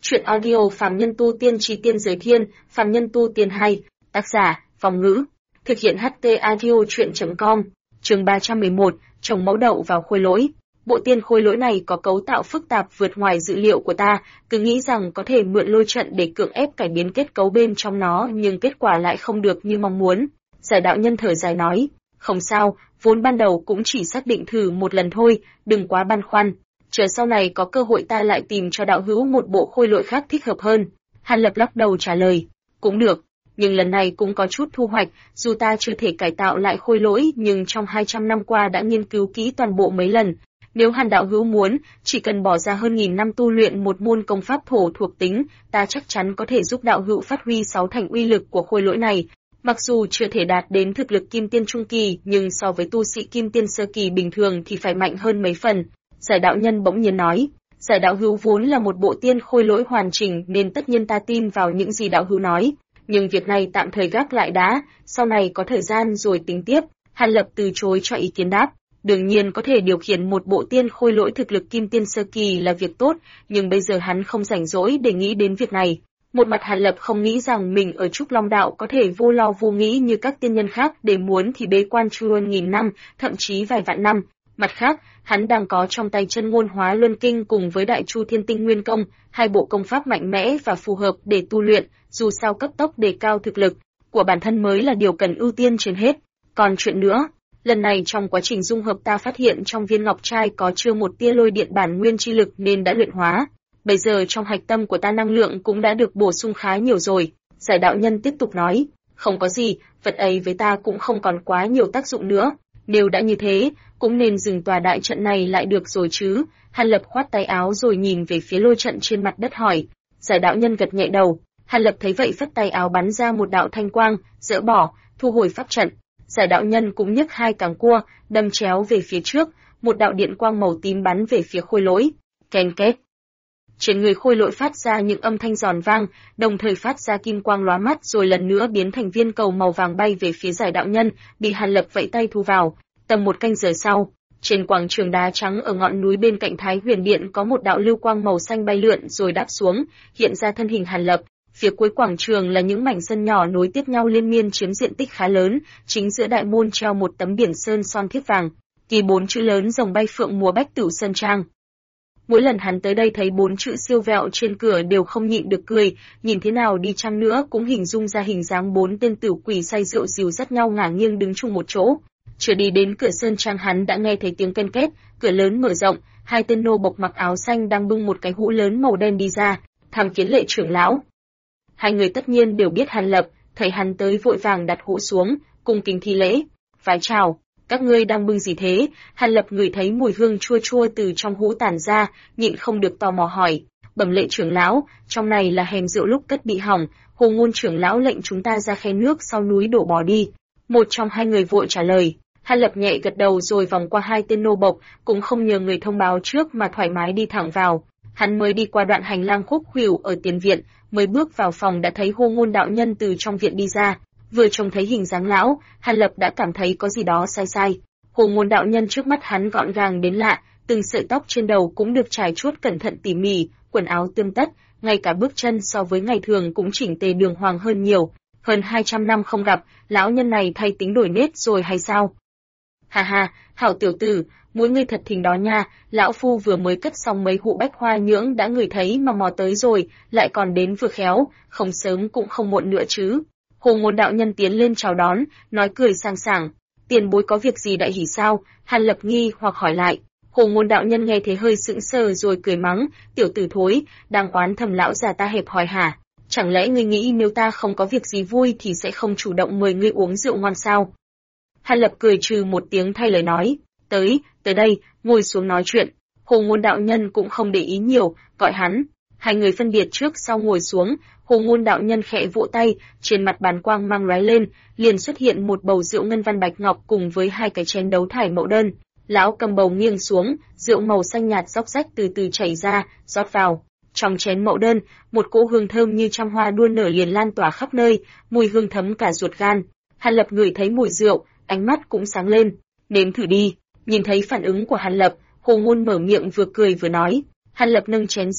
Chuyện audio Phàm Nhân Tu Tiên Chí Tiên Giới Thiên, Phàm Nhân Tu Tiên hay, tác giả, Phong Ngữ. Thực hiện HT Audio Chuyện.com, chương 311, trồng mẫu đậu vào khôi lỗi. Bộ tiên khôi lỗi này có cấu tạo phức tạp vượt ngoài dự liệu của ta, cứ nghĩ rằng có thể mượn lôi trận để cưỡng ép cải biến kết cấu bên trong nó, nhưng kết quả lại không được như mong muốn. Giải đạo nhân thở dài nói, không sao, vốn ban đầu cũng chỉ xác định thử một lần thôi, đừng quá băn khoăn. Chờ sau này có cơ hội ta lại tìm cho đạo hữu một bộ khôi lỗi khác thích hợp hơn. Hàn Lập lắc đầu trả lời, cũng được, nhưng lần này cũng có chút thu hoạch, dù ta chưa thể cải tạo lại khôi lỗi nhưng trong 200 năm qua đã nghiên cứu kỹ toàn bộ mấy lần. Nếu Hàn đạo hữu muốn, chỉ cần bỏ ra hơn 1000 năm tu luyện một môn công pháp thổ thuộc tính, ta chắc chắn có thể giúp đạo hữu phát huy 6 thành uy lực của khôi lỗi này. Mặc dù chưa thể đạt đến thực lực kim tiên trung kỳ, nhưng so với tu sĩ kim tiên sơ kỳ bình thường thì phải mạnh hơn mấy phần. Giải đạo nhân bỗng nhiên nói, giải đạo hữu vốn là một bộ tiên khôi lỗi hoàn chỉnh nên tất nhiên ta tin vào những gì đạo hữu nói, nhưng việc này tạm thời gác lại đã, sau này có thời gian rồi tính tiếp. Hàn Lập từ chối cho ý kiến đáp, đương nhiên có thể điều khiển một bộ tiên khôi lỗi thực lực kim tiên sơ kỳ là việc tốt, nhưng bây giờ hắn không rảnh rỗi để nghĩ đến việc này. Một mặt Hàn Lập không nghĩ rằng mình ở Trúc Long Đạo có thể vô lo vô nghĩ như các tiên nhân khác, để muốn thì bế quan chuôn nghìn năm, thậm chí vài vạn năm. Mặt khác, hắn đang có trong tay Chân Ngôn Hóa Luân Kinh cùng với Đại Chu Thiên Tinh Nguyên Công, hai bộ công pháp mạnh mẽ và phù hợp để tu luyện, dù sao cấp tốc đề cao thực lực của bản thân mới là điều cần ưu tiên trên hết. Còn chuyện nữa, lần này trong quá trình dung hợp ta phát hiện trong viên ngọc trai có chứa một tia lôi điện bản nguyên chi lực nên đã luyện hóa. Bây giờ trong hạch tâm của ta năng lượng cũng đã được bổ sung khá nhiều rồi. Giải đạo nhân tiếp tục nói, không có gì, vật ấy với ta cũng không còn quá nhiều tác dụng nữa. Nếu đã như thế, cũng nên dừng tòa đại trận này lại được rồi chứ. Hàn Lập khoát tay áo rồi nhìn về phía lôi trận trên mặt đất hỏi. Giải đạo nhân gật nhẹ đầu. Hàn Lập thấy vậy phất tay áo bắn ra một đạo thanh quang, dỡ bỏ, thu hồi pháp trận. Giải đạo nhân cũng nhấc hai cẳng cua, đâm chéo về phía trước, một đạo điện quang màu tím bắn về phía khôi lỗi. Ken két. Trên người khôi lỗi phát ra những âm thanh giòn vang, đồng thời phát ra kim quang lóa mắt rồi lần nữa biến thành viên cầu màu vàng bay về phía giải đạo nhân, bị Hàn Lập vẫy tay thu vào. Tầm một canh giờ sau, trên quảng trường đá trắng ở ngọn núi bên cạnh Thái Huyền Điện có một đạo lưu quang màu xanh bay lượn rồi đáp xuống, hiện ra thân hình Hàn Lập. Phía cuối quảng trường là những mảnh sân nhỏ nối tiếp nhau liên miên chiếm diện tích khá lớn, chính giữa đại môn treo một tấm biển sơn son thiếp vàng, ghi 4 chữ lớn rồng bay phượng múa Bách Tửu Sơn Trang. Mỗi lần hắn tới đây thấy 4 chữ siêu vẹo trên cửa đều không nhịn được cười, nhìn thế nào đi chăng nữa cũng hình dung ra hình dáng 4 tên tử quỷ say rượu dìu dắt nhau ngả nghiêng đứng chung một chỗ. Chưa đi đến cửa sơn trang hắn đã nghe thấy tiếng ken két, cửa lớn mở rộng, hai tên nô bộc mặc áo xanh đang bưng một cái hũ lớn màu đen đi ra, tham kiến Lệ trưởng lão. Hai người tất nhiên đều biết Hàn Lập, thấy hắn tới vội vàng đặt hũ xuống, cung kính thi lễ. Vái chào, các ngươi đang bưng gì thế? Hàn Lập ngửi thấy mùi hương chua chua từ trong hũ tản ra, nhịn không được tò mò hỏi. Bẩm Lệ trưởng lão, trong này là hèm rượu lúc cất bị hỏng, Hồ Ngôn trưởng lão lệnh chúng ta ra khe nước sau núi đổ bỏ đi. Một trong hai người vội trả lời. Hàn Lập nhẹ gật đầu rồi vòng qua hai tên nô bộc, cũng không nhờ người thông báo trước mà thoải mái đi thẳng vào. Hắn mới đi qua đoạn hành lang khúc khuỷu ở tiền viện, mới bước vào phòng đã thấy Hồ Ngôn đạo nhân từ trong viện đi ra. Vừa trông thấy hình dáng lão, Hàn Lập đã cảm thấy có gì đó sai sai. Hồ Ngôn đạo nhân trước mắt hắn gọn gàng đến lạ, từng sợi tóc trên đầu cũng được trải chuốt cẩn thận tỉ mỉ, quần áo tươm tất, ngay cả bước chân so với ngày thường cũng chỉnh tề đường hoàng hơn nhiều. Hơn 200 năm không gặp, lão nhân này thay tính đổi nết rồi hay sao? Ha ha, hảo tiểu tử, mỗi ngươi thật thình đó nha, lão phu vừa mới cất xong mấy hũ bách hoa nhưỡng đã ngửi thấy mà mò tới rồi, lại còn đến vừa khéo, không sớm cũng không muộn nữa chứ. Hồ Ngôn đạo nhân tiến lên chào đón, nói cười sang sảng. Tiền bối có việc gì đại hỉ sao? Hàn Lập nghi hoặc hỏi lại. Hồ Ngôn đạo nhân nghe thế hơi sững sờ rồi cười mắng, tiểu tử thối, đang oán thầm lão già ta hẹp hòi hả? Chẳng lẽ ngươi nghĩ nếu ta không có việc gì vui thì sẽ không chủ động mời ngươi uống rượu ngon sao? Hàn Lập cười trừ một tiếng thay lời nói, tới đây, ngồi xuống nói chuyện. Hồ Ngôn đạo nhân cũng không để ý nhiều, gọi hắn. Hai người phân biệt trước sau ngồi xuống, Hồ Ngôn đạo nhân khẽ vỗ tay, trên mặt bàn quang mang lóe lên, liền xuất hiện một bầu rượu ngân văn bạch ngọc cùng với hai cái chén đấu thải mẫu đơn. Lão cầm bầu nghiêng xuống, rượu màu xanh nhạt róc rách từ từ chảy ra, rót vào. Trong chén mẫu đơn, một cỗ hương thơm như trăm hoa đua nở liền lan tỏa khắp nơi, mùi hương thấm cả ruột gan. Hàn Lập ngửi thấy mùi rượu, ánh mắt cũng sáng lên. Nếm thử đi. Nhìn thấy phản ứng của Hàn Lập, Hồ Ngôn mở miệng vừa cười vừa nói. Hàn Lập nâng chén rượu,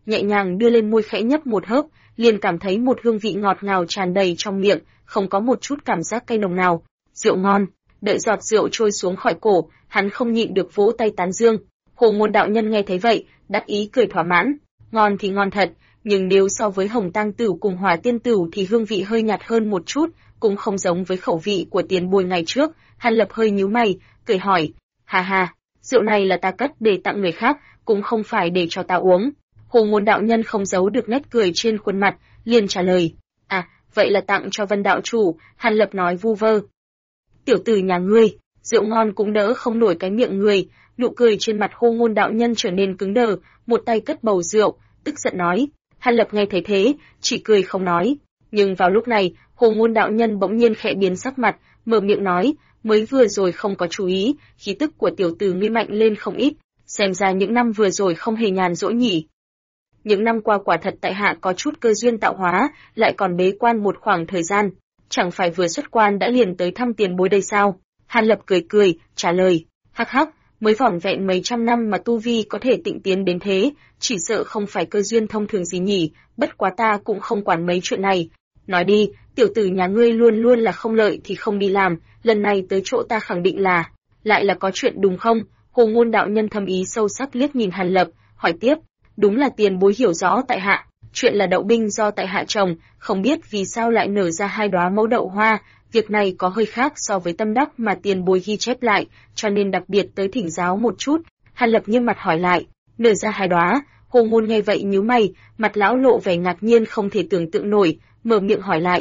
nhẹ nhàng đưa lên môi khẽ nhấp một hớp, liền cảm thấy một hương vị ngọt ngào tràn đầy trong miệng, không có một chút cảm giác cay nồng nào. Rượu ngon. Đợi giọt rượu trôi xuống khỏi cổ, hắn không nhịn được vỗ tay tán dương. Hồ Ngôn đạo nhân nghe thấy vậy, đắc ý cười thỏa mãn. Ngon thì ngon thật, nhưng nếu so với Hồng Tang Tửu cùng Hỏa Tiên Tửu thì hương vị hơi nhạt hơn một chút, cũng không giống với khẩu vị của tiền bối ngày trước. Hàn Lập hơi nhíu mày, cười hỏi, hà hà, rượu này là ta cất để tặng người khác, cũng không phải để cho ta uống. Hồ Ngôn đạo nhân không giấu được nét cười trên khuôn mặt, liền trả lời, à, vậy là tặng cho Vân đạo chủ. Hàn Lập nói vu vơ. Tiểu tử nhà ngươi, rượu ngon cũng đỡ không nổi cái miệng người. Nụ cười trên mặt Hồ Ngôn đạo nhân trở nên cứng đờ, một tay cất bầu rượu, tức giận nói. Hàn Lập nghe thấy thế, chỉ cười không nói. Nhưng vào lúc này, Hồ Ngôn đạo nhân bỗng nhiên khẽ biến sắc mặt, mở miệng nói, mới vừa rồi không có chú ý, khí tức của tiểu tử ngươi mạnh lên không ít, xem ra những năm vừa rồi không hề nhàn rỗi nhỉ. Những năm qua quả thật tại hạ có chút cơ duyên tạo hóa, lại còn bế quan một khoảng thời gian, chẳng phải vừa xuất quan đã liền tới thăm tiền bối đây sao? Hàn Lập cười cười, trả lời, hắc hắc, mới vỏn vẹn mấy trăm năm mà tu vi có thể tịnh tiến đến thế, chỉ sợ không phải cơ duyên thông thường gì nhỉ, bất quá ta cũng không quản mấy chuyện này. Nói đi, tiểu tử nhà ngươi luôn luôn là không lợi thì không đi làm, lần này tới chỗ ta khẳng định là, lại là có chuyện đúng không? Hồ Ngôn đạo nhân thâm ý sâu sắc liếc nhìn Hàn Lập, hỏi tiếp, đúng là tiền bối hiểu rõ tại hạ, chuyện là đậu binh do tại hạ trồng, không biết vì sao lại nở ra 2 đóa mẫu đậu hoa, việc này có hơi khác so với tâm đắc mà tiền bối ghi chép lại, cho nên đặc biệt tới thỉnh giáo một chút. Hàn Lập nghiêm mặt hỏi lại, nở ra 2 đóa? Hồ Ngôn nghe vậy nhíu mày, mặt lão lộ vẻ ngạc nhiên không thể tưởng tượng nổi, mở miệng hỏi lại,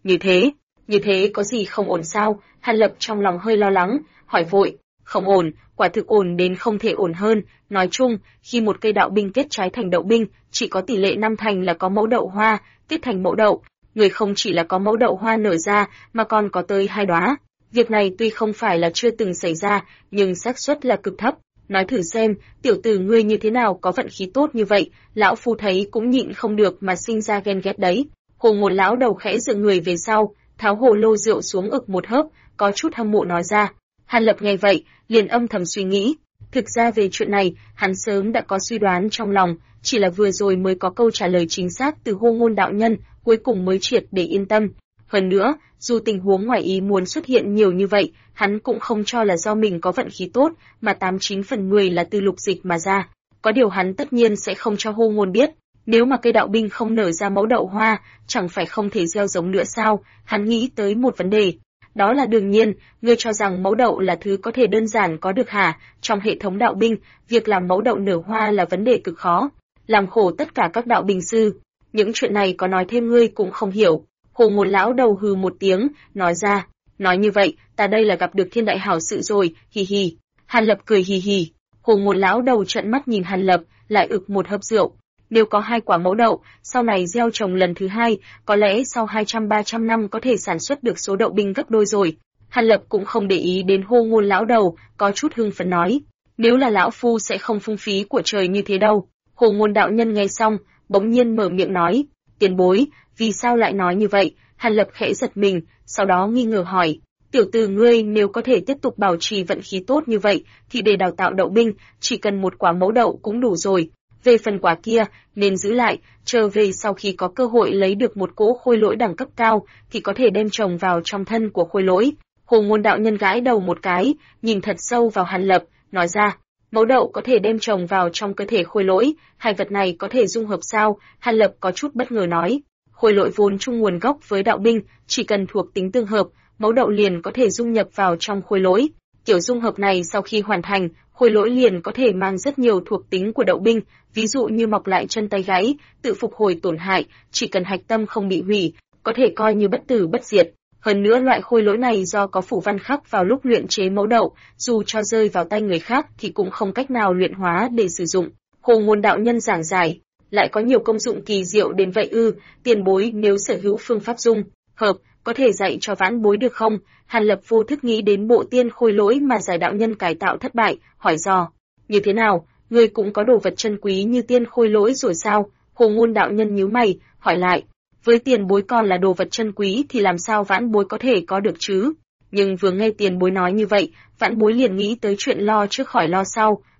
như thế có gì không ổn sao? Hàn Lập trong lòng hơi lo lắng, hỏi vội, không ổn, quả thực ổn đến không thể ổn hơn. Nói chung, khi một cây đạo binh kết trái thành đậu binh, chỉ có tỷ lệ 5 thành là có mẫu đậu hoa, kết thành mẫu đậu. Người không chỉ là có mẫu đậu hoa nở ra, mà còn có tới 2 đóa. Việc này tuy không phải là chưa từng xảy ra, nhưng xác suất là cực thấp. Nói thử xem, tiểu tử ngươi như thế nào có vận khí tốt như vậy, lão phu thấy cũng nhịn không được mà sinh ra ghen ghét đấy. Hồ Ngôn lão đầu khẽ dựa người về sau, tháo hồ lô rượu xuống ực một hớp, có chút hâm mộ nói ra. Hàn Lập nghe vậy, liền âm thầm suy nghĩ. Thực ra về chuyện này, hắn sớm đã có suy đoán trong lòng, chỉ là vừa rồi mới có câu trả lời chính xác từ Hồ Ngôn đạo nhân, cuối cùng mới triệt để yên tâm. Hơn nữa, dù tình huống ngoài ý muốn xuất hiện nhiều như vậy, hắn cũng không cho là do mình có vận khí tốt, mà 89 phần 10 là từ lục dịch mà ra. Có điều hắn tất nhiên sẽ không cho Hồ Ngôn biết. Nếu mà cây đạo binh không nở ra mẫu đậu hoa, chẳng phải không thể gieo giống nữa sao? Hắn nghĩ tới một vấn đề. Đó là đương nhiên, ngươi cho rằng mẫu đậu là thứ có thể đơn giản có được hả? Trong hệ thống đạo binh, việc làm mẫu đậu nở hoa là vấn đề cực khó, làm khổ tất cả các đạo binh sư. Những chuyện này có nói thêm ngươi cũng không hiểu. Hồ Ngôn lão đầu hừ một tiếng, nói ra, nói như vậy, ta đây là gặp được thiên đại hảo sự rồi, hì hì. Hàn Lập cười hì hì. Hồ Ngôn lão đầu trợn mắt nhìn Hàn Lập, lại ực một hớp rượu. Nếu có 2 quả mẫu đậu, sau này gieo trồng lần thứ 2, có lẽ sau 200-300 năm có thể sản xuất được số đậu binh gấp đôi rồi. Hàn Lập cũng không để ý đến Hồ Ngôn lão đầu, có chút hưng phấn nói, nếu là lão phu sẽ không phung phí của trời như thế đâu. Hồ Ngôn đạo nhân nghe xong, bỗng nhiên mở miệng nói, tiền bối, vì sao lại nói như vậy? Hàn Lập khẽ giật mình, sau đó nghi ngờ hỏi, tiểu tử ngươi nếu có thể tiếp tục bảo trì vận khí tốt như vậy, thì để đào tạo đậu binh, chỉ cần 1 quả mẫu đậu cũng đủ rồi. Về phần quả kia, nên giữ lại, chờ về sau khi có cơ hội lấy được một cỗ khôi lỗi đẳng cấp cao, thì có thể đem trồng vào trong thân của khôi lỗi. Hồ Ngôn đạo nhân gãi đầu một cái, nhìn thật sâu vào Hàn Lập, nói ra, mẫu đậu có thể đem trồng vào trong cơ thể khôi lỗi, hai vật này có thể dung hợp sao? Hàn Lập có chút bất ngờ nói, khôi lỗi vốn chung nguồn gốc với đạo binh, chỉ cần thuộc tính tương hợp, mẫu đậu liền có thể dung nhập vào trong khôi lỗi. Kiểu dung hợp này sau khi hoàn thành, khôi lỗi liền có thể mang rất nhiều thuộc tính của đậu binh, ví dụ như mọc lại chân tay gãy, tự phục hồi tổn hại, chỉ cần hạch tâm không bị hủy, có thể coi như bất tử bất diệt. Hơn nữa loại khôi lỗi này do có phủ văn khắc vào lúc luyện chế mẫu đậu, dù cho rơi vào tay người khác thì cũng không cách nào luyện hóa để sử dụng. Hồ Ngôn đạo nhân giảng giải, lại có nhiều công dụng kỳ diệu đến vậy ư? Tiền bối nếu sở hữu phương pháp dung hợp, có thể dạy cho vãn bối được không? Hàn Lập vô thức nghĩ đến bộ tiên khôi lỗi mà giải đạo nhân cải tạo thất bại, hỏi dò, như thế nào, ngươi cũng có đồ vật chân quý như tiên khôi lỗi rồi sao? Hồ Ngôn đạo nhân nhíu mày, hỏi lại, với tiền bối còn là đồ vật chân quý thì làm sao vãn bối có thể có được chứ? Nhưng vừa nghe tiền bối nói như vậy, vãn bối liền nghĩ tới chuyện lo trước khỏi lo sau,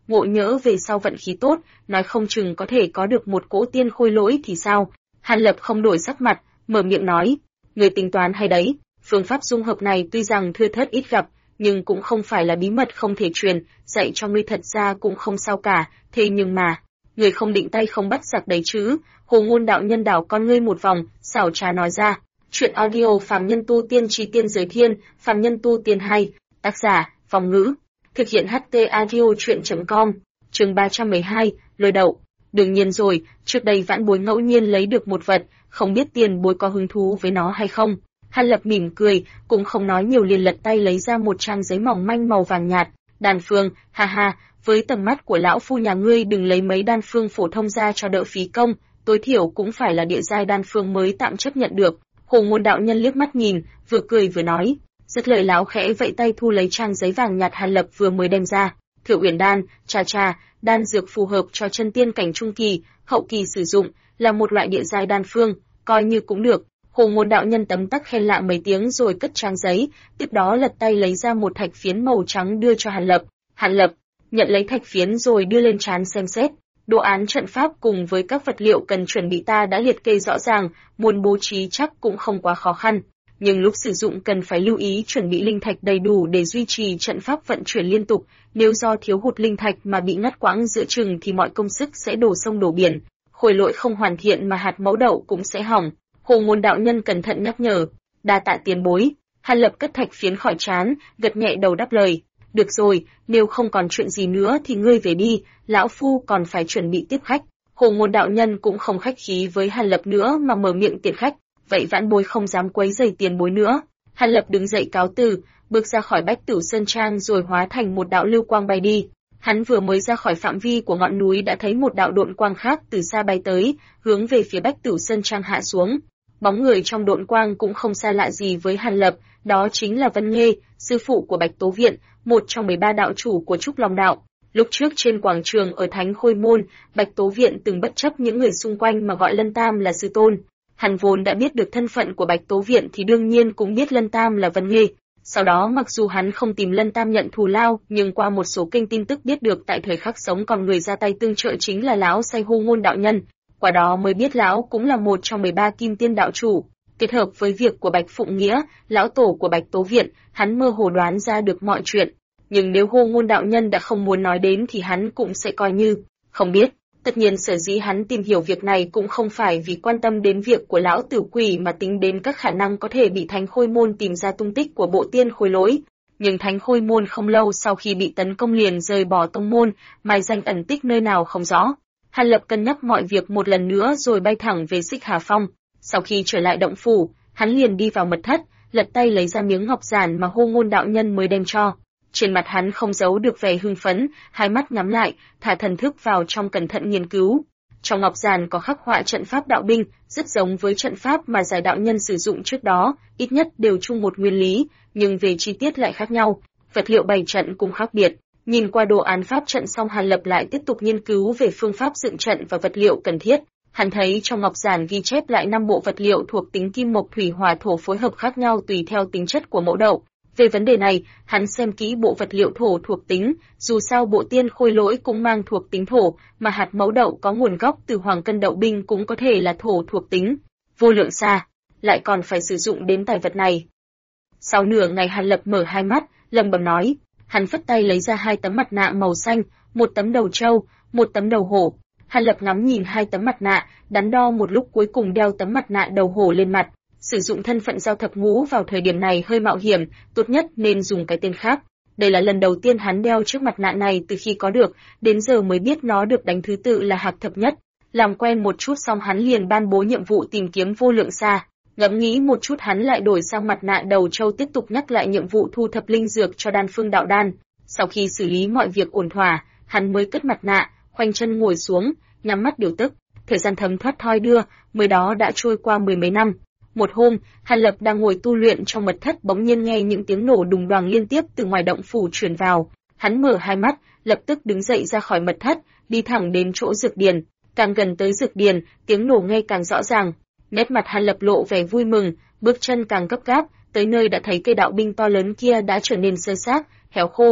ngộ nhỡ về sau vận khí tốt, nói không chừng có thể có được một cỗ tiên khôi lỗi thì sao? Hàn Lập không đổi sắc mặt, mở miệng nói, người tính toán hay đấy, phương pháp dung hợp này tuy rằng thưa thớt ít gặp, nhưng cũng không phải là bí mật không thể truyền, dạy cho ngươi thật ra cũng không sao cả, thế nhưng mà, người không định tay không bắt giặc đấy chứ? Hồ Ngôn đạo nhân đảo con ngươi một vòng, xảo trá nói ra. Chuyện audio Phàm Nhân Tu Tiên Chi Tiên Giới Thiên, Phàm Nhân Tu Tiên hay, tác giả, Phong Ngữ, thực hiện HT Audio Chuyện.com, chương 312, lôi đậu. Đương nhiên rồi, trước đây vãn bối ngẫu nhiên lấy được một vật, không biết tiền bối có hứng thú với nó hay không. Hàn Lập mỉm cười, cũng không nói nhiều liền lật tay lấy ra một trang giấy mỏng manh màu vàng nhạt. Đan phương, ha ha, với tầm mắt của lão phu nhà ngươi đừng lấy mấy đan phương phổ thông ra cho đỡ phí công, tối thiểu cũng phải là địa giai đan phương mới tạm chấp nhận được. Hồ Ngôn đạo nhân liếc mắt nhìn, vừa cười vừa nói. Dứt lời lão khẽ vẫy tay thu lấy trang giấy vàng nhạt Hàn Lập vừa mới đem ra. Thượng Uyển đan, cha, đan dược phù hợp cho chân tiên cảnh trung kỳ, hậu kỳ sử dụng, là một loại địa giai đan phương, coi như cũng được. Hồ Ngôn đạo nhân tấm tắc khen lạ mấy tiếng rồi cất trang giấy, tiếp đó lật tay lấy ra một thạch phiến màu trắng đưa cho Hàn Lập. Hàn Lập nhận lấy thạch phiến rồi đưa lên trán xem xét. Đồ án trận pháp cùng với các vật liệu cần chuẩn bị ta đã liệt kê rõ ràng, muốn bố trí chắc cũng không quá khó khăn. Nhưng lúc sử dụng cần phải lưu ý chuẩn bị linh thạch đầy đủ để duy trì trận pháp vận chuyển liên tục, nếu do thiếu hụt linh thạch mà bị ngắt quãng giữa chừng thì mọi công sức sẽ đổ sông đổ biển, khối lỗi không hoàn thiện mà hạt mẫu đậu cũng sẽ hỏng. Hồ Ngôn đạo nhân cẩn thận nhắc nhở. Đa tạ tiền bối. Hàn Lập cất thạch phiến khỏi trán, gật nhẹ đầu đáp lời. Được rồi, nếu không còn chuyện gì nữa thì ngươi về đi, lão phu còn phải chuẩn bị tiếp khách. Hồ Ngôn đạo nhân cũng không khách khí với Hàn Lập nữa mà mở miệng tiện khách. Vậy vãn bối không dám quấy rầy tiền bối nữa. Hàn Lập đứng dậy cáo từ, bước ra khỏi Bách Tử Sơn Trang rồi hóa thành một đạo lưu quang bay đi. Hắn vừa mới ra khỏi phạm vi của ngọn núi đã thấy một đạo độn quang khác từ xa bay tới, hướng về phía Bách Tử Sơn Trang hạ xuống. Bóng người trong độn quang cũng không xa lạ gì với Hàn Lập, đó chính là Vân Nghê, sư phụ của Bạch Tố Viện, một trong 13 đạo chủ của Trúc Long Đạo. Lúc trước trên quảng trường ở Thánh Khôi Môn, Bạch Tố Viện từng bất chấp những người xung quanh mà gọi Lân Tam là sư tôn. Hắn vốn đã biết được thân phận của Bạch Tố Viện thì đương nhiên cũng biết Lân Tam là Vân Nghê. Sau đó mặc dù hắn không tìm Lân Tam nhận thù lao, nhưng qua một số kênh tin tức biết được tại thời khắc sống còn người ra tay tương trợ chính là lão Say Hồ Ngôn đạo nhân. Quả đó mới biết lão cũng là một trong 13 kim tiên đạo chủ. Kết hợp với việc của Bạch Phụng Nghĩa, lão tổ của Bạch Tố Viện, hắn mơ hồ đoán ra được mọi chuyện. Nhưng nếu Hồ Ngôn đạo nhân đã không muốn nói đến thì hắn cũng sẽ coi như không biết. Tất nhiên sở dĩ hắn tìm hiểu việc này cũng không phải vì quan tâm đến việc của lão tử quỷ mà tính đến các khả năng có thể bị Thánh Khôi Môn tìm ra tung tích của bộ tiên khôi lỗi. Nhưng Thánh Khôi Môn không lâu sau khi bị tấn công liền rời bỏ tông môn, mai danh ẩn tích nơi nào không rõ. Hàn Lập cân nhắc mọi việc một lần nữa rồi bay thẳng về Xích Hà Phong. Sau khi trở lại động phủ, hắn liền đi vào mật thất, lật tay lấy ra miếng ngọc giản mà Hồ Ngôn đạo nhân mới đem cho. Trên mặt hắn không giấu được vẻ hưng phấn, hai mắt nhắm lại, thả thần thức vào trong cẩn thận nghiên cứu. Trong ngọc giản có khắc họa trận pháp đạo binh, rất giống với trận pháp mà giải đạo nhân sử dụng trước đó, ít nhất đều chung một nguyên lý, nhưng về chi tiết lại khác nhau, vật liệu bày trận cũng khác biệt. Nhìn qua đồ án pháp trận xong Hàn Lập lại tiếp tục nghiên cứu về phương pháp dựng trận và vật liệu cần thiết. Hắn thấy trong ngọc giản ghi chép lại 5 bộ vật liệu thuộc tính kim mộc thủy hỏa thổ phối hợp khác nhau tùy theo tính chất của mẫu đậu. Về vấn đề này, hắn xem kỹ bộ vật liệu thổ thuộc tính, dù sao bộ tiên khôi lỗi cũng mang thuộc tính thổ, mà hạt mẫu đậu có nguồn gốc từ hoàng cân đậu binh cũng có thể là thổ thuộc tính. Vô lượng xa, lại còn phải sử dụng đến tài vật này. Sau nửa ngày Hàn Lập mở hai mắt, lẩm bẩm nói, hắn phất tay lấy ra 2 tấm mặt nạ màu xanh, một tấm đầu trâu, một tấm đầu hổ. Hàn Lập ngắm nhìn 2 tấm mặt nạ, đắn đo một lúc cuối cùng đeo tấm mặt nạ đầu hổ lên mặt. Sử dụng thân phận giao thập ngũ vào thời điểm này hơi mạo hiểm, tốt nhất nên dùng cái tên khác. Đây là lần đầu tiên hắn đeo chiếc mặt nạ này từ khi có được, đến giờ mới biết nó được đánh thứ tự là Hạc Thập Nhất. Làm quen một chút xong hắn liền ban bố nhiệm vụ tìm kiếm vô lượng xa. Ngẫm nghĩ một chút hắn lại đổi sang mặt nạ đầu trâu tiếp tục nhắc lại nhiệm vụ thu thập linh dược cho đan phương đạo đan. Sau khi xử lý mọi việc ổn thỏa, hắn mới cất mặt nạ, khoanh chân ngồi xuống, nhắm mắt điều tức. Thời gian thấm thoát thoi đưa, mới đó đã trôi qua 10 mấy năm. Một hôm, Hàn Lập đang ngồi tu luyện trong mật thất bỗng nhiên nghe những tiếng nổ đùng đoàng liên tiếp từ ngoài động phủ truyền vào. Hắn mở hai mắt, lập tức đứng dậy ra khỏi mật thất, đi thẳng đến chỗ dược điền. Càng gần tới dược điền, tiếng nổ nghe càng rõ ràng. Nét mặt Hàn Lập lộ vẻ vui mừng, bước chân càng gấp gáp, tới nơi đã thấy cây đạo binh to lớn kia đã trở nên sơ xác, héo khô.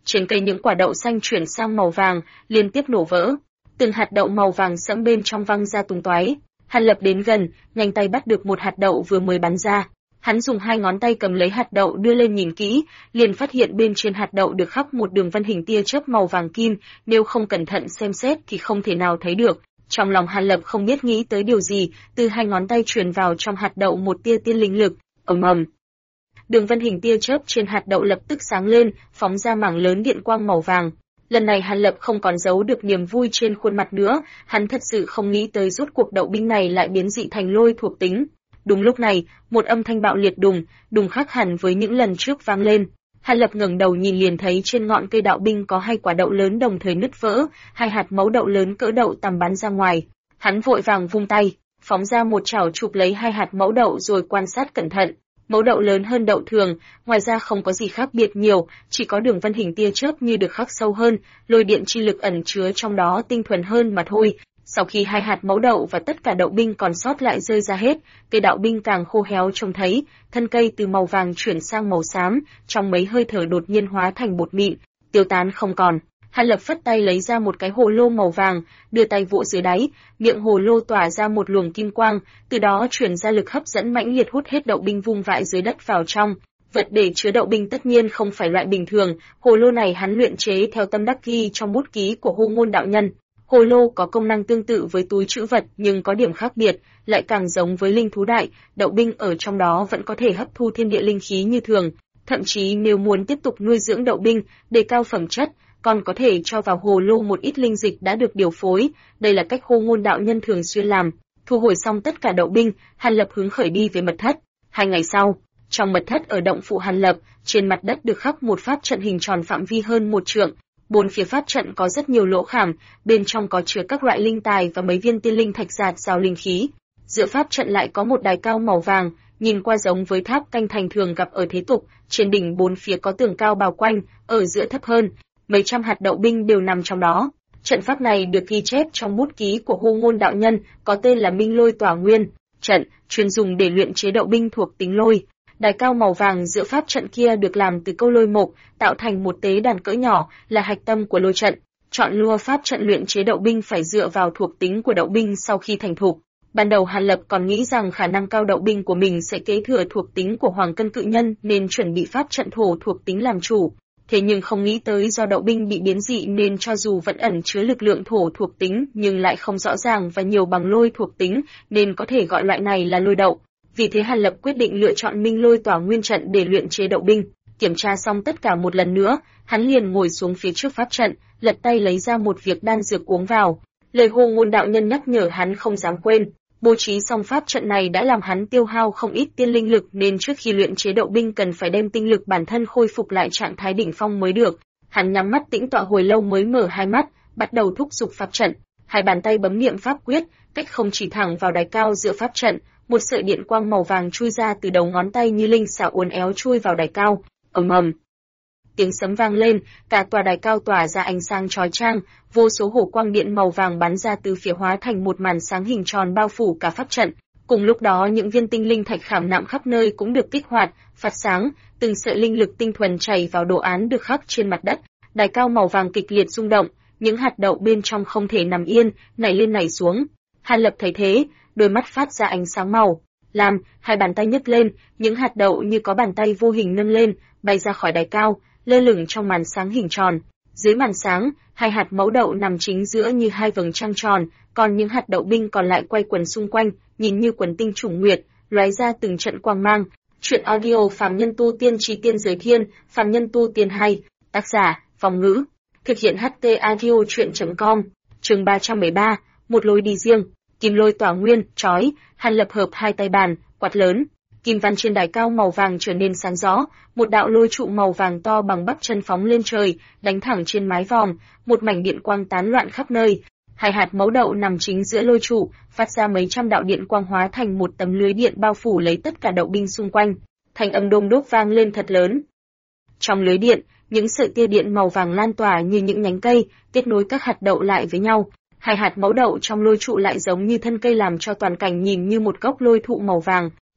Trên cây những quả đậu xanh chuyển sang màu vàng, liên tiếp nổ vỡ. Từng hạt đậu màu vàng sẫm bên trong văng ra tung tóe. Hàn Lập đến gần, nhanh tay bắt được một hạt đậu vừa mới bắn ra. Hắn dùng 2 ngón tay cầm lấy hạt đậu đưa lên nhìn kỹ, liền phát hiện bên trên hạt đậu được khắc một đường vân hình tia chớp màu vàng kim, nếu không cẩn thận xem xét thì không thể nào thấy được. Trong lòng Hàn Lập không biết nghĩ tới điều gì, từ 2 ngón tay truyền vào trong hạt đậu một tia tiên linh lực, ầm ầm. Đường vân hình tia chớp trên hạt đậu lập tức sáng lên, phóng ra mảng lớn điện quang màu vàng. Lần này Hàn Lập không còn giấu được niềm vui trên khuôn mặt nữa, hắn thật sự không nghĩ tới rốt cuộc đậu binh này lại biến dị thành lôi thuộc tính. Đúng lúc này, một âm thanh bạo liệt đùng khác hẳn với những lần trước vang lên. Hàn Lập ngẩng đầu nhìn liền thấy trên ngọn cây đạo binh có 2 quả đậu lớn đồng thời nứt vỡ, 2 hạt mẫu đậu lớn cỡ đậu tầm bắn ra ngoài. Hắn vội vàng vung tay, phóng ra một chảo chụp lấy 2 hạt mẫu đậu rồi quan sát cẩn thận. Mẫu đậu lớn hơn đậu thường, ngoài ra không có gì khác biệt nhiều, chỉ có đường vân hình tia chớp như được khắc sâu hơn, lôi điện chi lực ẩn chứa trong đó tinh thuần hơn mà thôi. Sau khi 2 hạt mẫu đậu và tất cả đậu binh còn sót lại rơi ra hết, cây đạo binh càng khô héo trông thấy, thân cây từ màu vàng chuyển sang màu xám, trong mấy hơi thở đột nhiên hóa thành bột mịn, tiêu tán không còn. Hàn Lập phất tay lấy ra một cái hồ lô màu vàng, đưa tay vỗ dưới đáy, miệng hồ lô tỏa ra một luồng kim quang, từ đó truyền ra lực hấp dẫn mãnh liệt hút hết đậu binh vung vãi dưới đất vào trong. Vật để chứa đậu binh tất nhiên không phải loại bình thường, hồ lô này hắn luyện chế theo tâm đắc ghi trong bút ký của Hô Ngôn đạo nhân. Hồ lô có công năng tương tự với túi trữ vật nhưng có điểm khác biệt, lại càng giống với linh thú đại, đậu binh ở trong đó vẫn có thể hấp thu thiên địa linh khí như thường, thậm chí nếu muốn tiếp tục nuôi dưỡng đậu binh, đề cao phẩm chất, còn có thể cho vào hồ lô một ít linh dịch đã được điều phối, đây là cách Hô Ngôn đạo nhân thường xuyên làm. Thu hồi xong tất cả đậu binh, Hàn Lập hứng khởi đi về mật thất. 2 ngày sau, trong mật thất ở động phủ Hàn Lập, trên mặt đất được khắc một pháp trận hình tròn phạm vi hơn 1 trượng. 4 phía pháp trận có rất nhiều lỗ khảm, bên trong có chứa các loại linh tài và mấy viên tiên linh thạch giạt rào linh khí. Giữa pháp trận lại có một đài cao màu vàng, nhìn qua giống với tháp canh thành thường gặp ở thế tục, trên đỉnh 4 phía có tường cao bao quanh, ở giữa thấp hơn, mấy trăm hạt đậu binh đều nằm trong đó. Trận pháp này được ghi chép trong bút ký của Hô Ngôn đạo nhân, có tên là Minh Lôi Tỏa Nguyên trận, chuyên dùng để luyện chế đậu binh thuộc tính lôi. Đài cao màu vàng giữa pháp trận kia được làm từ câu lôi mộc, tạo thành một tế đàn cỡ nhỏ, là hạch tâm của lôi trận. Chọn lựa pháp trận luyện chế đậu binh phải dựa vào thuộc tính của đậu binh sau khi thành thục. Ban đầu Hàn Lập còn nghĩ rằng khả năng cao đậu binh của mình sẽ kế thừa thuộc tính của Hoàng Cân Cự Nhân nên chuẩn bị pháp trận thổ thuộc tính làm chủ. Thế nhưng không nghĩ tới do đậu binh bị biến dị nên cho dù vẫn ẩn chứa lực lượng thổ thuộc tính nhưng lại không rõ ràng và nhiều bằng lôi thuộc tính nên có thể gọi loại này là lôi đậu. Vì thế Hàn Lập quyết định lựa chọn Minh Lôi Tỏa Nguyên trận để luyện chế đậu binh. Kiểm tra xong tất cả một lần nữa, hắn liền ngồi xuống phía trước pháp trận, lật tay lấy ra một việc đan dược uống vào. Lời Hô Ngôn đạo nhân nhắc nhở hắn không dám quên. Bố trí xong pháp trận này đã làm hắn tiêu hao không ít tiên linh lực nên trước khi luyện chế đậu binh cần phải đem tinh lực bản thân khôi phục lại trạng thái đỉnh phong mới được. Hắn nhắm mắt tĩnh tọa hồi lâu mới mở 2 mắt, bắt đầu thúc giục pháp trận. 2 bàn tay bấm niệm pháp quyết, cách không chỉ thẳng vào đài cao giữa pháp trận, một sợi điện quang màu vàng chui ra từ đầu ngón tay như linh xảo uốn éo chui vào đài cao. Ầm ầm. Tiếng sấm vang lên, cả tòa đài cao tỏa ra ánh sáng chói chang, vô số hổ quang điện màu vàng bắn ra từ phía hóa thành một màn sáng hình tròn bao phủ cả pháp trận. Cùng lúc đó những viên tinh linh thạch khảm nạm khắp nơi cũng được kích hoạt, phát sáng, từng sợi linh lực tinh thuần chảy vào đồ án được khắc trên mặt đất. Đài cao màu vàng kịch liệt rung động, những hạt đậu bên trong không thể nằm yên, nảy lên nảy xuống. Hàn Lập thấy thế, đôi mắt phát ra ánh sáng màu lam, 2 bàn tay nhấc lên, những hạt đậu như có bàn tay vô hình nâng lên, bay ra khỏi đài cao, lơ lửng trong màn sáng hình tròn. Dưới màn sáng, 2 hạt mẫu đậu nằm chính giữa như 2 vầng trăng tròn, còn những hạt đậu binh còn lại quay quần xung quanh, nhìn như quần tinh trùng nguyệt, lóe ra từng trận quang mang. Truyện audio Phàm Nhân Tu Tiên Chí Tiên Giới Thiên, Phàm Nhân Tu Tiên hay, tác giả, Phong Ngữ. Thực hiện HT audio truyện.com. Chương 313, một lối đi riêng. Kim Lôi Tỏa Nguyên, chói, Hàn Lập hợp 2 tay bàn, quạt lớn. Kim văn trên đài cao màu vàng trở nên sáng rõ, một đạo lôi trụ màu vàng to bằng bắp chân phóng lên trời, đánh thẳng trên mái vòm, một mảnh điện quang tán loạn khắp nơi. 2 hạt mẫu đậu nằm chính giữa lôi trụ, phát ra mấy trăm đạo điện quang hóa thành một tấm lưới điện bao phủ lấy tất cả đậu binh xung quanh. Thanh âm đôm đốp vang lên thật lớn. Trong lưới điện, những sợi tia điện màu vàng lan tỏa như những nhánh cây, kết nối các hạt đậu lại với nhau. 2 hạt mẫu đậu trong lôi trụ lại giống như thân cây làm cho toàn cảnh nhìn như một gốc lôi thụ màu vàng.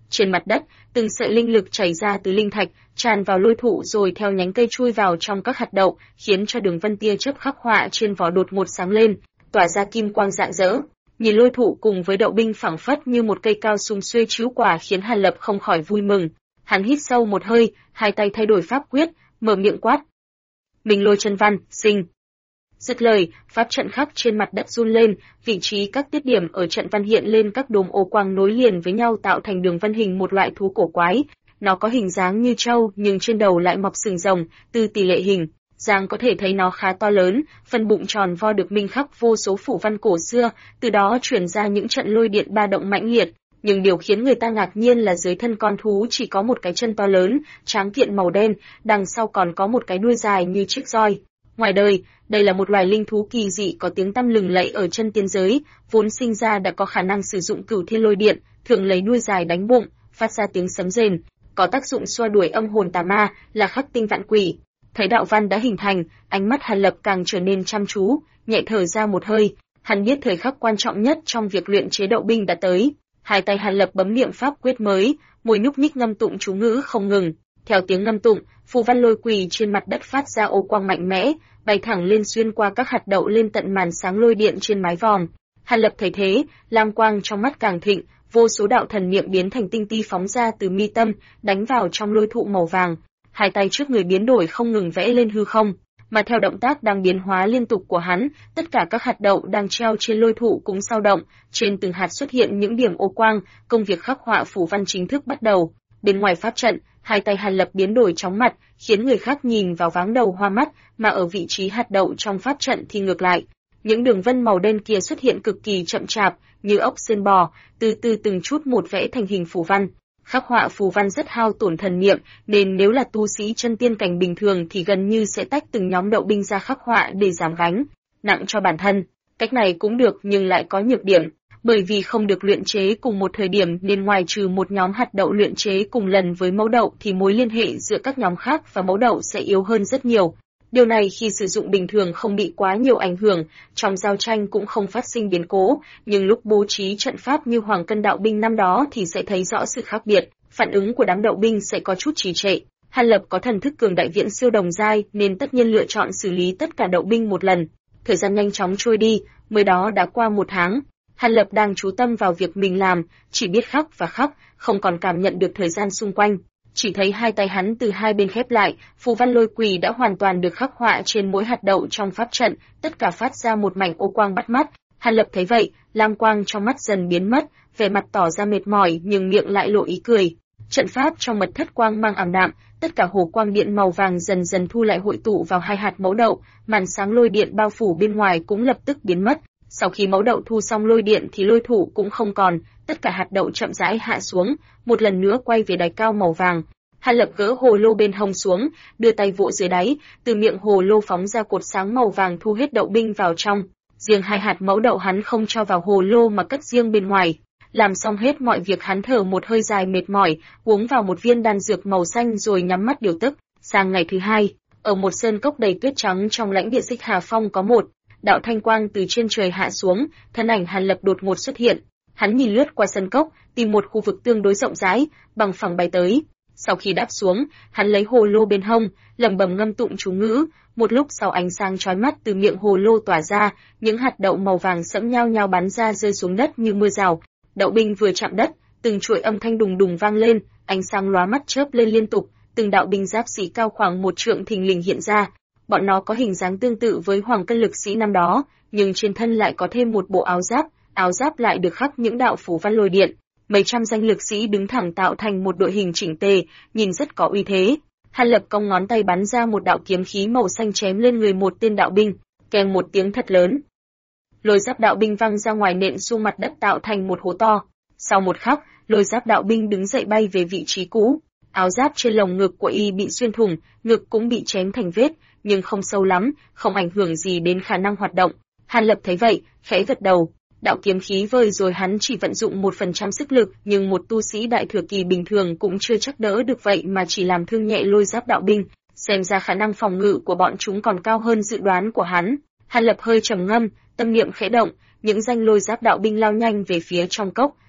Trên mặt đất, từng sợi linh lực chảy ra từ linh thạch, tràn vào lôi thụ rồi theo nhánh cây chui vào trong các hạt đậu, khiến cho đường vân tia chớp khắc họa trên vỏ đột ngột sáng lên, tỏa ra kim quang rạng rỡ. Nhìn lôi thụ cùng với đậu binh phảng phất như một cây cao sum xuê chiếu quả khiến Hàn Lập không khỏi vui mừng. Hắn hít sâu một hơi, hai tay thay đổi pháp quyết, mở miệng quát: Mình Lôi chân văn, sinh. Dứt lời, pháp trận khắc trên mặt đất run lên, vị trí các tiết điểm ở trận văn hiện lên các đốm ô quang nối liền với nhau tạo thành đường vân hình một loại thú cổ quái. Nó có hình dáng như trâu nhưng trên đầu lại mọc sừng rồng, từ tỷ lệ hình dáng có thể thấy nó khá to lớn, phần bụng tròn vo được minh khắc vô số phủ văn cổ xưa, từ đó truyền ra những trận lôi điện ba động mãnh liệt. Nhưng điều khiến người ta ngạc nhiên là dưới thân con thú chỉ có một cái chân to lớn, tráng kiện màu đen, đằng sau còn có một cái đuôi dài như chiếc roi. Ngoài đời, đây là một loài linh thú kỳ dị có tiếng tăm lừng lẫy ở chân tiên giới, vốn sinh ra đã có khả năng sử dụng cửu thiên lôi điện, thường lấy đuôi dài đánh bụng, phát ra tiếng sấm rền, có tác dụng xua đuổi âm hồn tà ma, là khắc tinh vạn quỷ. Thấy đạo văn đã hình thành, ánh mắt Hàn Lập càng trở nên chăm chú, nhẹ thở ra một hơi, hắn biết thời khắc quan trọng nhất trong việc luyện chế đậu binh đã tới. Hai tay Hàn Lập bấm niệm pháp quyết mới, môi nhúc nhích ngâm tụng chú ngữ không ngừng. Theo tiếng ngâm tụng, phù văn lôi quỳ trên mặt đất phát ra ô quang mạnh mẽ, bay thẳng lên xuyên qua các hạt đậu lên tận màn sáng lôi điện trên mái vòm. Hàn Lập thấy thế, lam quang trong mắt càng thịnh, vô số đạo thần niệm biến thành tinh ti phóng ra từ mi tâm, đánh vào trong lôi thụ màu vàng. Hai tay trước người biến đổi không ngừng vẽ lên hư không, mà theo động tác đang biến hóa liên tục của hắn, tất cả các hạt đậu đang treo trên lôi thụ cũng dao động, trên từng hạt xuất hiện những điểm ô quang, công việc khắc họa phù văn chính thức bắt đầu. Bên ngoài pháp trận, hai tay Hàn Lập biến đổi chóng mặt, khiến người khác nhìn vào váng đầu hoa mắt, mà ở vị trí hạt đậu trong pháp trận thì ngược lại. Những đường vân màu đen kia xuất hiện cực kỳ chậm chạp, như ốc sên bò, từ từ từng chút một vẽ thành hình phù văn. Khắc họa phù văn rất hao tổn thần niệm, nên nếu là tu sĩ chân tiên cảnh bình thường thì gần như sẽ tách từng nhóm đậu binh ra khắc họa để giảm gánh nặng cho bản thân. Cách này cũng được nhưng lại có nhược điểm, bởi vì không được luyện chế cùng một thời điểm nên ngoài trừ một nhóm hạt đậu luyện chế cùng lần với mẫu đậu thì mối liên hệ giữa các nhóm khác và mẫu đậu sẽ yếu hơn rất nhiều. Điều này khi sử dụng bình thường không bị quá nhiều ảnh hưởng, trong giao tranh cũng không phát sinh biến cố, nhưng lúc bố trí trận pháp như Hoàng Cân đạo binh năm đó thì sẽ thấy rõ sự khác biệt, phản ứng của đám đậu binh sẽ có chút trì trệ. Hàn Lập có thần thức cường đại viễn siêu đồng giai nên tất nhiên lựa chọn xử lý tất cả đậu binh một lần. Thời gian nhanh chóng trôi đi, mới đó đã qua 1 tháng. Hàn Lập đang chú tâm vào việc mình làm, chỉ biết khắc và khắc, không còn cảm nhận được thời gian xung quanh. Chỉ thấy hai tay hắn từ hai bên khép lại, phù văn lôi quỳ đã hoàn toàn được khắc họa trên mỗi hạt đậu trong pháp trận, tất cả phát ra một mảnh ô quang bắt mắt. Hàn Lập thấy vậy, lam quang trong mắt dần biến mất, vẻ mặt tỏ ra mệt mỏi nhưng miệng lại lộ ý cười. Trận pháp trong mật thất quang mang ảm đạm, tất cả hồ quang điện màu vàng dần dần thu lại hội tụ vào hai hạt mẫu đậu, màn sáng lôi điện bao phủ bên ngoài cũng lập tức biến mất. Sau khi mẫu đậu thu xong lôi điện thì lôi thủ cũng không còn, tất cả hạt đậu chậm rãi hạ xuống, một lần nữa quay về đài cao màu vàng. Hàn Lập gỡ hồ lô bên hông xuống, đưa tay vỗ dưới đáy, từ miệng hồ lô phóng ra cột sáng màu vàng thu hết đậu binh vào trong. Riêng hai hạt mẫu đậu hắn không cho vào hồ lô mà cất riêng bên ngoài. Làm xong hết mọi việc hắn thở một hơi dài mệt mỏi, uống vào một viên đan dược màu xanh rồi nhắm mắt điều tức. Sang ngày thứ hai, ở một sơn cốc đầy tuyết trắng trong lãnh địa Xích Hà Phong có một đạo thanh quang từ trên trời hạ xuống, thân ảnh Hàn Lập đột ngột xuất hiện. Hắn nhìn lướt qua sân cốc, tìm một khu vực tương đối rộng rãi, bằng phẳng bay tới. Sau khi đáp xuống, hắn lấy hồ lô bên hông, lẩm bẩm ngâm tụng chú ngữ. Một lúc sau ánh sáng chói mắt từ miệng hồ lô tỏa ra, những hạt đậu màu vàng sẫm nhao nhao bắn ra rơi xuống đất như mưa rào. Đậu binh vừa chạm đất, từng chuỗi âm thanh đùng đùng vang lên, ánh sáng lóa mắt chớp lên liên tục, từng đạo binh giáp sĩ cao khoảng 1 trượng thình lình hiện ra. Bọn nó có hình dáng tương tự với Hoàng Cân lực sĩ năm đó, nhưng trên thân lại có thêm một bộ áo giáp lại được khắc những đạo phù văn lôi điện. Mấy trăm danh lực sĩ đứng thẳng tạo thành một đội hình chỉnh tề, nhìn rất có uy thế. Hàn Lập cong ngón tay bắn ra một đạo kiếm khí màu xanh chém lên người một tên đạo binh, kèm một tiếng thật lớn. Lôi giáp đạo binh văng ra ngoài nện xuống mặt đất tạo thành một hố to. Sau một khắc, lôi giáp đạo binh đứng dậy bay về vị trí cũ. Áo giáp trên lồng ngực của y bị xuyên thủng, ngực cũng bị chém thành vết, nhưng không sâu lắm, không ảnh hưởng gì đến khả năng hoạt động. Hàn Lập thấy vậy, khẽ gật đầu. Đạo kiếm khí vơi rồi hắn chỉ vận dụng 1% sức lực, nhưng một tu sĩ đại thừa kỳ bình thường cũng chưa chắc đỡ được vậy mà chỉ làm thương nhẹ lôi giáp đạo binh. Xem ra khả năng phòng ngự của bọn chúng còn cao hơn dự đoán của hắn. Hàn Lập hơi trầm ngâm, tâm niệm khẽ động, những danh lôi giáp đạo binh lao nhanh về phía trong cốc,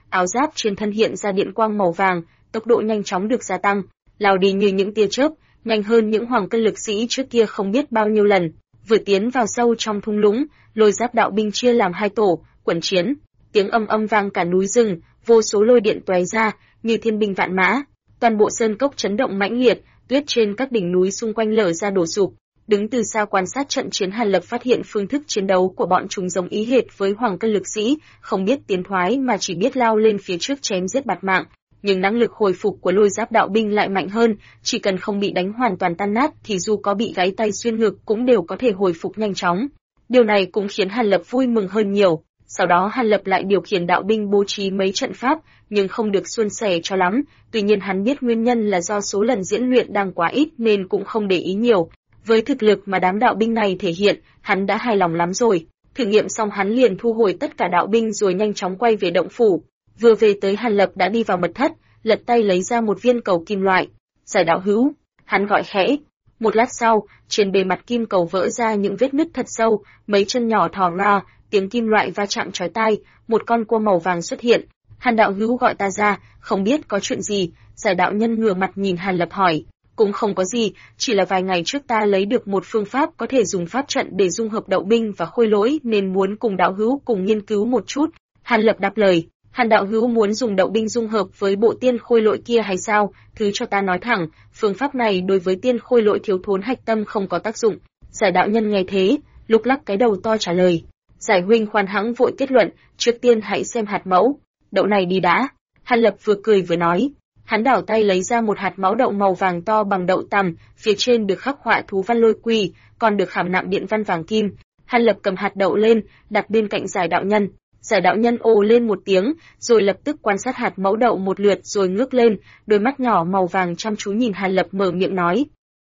áo giáp trên thân hiện ra điện quang màu vàng, tốc độ nhanh chóng được gia tăng, lao đi như những tia chớp, nhanh hơn những hoàng cân lực sĩ trước kia không biết bao nhiêu lần. Vừa tiến vào sâu trong thung lũng, Lôi Giáp đạo binh chia làm hai tổ, quần chiến. Tiếng âm âm vang cả núi rừng, vô số lôi điện tóe ra, như thiên binh vạn mã. Toàn bộ sơn cốc chấn động mãnh liệt, tuyết trên các đỉnh núi xung quanh lở ra đổ sụp. Đứng từ xa quan sát trận chiến, Hàn Lập phát hiện phương thức chiến đấu của bọn chúng giống ý hệt với hoàng cân lực sĩ, không biết tiến thoái mà chỉ biết lao lên phía trước chém giết bạt mạng. Nhưng năng lực hồi phục của Lôi Giáp đạo binh lại mạnh hơn, chỉ cần không bị đánh hoàn toàn tan nát thì dù có bị gáy tay xuyên ngực cũng đều có thể hồi phục nhanh chóng. Điều này cũng khiến Hàn Lập vui mừng hơn nhiều. Sau đó Hàn Lập lại điều khiển đạo binh bố trí mấy trận pháp, nhưng không được suôn sẻ cho lắm. Tuy nhiên hắn biết nguyên nhân là do số lần diễn luyện đang quá ít nên cũng không để ý nhiều. Với thực lực mà đám đạo binh này thể hiện, hắn đã hài lòng lắm rồi. Thử nghiệm xong hắn liền thu hồi tất cả đạo binh rồi nhanh chóng quay về động phủ. Vừa về tới Hàn Lập đã đi vào mật thất, lật tay lấy ra một viên cầu kim loại. Giải đạo hữu, hắn gọi khẽ. Một lát sau, trên bề mặt kim cầu vỡ ra những vết nứt thật sâu, mấy chân nhỏ thò ra, tiếng kim loại va chạm chói tai, một con cua màu vàng xuất hiện. Hàn đạo hữu gọi ta ra, không biết có chuyện gì? Giải đạo nhân ngửa mặt nhìn Hàn Lập hỏi. Cũng không có gì, chỉ là vài ngày trước ta lấy được một phương pháp có thể dùng pháp trận để dung hợp đậu binh và khôi lỗi nên muốn cùng đạo hữu cùng nghiên cứu một chút. Hàn Lập đáp lời. Hàn đạo hữu muốn dùng đậu binh dung hợp với bộ tiên khôi lỗi kia hay sao? Thứ cho ta nói thẳng, phương pháp này đối với tiên khôi lỗi thiếu thốn hạch tâm không có tác dụng. Giải đạo nhân nghe thế, lúc lắc cái đầu to trả lời. Giải huynh khoan hãng vội kết luận, trước tiên hãy xem hạt mẫu. Đậu này đi đã. Hàn Lập vừa cười vừa nói. Hắn đảo tay lấy ra một hạt mẫu đậu màu vàng to bằng đậu tằm, phía trên được khắc họa thú văn lôi quỳ, còn được khảm nạm điện văn vàng kim. Hàn Lập cầm hạt đậu lên, đặt bên cạnh giải đạo nhân. Giải đạo nhân ồ lên một tiếng, rồi lập tức quan sát hạt mẫu đậu một lượt rồi ngước lên, đôi mắt nhỏ màu vàng chăm chú nhìn Hàn Lập mở miệng nói.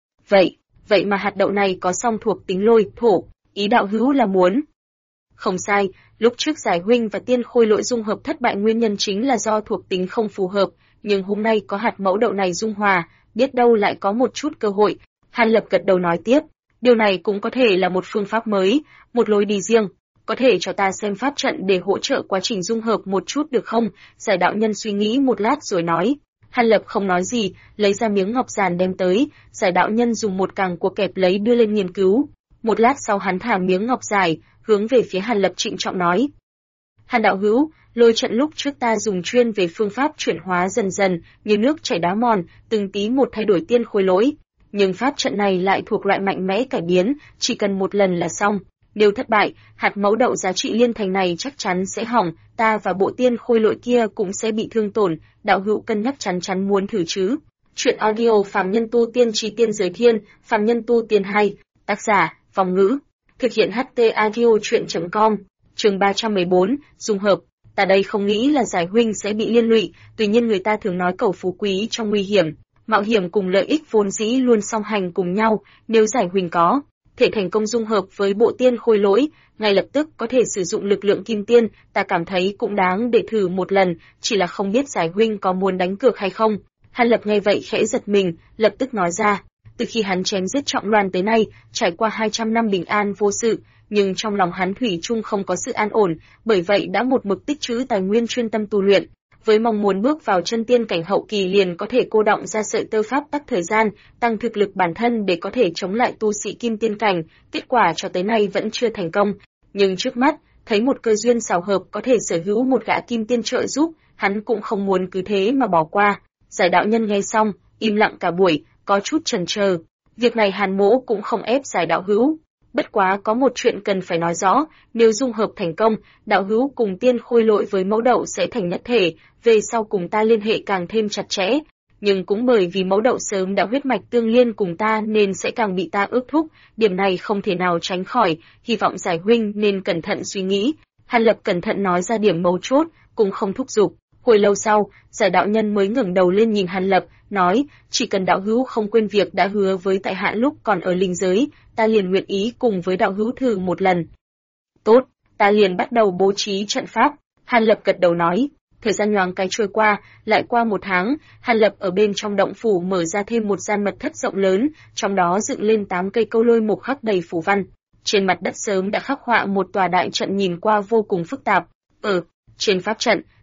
Vậy mà hạt đậu này có song thuộc tính lôi, thổ, ý đạo hữu là muốn. Không sai, lúc trước giải huynh và tiên khôi lỗi dung hợp thất bại nguyên nhân chính là do thuộc tính không phù hợp, nhưng hôm nay có hạt mẫu đậu này dung hòa, biết đâu lại có một chút cơ hội. Hàn Lập gật đầu nói tiếp, điều này cũng có thể là một phương pháp mới, một lối đi riêng. Có thể cho ta xem pháp trận để hỗ trợ quá trình dung hợp một chút được không? Giải đạo nhân suy nghĩ một lát rồi nói. Hàn Lập không nói gì, lấy ra miếng ngọc giản đem tới, giải đạo nhân dùng một càng của kẹp lấy đưa lên nghiên cứu. Một lát sau hắn thả miếng ngọc dài, hướng về phía Hàn Lập trịnh trọng nói. Hàn đạo hữu, lôi trận lúc trước ta dùng chuyên về phương pháp chuyển hóa dần dần, như nước chảy đá mòn, từng tí một thay đổi tiên khôi lỗi. Nhưng pháp trận này lại thuộc loại mạnh mẽ cải biến, chỉ cần một lần là xong. Nếu thất bại, hạt mẫu đậu giá trị liên thành này chắc chắn sẽ hỏng, ta và bộ tiên khôi lỗi kia cũng sẽ bị thương tổn, đạo hữu cân nhắc chắn chắn muốn thử chứ. Chuyện audio Phàm Nhân Tu Tiên Chí Tiên Giới Thiên, Phàm Nhân Tu Tiên 2, tác giả, Vong Ngữ, thực hiện HT Audio Chuyện.com, chương 314, dung hợp. Ta đây không nghĩ là giải huynh sẽ bị liên lụy, tuy nhiên người ta thường nói cầu phú quý trong nguy hiểm, mạo hiểm cùng lợi ích vốn dĩ luôn song hành cùng nhau, nếu giải huynh có thể thành công dung hợp với bộ tiên khôi lỗi, ngay lập tức có thể sử dụng lực lượng kim tiên, ta cảm thấy cũng đáng để thử một lần, chỉ là không biết giải huynh có muốn đánh cược hay không. Hàn Lập nghe vậy khẽ giật mình, lập tức nói ra, từ khi hắn chém giết Trọng Loan tới nay, trải qua 200 năm bình an vô sự, nhưng trong lòng hắn thủy chung không có sự an ổn, bởi vậy đã một mực tích trữ tài nguyên chuyên tâm tu luyện. Với mong muốn bước vào chân tiên cảnh hậu kỳ liền có thể cô đọng ra sợi tơ pháp tắc thời gian, tăng thực lực bản thân để có thể chống lại tu sĩ kim tiên cảnh, kết quả cho tới nay vẫn chưa thành công. Nhưng trước mắt, thấy một cơ duyên xảo hợp có thể sở hữu một gã kim tiên trợ giúp, hắn cũng không muốn cứ thế mà bỏ qua. Giải đạo nhân nghe xong, im lặng cả buổi, có chút chần chờ. Việc này Hàn Mỗ cũng không ép giải đạo hữu. Bất quá có một chuyện cần phải nói rõ, nếu dung hợp thành công, đạo hữu cùng tiên khôi lỗi với mẫu đậu sẽ thành nhất thể, về sau cùng ta liên hệ càng thêm chặt chẽ. Nhưng cũng bởi vì mẫu đậu sớm đã huyết mạch tương liên cùng ta nên sẽ càng bị ta ước thúc, điểm này không thể nào tránh khỏi, hy vọng giải huynh nên cẩn thận suy nghĩ. Hàn Lập cẩn thận nói ra điểm mấu chốt, cũng không thúc giục. Hồi lâu sau, giải đạo nhân mới ngẩng đầu lên nhìn Hàn Lập, nói, chỉ cần đạo hữu không quên việc đã hứa với tại hạ lúc còn ở linh giới, ta liền nguyện ý cùng với đạo hữu thử một lần. Tốt, ta liền bắt đầu bố trí trận pháp. Hàn Lập gật đầu nói. Thời gian nhoáng cái trôi qua, lại qua 1 tháng, Hàn Lập ở bên trong động phủ mở ra thêm một gian mật thất rộng lớn, trong đó dựng lên 8 cây câu lôi mục khắc đầy phù văn. Trên mặt đất sớm đã khắc họa một tòa đại trận nhìn qua vô cùng phức tạp. Trên pháp trận,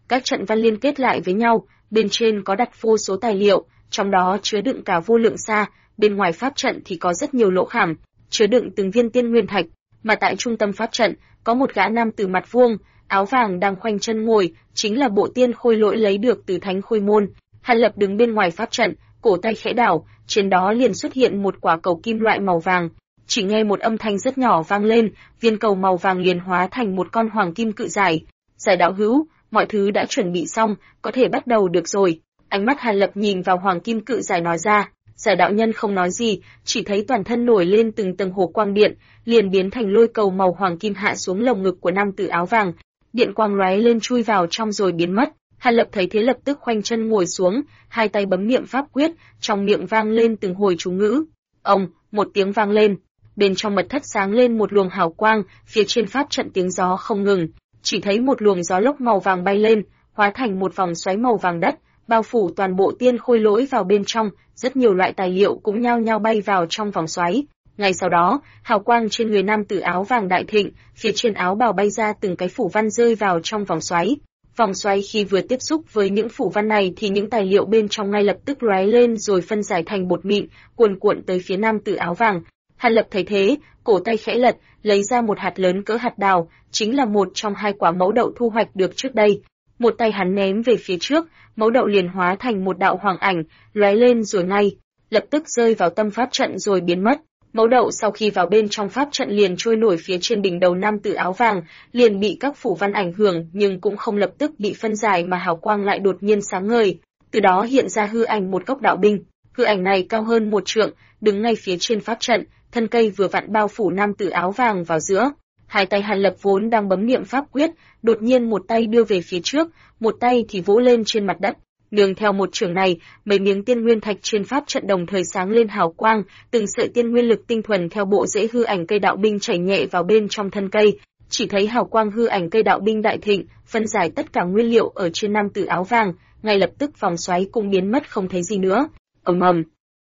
Các trận văn liên kết lại với nhau, bên trên có đặt vô số tài liệu, trong đó chứa đựng cả vô lượng sa, bên ngoài pháp trận thì có rất nhiều lỗ khảm, chứa đựng từng viên tiên nguyên thạch, mà tại trung tâm pháp trận, có một gã nam tử mặt vuông, áo vàng đang khoanh chân ngồi, chính là bộ tiên khôi lỗi lấy được từ Thánh Khôi môn. Hàn Lập đứng bên ngoài pháp trận, cổ tay khẽ đảo, trên đó liền xuất hiện một quả cầu kim loại màu vàng. Chỉ nghe một âm thanh rất nhỏ vang lên, viên cầu màu vàng liền hóa thành một con hoàng kim cự giải. Giải đạo hữu, mọi thứ đã chuẩn bị xong, có thể bắt đầu được rồi. Ánh mắt Hàn Lập nhìn vào hoàng kim cự giải nói ra. Giải đạo nhân không nói gì, chỉ thấy toàn thân nổi lên từng tầng hồ quang điện, liền biến thành lôi cầu màu hoàng kim hạ xuống lồng ngực của nam tử áo vàng. Điện quang lóe lên chui vào trong rồi biến mất. Hàn Lập thấy thế lập tức khoanh chân ngồi xuống, hai tay bấm niệm pháp quyết, trong miệng vang lên từng hồi chú ngữ. Ông, một tiếng vang lên, bên trong mật thất sáng lên một luồng hào quang, phía trên pháp trận tiếng gió không ngừng, chỉ thấy một luồng gió lốc màu vàng bay lên, hóa thành một vòng xoáy màu vàng đất, bao phủ toàn bộ tiên khôi lỗi vào bên trong, rất nhiều loại tài liệu cũng nhao nhao bay vào trong vòng xoáy. Ngay sau đó, hào quang trên người nam tử áo vàng đại thịnh, phía trên áo bào bay ra từng cái phủ văn rơi vào trong vòng xoáy. Vòng xoáy khi vừa tiếp xúc với những phủ văn này thì những tài liệu bên trong ngay lập tức lóe lên rồi phân giải thành bột mịn, cuồn cuộn tới phía nam tử áo vàng. Hàn Lập thấy thế, cổ tay khẽ lật, lấy ra một hạt lớn cỡ hạt đào, chính là một trong hai quả mẫu đậu thu hoạch được trước đây. Một tay hắn ném về phía trước, mẫu đậu liền hóa thành một đạo hoàng ảnh, lóe lên rồi ngay, lập tức rơi vào tâm pháp trận rồi biến mất. Mẫu đậu sau khi vào bên trong pháp trận liền trôi nổi phía trên đỉnh đầu nam tử áo vàng, liền bị các phủ văn ảnh hưởng nhưng cũng không lập tức bị phân giải mà hào quang lại đột nhiên sáng ngời. Từ đó hiện ra hư ảnh một cốc đạo binh. Hư ảnh này cao hơn 1 trượng, đứng ngay phía trên pháp trận, thân cây vừa vặn bao phủ nam tử áo vàng vào giữa. Hai tay Hàn Lập vốn đang bấm niệm pháp quyết, đột nhiên một tay đưa về phía trước, một tay thì vỗ lên trên mặt đất. Nương theo một chưởng này, mấy miếng tiên nguyên thạch trên pháp trận đồng thời sáng lên hào quang, từng sợi tiên nguyên lực tinh thuần theo bộ rễ hư ảnh cây đạo binh chảy nhẹ vào bên trong thân cây. Chỉ thấy hào quang hư ảnh cây đạo binh đại thịnh, phân giải tất cả nguyên liệu ở trên nam tử áo vàng, ngay lập tức vòng xoáy cũng biến mất không thấy gì nữa. Ầm ầm.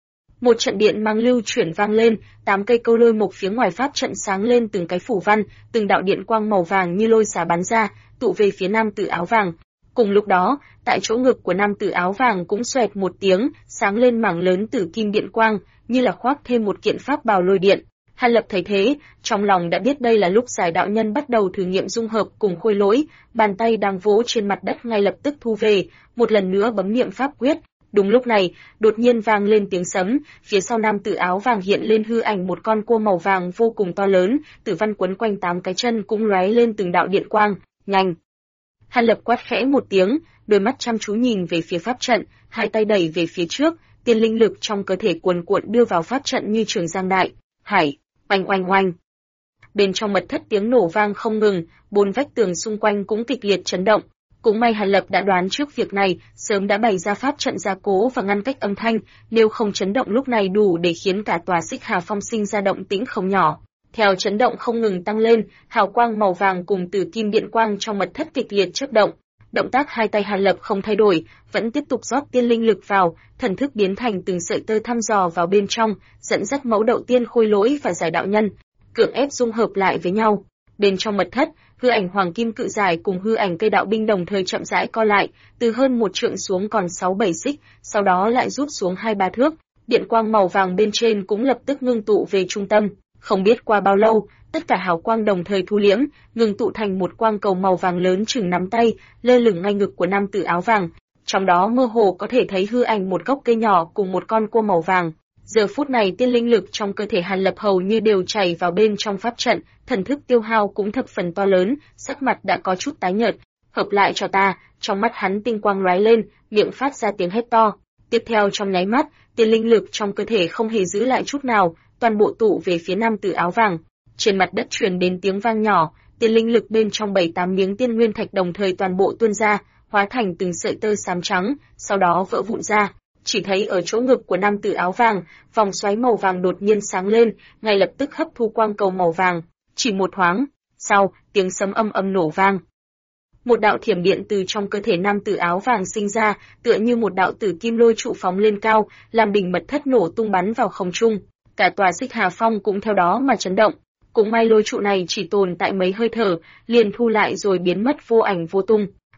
Một trận điện mang lưu chuyển vang lên, 8 cây câu lôi mộc phía ngoài pháp trận sáng lên từng cái phủ văn, từng đạo điện quang màu vàng như lôi xả bắn ra, tụ về phía nam tử áo vàng. Cùng lúc đó, tại chỗ ngực của nam tử áo vàng cũng xoẹt một tiếng, sáng lên mảng lớn tử kim điện quang, như là khoác thêm một kiện pháp bào lôi điện. Hàn Lập thấy thế, trong lòng đã biết đây là lúc giải đạo nhân bắt đầu thử nghiệm dung hợp cùng khôi lỗi, bàn tay đang vỗ trên mặt đất ngay lập tức thu về, một lần nữa bấm niệm pháp quyết. Đúng lúc này, đột nhiên vang lên tiếng sấm, phía sau nam tử áo vàng hiện lên hư ảnh một con cua màu vàng vô cùng to lớn, tử văn quấn quanh 8 cái chân cũng lóe lên từng đạo điện quang, nhanh. Hàn Lập quát khẽ một tiếng, đôi mắt chăm chú nhìn về phía pháp trận, hai tay đẩy về phía trước, tiên linh lực trong cơ thể cuồn cuộn đưa vào pháp trận như trường giang đại hải, oanh oanh oanh. Bên trong mật thất tiếng nổ vang không ngừng, 4 vách tường xung quanh cũng kịch liệt chấn động. Cũng may Hàn Lập đã đoán trước việc này, sớm đã bày ra pháp trận gia cố và ngăn cách âm thanh, nếu không chấn động lúc này đủ để khiến cả tòa Xích Hà Phong sinh ra động tĩnh không nhỏ. Theo chấn động không ngừng tăng lên, hào quang màu vàng cùng tử kim điện quang trong mật thất kịch liệt chớp động. Động tác hai tay Hàn Lập không thay đổi, vẫn tiếp tục rót tiên linh lực vào, thần thức biến thành từng sợi tơ thăm dò vào bên trong, dẫn dắt mẫu đậu tiên khôi lỗi và giải đạo nhân, cưỡng ép dung hợp lại với nhau. Bên trong mật thất, hư ảnh hoàng kim cự giải cùng hư ảnh cây đạo binh đồng thời chậm rãi co lại, từ hơn 1 trượng xuống còn 6-7 xích, sau đó lại rút xuống 2-3 thước. Điện quang màu vàng bên trên cũng lập tức ngưng tụ về trung tâm. Không biết qua bao lâu, tất cả hào quang đồng thời thu liễm, ngưng tụ thành một quang cầu màu vàng lớn chừng nắm tay, lơ lửng ngay ngực của nam tử áo vàng. Trong đó mơ hồ có thể thấy hư ảnh một gốc cây nhỏ cùng một con cua màu vàng. Giờ phút này tiên linh lực trong cơ thể Hàn Lập hầu như đều chảy vào bên trong pháp trận, thần thức tiêu hao cũng thập phần to lớn, sắc mặt đã có chút tái nhợt. Hợp lại cho ta, trong mắt hắn tinh quang lóe lên, miệng phát ra tiếng hét to. Tiếp theo trong nháy mắt, tiên linh lực trong cơ thể không hề giữ lại chút nào, toàn bộ tụ về phía nam tử áo vàng. Trên mặt đất truyền đến tiếng vang nhỏ, tiên linh lực bên trong 7-8 miếng tiên nguyên thạch đồng thời toàn bộ tuôn ra, hóa thành từng sợi tơ xám trắng, sau đó vỡ vụn ra. Chỉ thấy ở chỗ ngực của nam tử áo vàng, vòng xoáy màu vàng đột nhiên sáng lên, ngay lập tức hấp thu quang cầu màu vàng. Chỉ một thoáng, sau, tiếng sấm âm âm nổ vang. Một đạo thiểm điện từ trong cơ thể nam tử áo vàng sinh ra, tựa như một đạo tử kim lôi trụ phóng lên cao, làm đỉnh mật thất nổ tung bắn vào không trung. Cả tòa Xích Hà Phong cũng theo đó mà chấn động. Cũng may lôi trụ này chỉ tồn tại mấy hơi thở, liền thu lại rồi biến mất vô ảnh vô tung.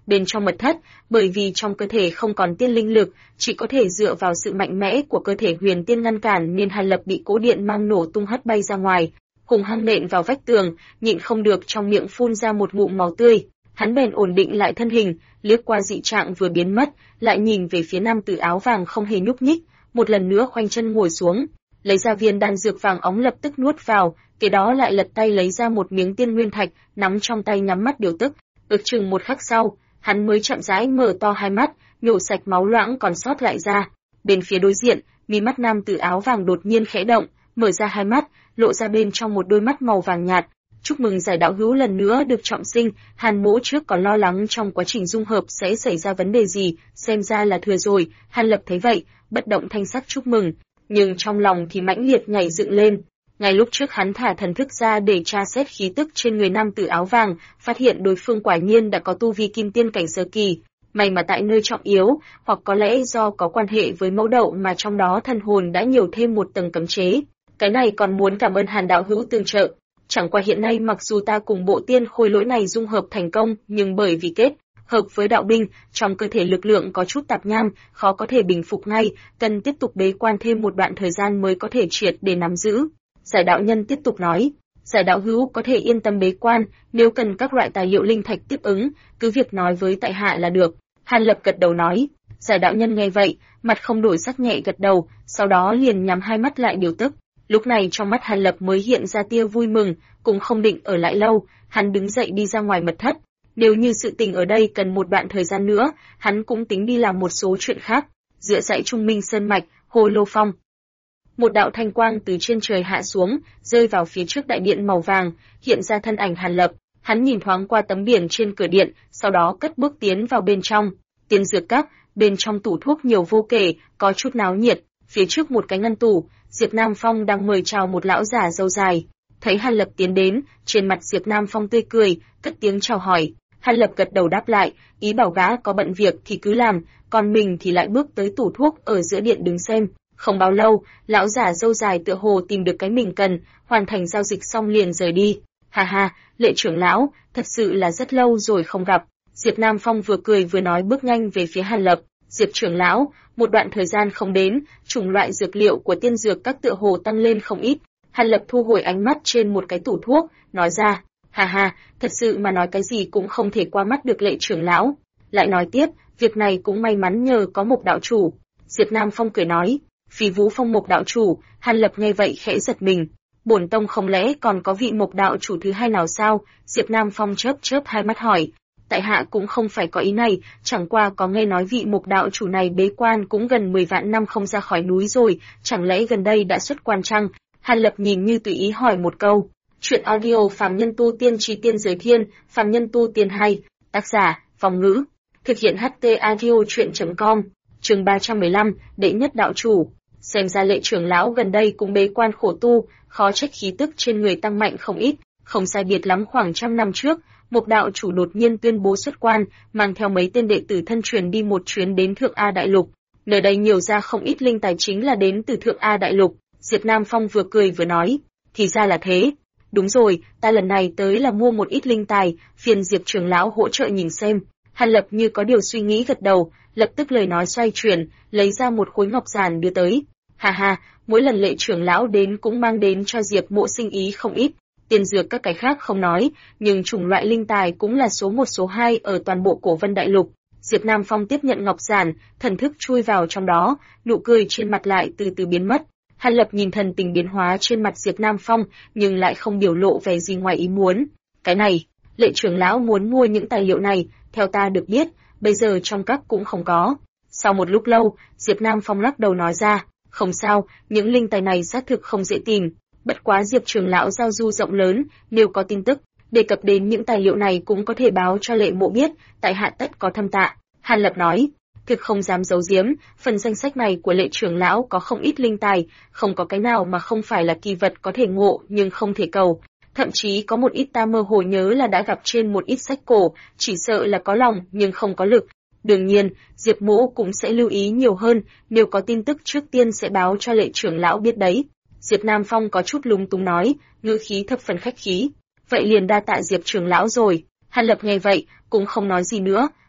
Bên trong mật thất, bởi vì trong cơ thể không còn tiên linh lực, chỉ có thể dựa vào sự mạnh mẽ của cơ thể huyền tiên ngăn cản nên Hàn Lập bị cỗ điện mang nổ tung hất bay ra ngoài, hung hăng nện vào vách tường, nhịn không được trong miệng phun ra một ngụm máu tươi. Hắn bèn ổn định lại thân hình, liếc qua dị trạng vừa biến mất, lại nhìn về phía nam tử áo vàng không hề nhúc nhích, một lần nữa khoanh chân ngồi xuống, lấy ra viên đan dược vàng óng lập tức nuốt vào, kế đó lại lật tay lấy ra một miếng tiên nguyên thạch, nắm trong tay nhắm mắt điều tức. Ước chừng một khắc sau, hắn mới chậm rãi mở to hai mắt, nhổ sạch máu loãng còn sót lại ra. Bên phía đối diện, mí mắt nam tử áo vàng đột nhiên khẽ động, mở ra hai mắt, lộ ra bên trong một đôi mắt màu vàng nhạt. Chúc mừng giải đạo hữu lần nữa được trọng sinh. Hàn Mỗ trước còn lo lắng trong quá trình dung hợp sẽ xảy ra vấn đề gì, xem ra là thừa rồi. Hàn Lập thấy vậy, bất động thanh sắc chúc mừng, nhưng trong lòng thì mãnh liệt nhảy dựng lên. Ngay lúc trước hắn thả thần thức ra để tra xét khí tức trên người nam tử áo vàng, phát hiện đối phương quả nhiên đã có tu vi kim tiên cảnh sơ kỳ. May mà tại nơi trọng yếu, hoặc có lẽ do có quan hệ với mẫu đậu mà trong đó thần hồn đã nhiều thêm một tầng cấm chế. Cái này còn muốn cảm ơn Hàn đạo hữu tương trợ. Chẳng qua hiện nay mặc dù ta cùng bộ tiên khôi lỗi này dung hợp thành công, nhưng bởi vì kết hợp với đạo binh, trong cơ thể lực lượng có chút tạp nham, khó có thể bình phục ngay, cần tiếp tục bế quan thêm một đoạn thời gian mới có thể triệt để nắm giữ. Giải đạo nhân tiếp tục nói, giải đạo hữu có thể yên tâm bế quan, nếu cần các loại tài liệu linh thạch tiếp ứng, cứ việc nói với tại hạ là được. Hàn Lập gật đầu nói, giải đạo nhân nghe vậy, mặt không đổi sắc nhẹ gật đầu, sau đó liền nhắm hai mắt lại điều tức. Lúc này trong mắt Hàn Lập mới hiện ra tia vui mừng, cũng không định ở lại lâu, hắn đứng dậy đi ra ngoài mật thất. Nếu như sự tình ở đây cần một đoạn thời gian nữa, hắn cũng tính đi làm một số chuyện khác. Giữa dãy Trung Minh Sơn Mạch, Hồ Lô Phong. Một đạo thanh quang từ trên trời hạ xuống, rơi vào phía trước đại điện màu vàng, hiện ra thân ảnh Hàn Lập. Hắn nhìn thoáng qua tấm biển trên cửa điện, sau đó cất bước tiến vào bên trong. Tiên dược các, bên trong tủ thuốc nhiều vô kể, có chút náo nhiệt. Phía trước một cái ngăn tủ, Diệp Nam Phong đang mời chào một lão giả râu dài. Thấy Hàn Lập tiến đến, trên mặt Diệp Nam Phong tươi cười, cất tiếng chào hỏi. Hàn Lập gật đầu đáp lại, ý bảo gã có bận việc thì cứ làm, còn mình thì lại bước tới tủ thuốc ở giữa điện đứng xem. Không bao lâu, lão giả râu dài tựa hồ tìm được cái mình cần, hoàn thành giao dịch xong liền rời đi. Ha ha, Lệ trưởng lão, thật sự là rất lâu rồi không gặp. Diệp Nam Phong vừa cười vừa nói bước nhanh về phía Hàn Lập. Diệp trưởng lão, một đoạn thời gian không đến, chủng loại dược liệu của tiên dược các tựa hồ tăng lên không ít. Hàn Lập thu hồi ánh mắt trên một cái tủ thuốc, nói ra, ha ha, thật sự mà nói cái gì cũng không thể qua mắt được Lệ trưởng lão. Lại nói tiếp, việc này cũng may mắn nhờ có Mộc đạo chủ. Diệp Nam Phong cười nói, Phỉ Vũ Phong Mộc đạo chủ. Hàn Lập nghe vậy khẽ giật mình. Bổn tông không lẽ còn có vị Mộc đạo chủ thứ hai nào sao? Diệp Nam Phong chớp chớp hai mắt hỏi. Tại hạ cũng không phải có ý này, chẳng qua có nghe nói vị Mộc đạo chủ này bế quan cũng gần 10 vạn năm không ra khỏi núi rồi, chẳng lẽ gần đây đã xuất quan chăng? Hàn Lập nhìn như tùy ý hỏi một câu. Chuyện audio Phàm Nhân Tu Tiên Chí Tiên Giới Thiên, Phàm Nhân Tu Tiên 2, tác giả, Phong Ngữ, thực hiện HT audio chuyện.com, chương 315, đệ nhất đạo chủ. Xem ra Lệ trưởng lão gần đây cũng bế quan khổ tu, khó trách khí tức trên người tăng mạnh không ít, không sai biệt lắm khoảng trăm năm trước. Mộc đạo chủ đột nhiên tuyên bố xuất quan, mang theo mấy tên đệ tử thân truyền đi một chuyến đến Thượng A Đại Lục. Nơi đây nhiều ra không ít linh tài chính là đến từ Thượng A Đại Lục. Diệp Nam Phong vừa cười vừa nói, thì ra là thế. Đúng rồi, ta lần này tới là mua một ít linh tài, phiền Diệp trưởng lão hỗ trợ nhìn xem. Hàn Lập như có điều suy nghĩ gật đầu, lập tức lời nói xoay chuyển, lấy ra một khối ngọc giản đưa tới. Ha ha, mỗi lần Lệ trưởng lão đến cũng mang đến cho Diệp Mộ sinh ý không ít. Tiên dược các cái khác không nói, nhưng chủng loại linh tài cũng là số 1 số 2 ở toàn bộ Cổ Vân Đại Lục. Diệp Nam Phong tiếp nhận ngọc giản, thần thức chui vào trong đó, nụ cười trên mặt lại từ từ biến mất. Hàn Lập nhìn thần tình biến hóa trên mặt Diệp Nam Phong, nhưng lại không biểu lộ vẻ gì ngoài ý muốn. Cái này, Lệ trưởng lão muốn mua những tài liệu này, theo ta được biết, bây giờ trong các cũng không có. Sau một lúc lâu, Diệp Nam Phong lắc đầu nói ra, không sao, những linh tài này xác thực không dễ tìm. Bất quá Diệp trưởng lão giao du rộng lớn, nếu có tin tức đề cập đến những tài liệu này cũng có thể báo cho Lệ Mộ biết, tại hạ tất có thâm tạ. Hàn Lập nói, thực không dám giấu giếm, phần danh sách này của Lệ trưởng lão có không ít linh tài, không có cái nào mà không phải là kỳ vật có thể ngộ nhưng không thể cầu. Thậm chí có một ít ta mơ hồ nhớ là đã gặp trên một ít sách cổ, chỉ sợ là có lòng nhưng không có lực. Đương nhiên, Diệp Mộ cũng sẽ lưu ý nhiều hơn, nếu có tin tức trước tiên sẽ báo cho Lệ trưởng lão biết đấy. Diệp Nam Phong có chút lúng túng nói, ngữ khí thập phần khách khí. Vậy liền đa tạ Diệp trưởng lão rồi. Hàn Lập nghe vậy, cũng không nói gì nữa,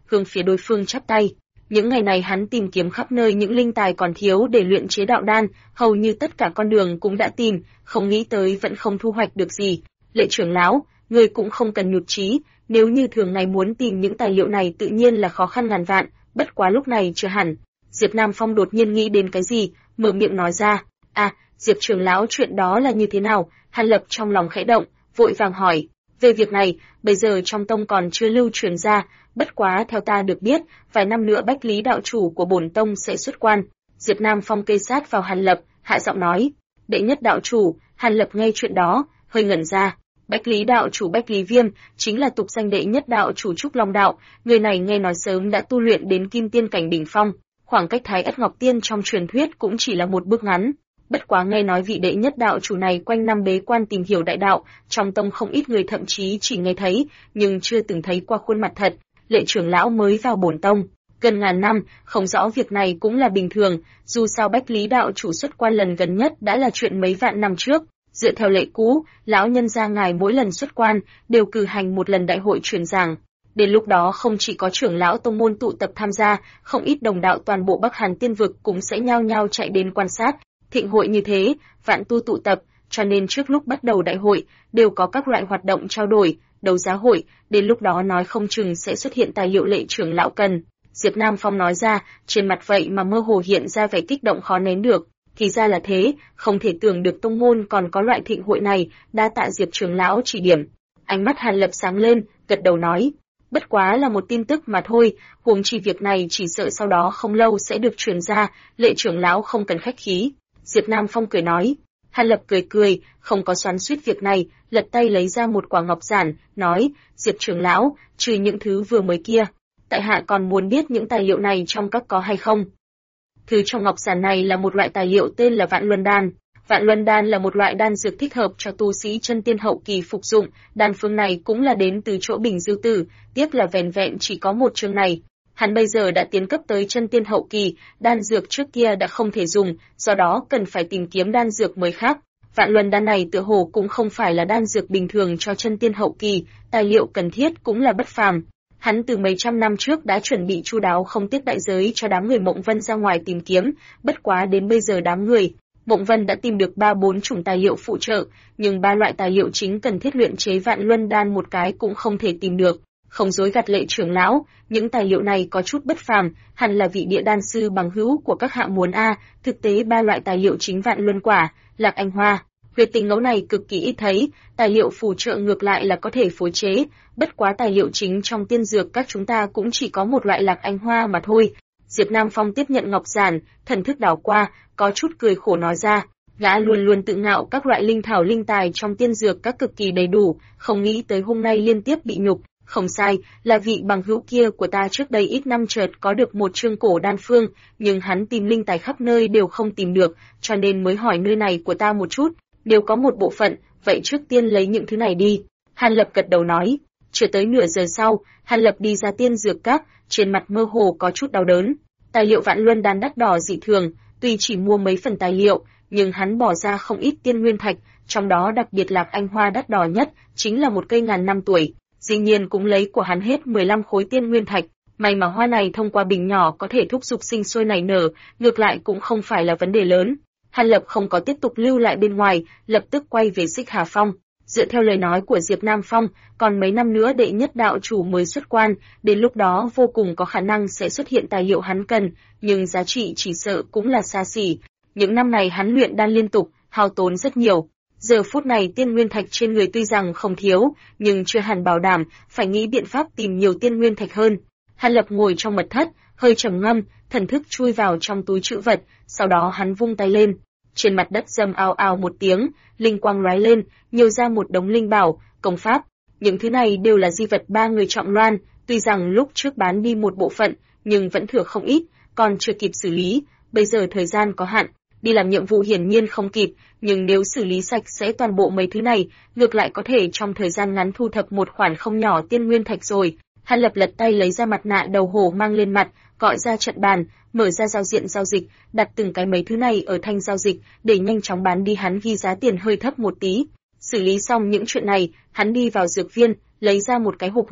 hướng phía đối phương chắp tay. Những ngày này hắn tìm kiếm khắp nơi những linh tài còn thiếu để luyện chế đạo đan, hầu như tất cả con đường cũng đã tìm, không nghĩ tới vẫn không thu hoạch được gì. Lệ trưởng lão, người cũng không cần nhụt chí, nếu như thường ngày muốn tìm những tài liệu này tự nhiên là khó khăn ngàn vạn, bất quá lúc này chưa hẳn. Diệp Nam Phong đột nhiên nghĩ đến cái gì, mở miệng nói ra. Diệp trưởng lão, chuyện đó là như thế nào? Hàn Lập trong lòng khẽ động, vội vàng hỏi. Về việc này, bây giờ trong tông còn chưa lưu truyền ra, bất quá theo ta được biết, vài năm nữa Bách Lý đạo chủ của bổn tông sẽ xuất quan. Diệp Nam Phong kê sát vào Hàn Lập, hạ giọng nói. Đệ nhất đạo chủ. Hàn Lập nghe chuyện đó, hơi ngẩn ra. Bách Lý đạo chủ Bách Lý Viêm chính là tục danh đệ nhất đạo chủ Trúc Long đạo, người này nghe nói sớm đã tu luyện đến kim tiên cảnh đỉnh phong, khoảng cách Thái Ất Ngọc Tiên trong truyền thuyết cũng chỉ là một bước ngắn. Bất quá nghe nói vị đệ nhất đạo chủ này quanh năm bế quan tìm hiểu đại đạo, trong tông không ít người thậm chí chỉ nghe thấy, nhưng chưa từng thấy qua khuôn mặt thật. Lệ trưởng lão mới vào bổn tông, gần ngàn năm, không rõ việc này cũng là bình thường, dù sao Bách Lý đạo chủ xuất quan lần gần nhất đã là chuyện mấy vạn năm trước. Dựa theo lệ cũ, lão nhân gia ngài mỗi lần xuất quan đều cử hành một lần đại hội truyền giảng. Đến lúc đó không chỉ có trưởng lão tông môn tụ tập tham gia, không ít đồng đạo toàn bộ Bắc Hàn Tiên vực cũng sẽ nhao nhao chạy đến quan sát. Thịnh hội như thế, vạn tu tụ tập, cho nên trước lúc bắt đầu đại hội đều có các loại hoạt động trao đổi, đấu giá hội, đến lúc đó nói không chừng sẽ xuất hiện tài liệu lệ trưởng lão cần. Diệp Nam Phong nói ra, trên mặt vậy mà mơ hồ hiện ra vẻ kích động khó nén được. Thì ra là thế, không thể tưởng được tông môn còn có loại thịnh hội này, đa tạ Diệp trưởng lão chỉ điểm. Ánh mắt Hàn Lập sáng lên, gật đầu nói, bất quá là một tin tức mà thôi, huống chi việc này chỉ sợ sau đó không lâu sẽ được truyền ra, lệ trưởng lão không cần khách khí. Diệp Nam Phong cười nói. Hàn Lập cười cười, không có xoắn xuýt việc này, lật tay lấy ra một quả ngọc giản, nói, Diệp trưởng lão, trừ những thứ vừa mới kia, tại hạ còn muốn biết những tài liệu này trong các có hay không. Thứ trong ngọc giản này là một loại tài liệu tên là Vạn Luân Đan. Vạn Luân Đan là một loại đan dược thích hợp cho tu sĩ chân tiên hậu kỳ phục dụng, đan phương này cũng là đến từ chỗ Bình Dư Tử, tiếc là vẻn vẹn chỉ có một chương này. Hắn bây giờ đã tiến cấp tới chân tiên hậu kỳ, đan dược trước kia đã không thể dùng, do đó cần phải tìm kiếm đan dược mới khác. Vạn Luân Đan này tựa hồ cũng không phải là đan dược bình thường cho chân tiên hậu kỳ, tài liệu cần thiết cũng là bất phàm. Hắn từ mấy trăm năm trước đã chuẩn bị chu đáo không tiếc đại giới cho đám người Mộng Vân ra ngoài tìm kiếm, bất quá đến bây giờ đám người Mộng Vân đã tìm được 3-4 chủng tài liệu phụ trợ, nhưng 3 loại tài liệu chính cần thiết luyện chế Vạn Luân Đan một cái cũng không thể tìm được. Không dối gạt lệ trưởng lão, những tài liệu này có chút bất phàm, hẳn là vị địa đan sư bằng hữu của các hạ muốn thực tế 3 loại tài liệu chính Vạn Luân Quả, Lạc Anh Hoa, huyết tinh ngẫu này cực kỳ ít thấy, tài liệu phù trợ ngược lại là có thể phối chế, bất quá tài liệu chính trong tiên dược các chúng ta cũng chỉ có một loại Lạc Anh Hoa mà thôi. Diệp Nam Phong tiếp nhận ngọc giản, thần thức đảo qua, có chút cười khổ nói ra, gã luôn luôn tự ngạo các loại linh thảo linh tài trong tiên dược các cực kỳ đầy đủ, không nghĩ tới hôm nay liên tiếp bị nhục. Không sai, là vị bằng hữu kia của ta trước đây ít năm chợt có được một chương cổ đan phương, nhưng hắn tìm linh tài khắp nơi đều không tìm được, cho nên mới hỏi nơi này của ta một chút, đều có một bộ phận, vậy trước tiên lấy những thứ này đi. Hàn Lập gật đầu nói. Chưa tới nửa giờ sau, Hàn Lập đi ra tiên dược các, trên mặt mơ hồ có chút đau đớn. Tài liệu Vạn Luân Đan đắt đỏ dị thường, tuy chỉ mua mấy phần tài liệu, nhưng hắn bỏ ra không ít tiên nguyên thạch, trong đó đặc biệt Lạc Anh Hoa đắt đỏ nhất, chính là một cây ngàn năm tuổi. Dĩ nhiên cũng lấy của hắn hết 15 khối tiên nguyên thạch, may mà hoa này thông qua bình nhỏ có thể thúc giục sinh sôi nảy nở, ngược lại cũng không phải là vấn đề lớn. Hàn Lập không có tiếp tục lưu lại bên ngoài, lập tức quay về Xích Hà Phong. Dựa theo lời nói của Diệp Nam Phong, còn mấy năm nữa đệ nhất đạo chủ mới xuất quan, đến lúc đó vô cùng có khả năng sẽ xuất hiện tài liệu hắn cần, nhưng giá trị chỉ sợ cũng là xa xỉ. Những năm này hắn luyện đan liên tục, hao tốn rất nhiều. Giờ phút này tiên nguyên thạch trên người tuy rằng không thiếu, nhưng chưa hẳn bảo đảm, phải nghĩ biện pháp tìm nhiều tiên nguyên thạch hơn. Hàn Lập ngồi trong mật thất, hơi trầm ngâm, thần thức chui vào trong túi trữ vật, sau đó hắn vung tay lên. Trên mặt đất rầm ào ào một tiếng, linh quang lóe lên, nhiều ra một đống linh bảo, công pháp. Những thứ này đều là di vật ba người trọng loan, tuy rằng lúc trước bán đi một bộ phận, nhưng vẫn thừa không ít, còn chưa kịp xử lý, bây giờ thời gian có hạn. Đi làm nhiệm vụ hiển nhiên không kịp, nhưng nếu xử lý sạch sẽ toàn bộ mấy thứ này, ngược lại có thể trong thời gian ngắn thu thập một khoản không nhỏ tiên nguyên thạch rồi. Hàn Lập lật tay lấy ra mặt nạ đầu hổ mang lên mặt, gọi ra trận bàn, mở ra giao diện giao dịch, đặt từng cái mấy thứ này ở thanh giao dịch, để nhanh chóng bán đi. Hắn ghi giá tiền hơi thấp một tí. Xử lý xong những chuyện này, hắn đi vào dược viên, lấy ra một cái hộp ngọc,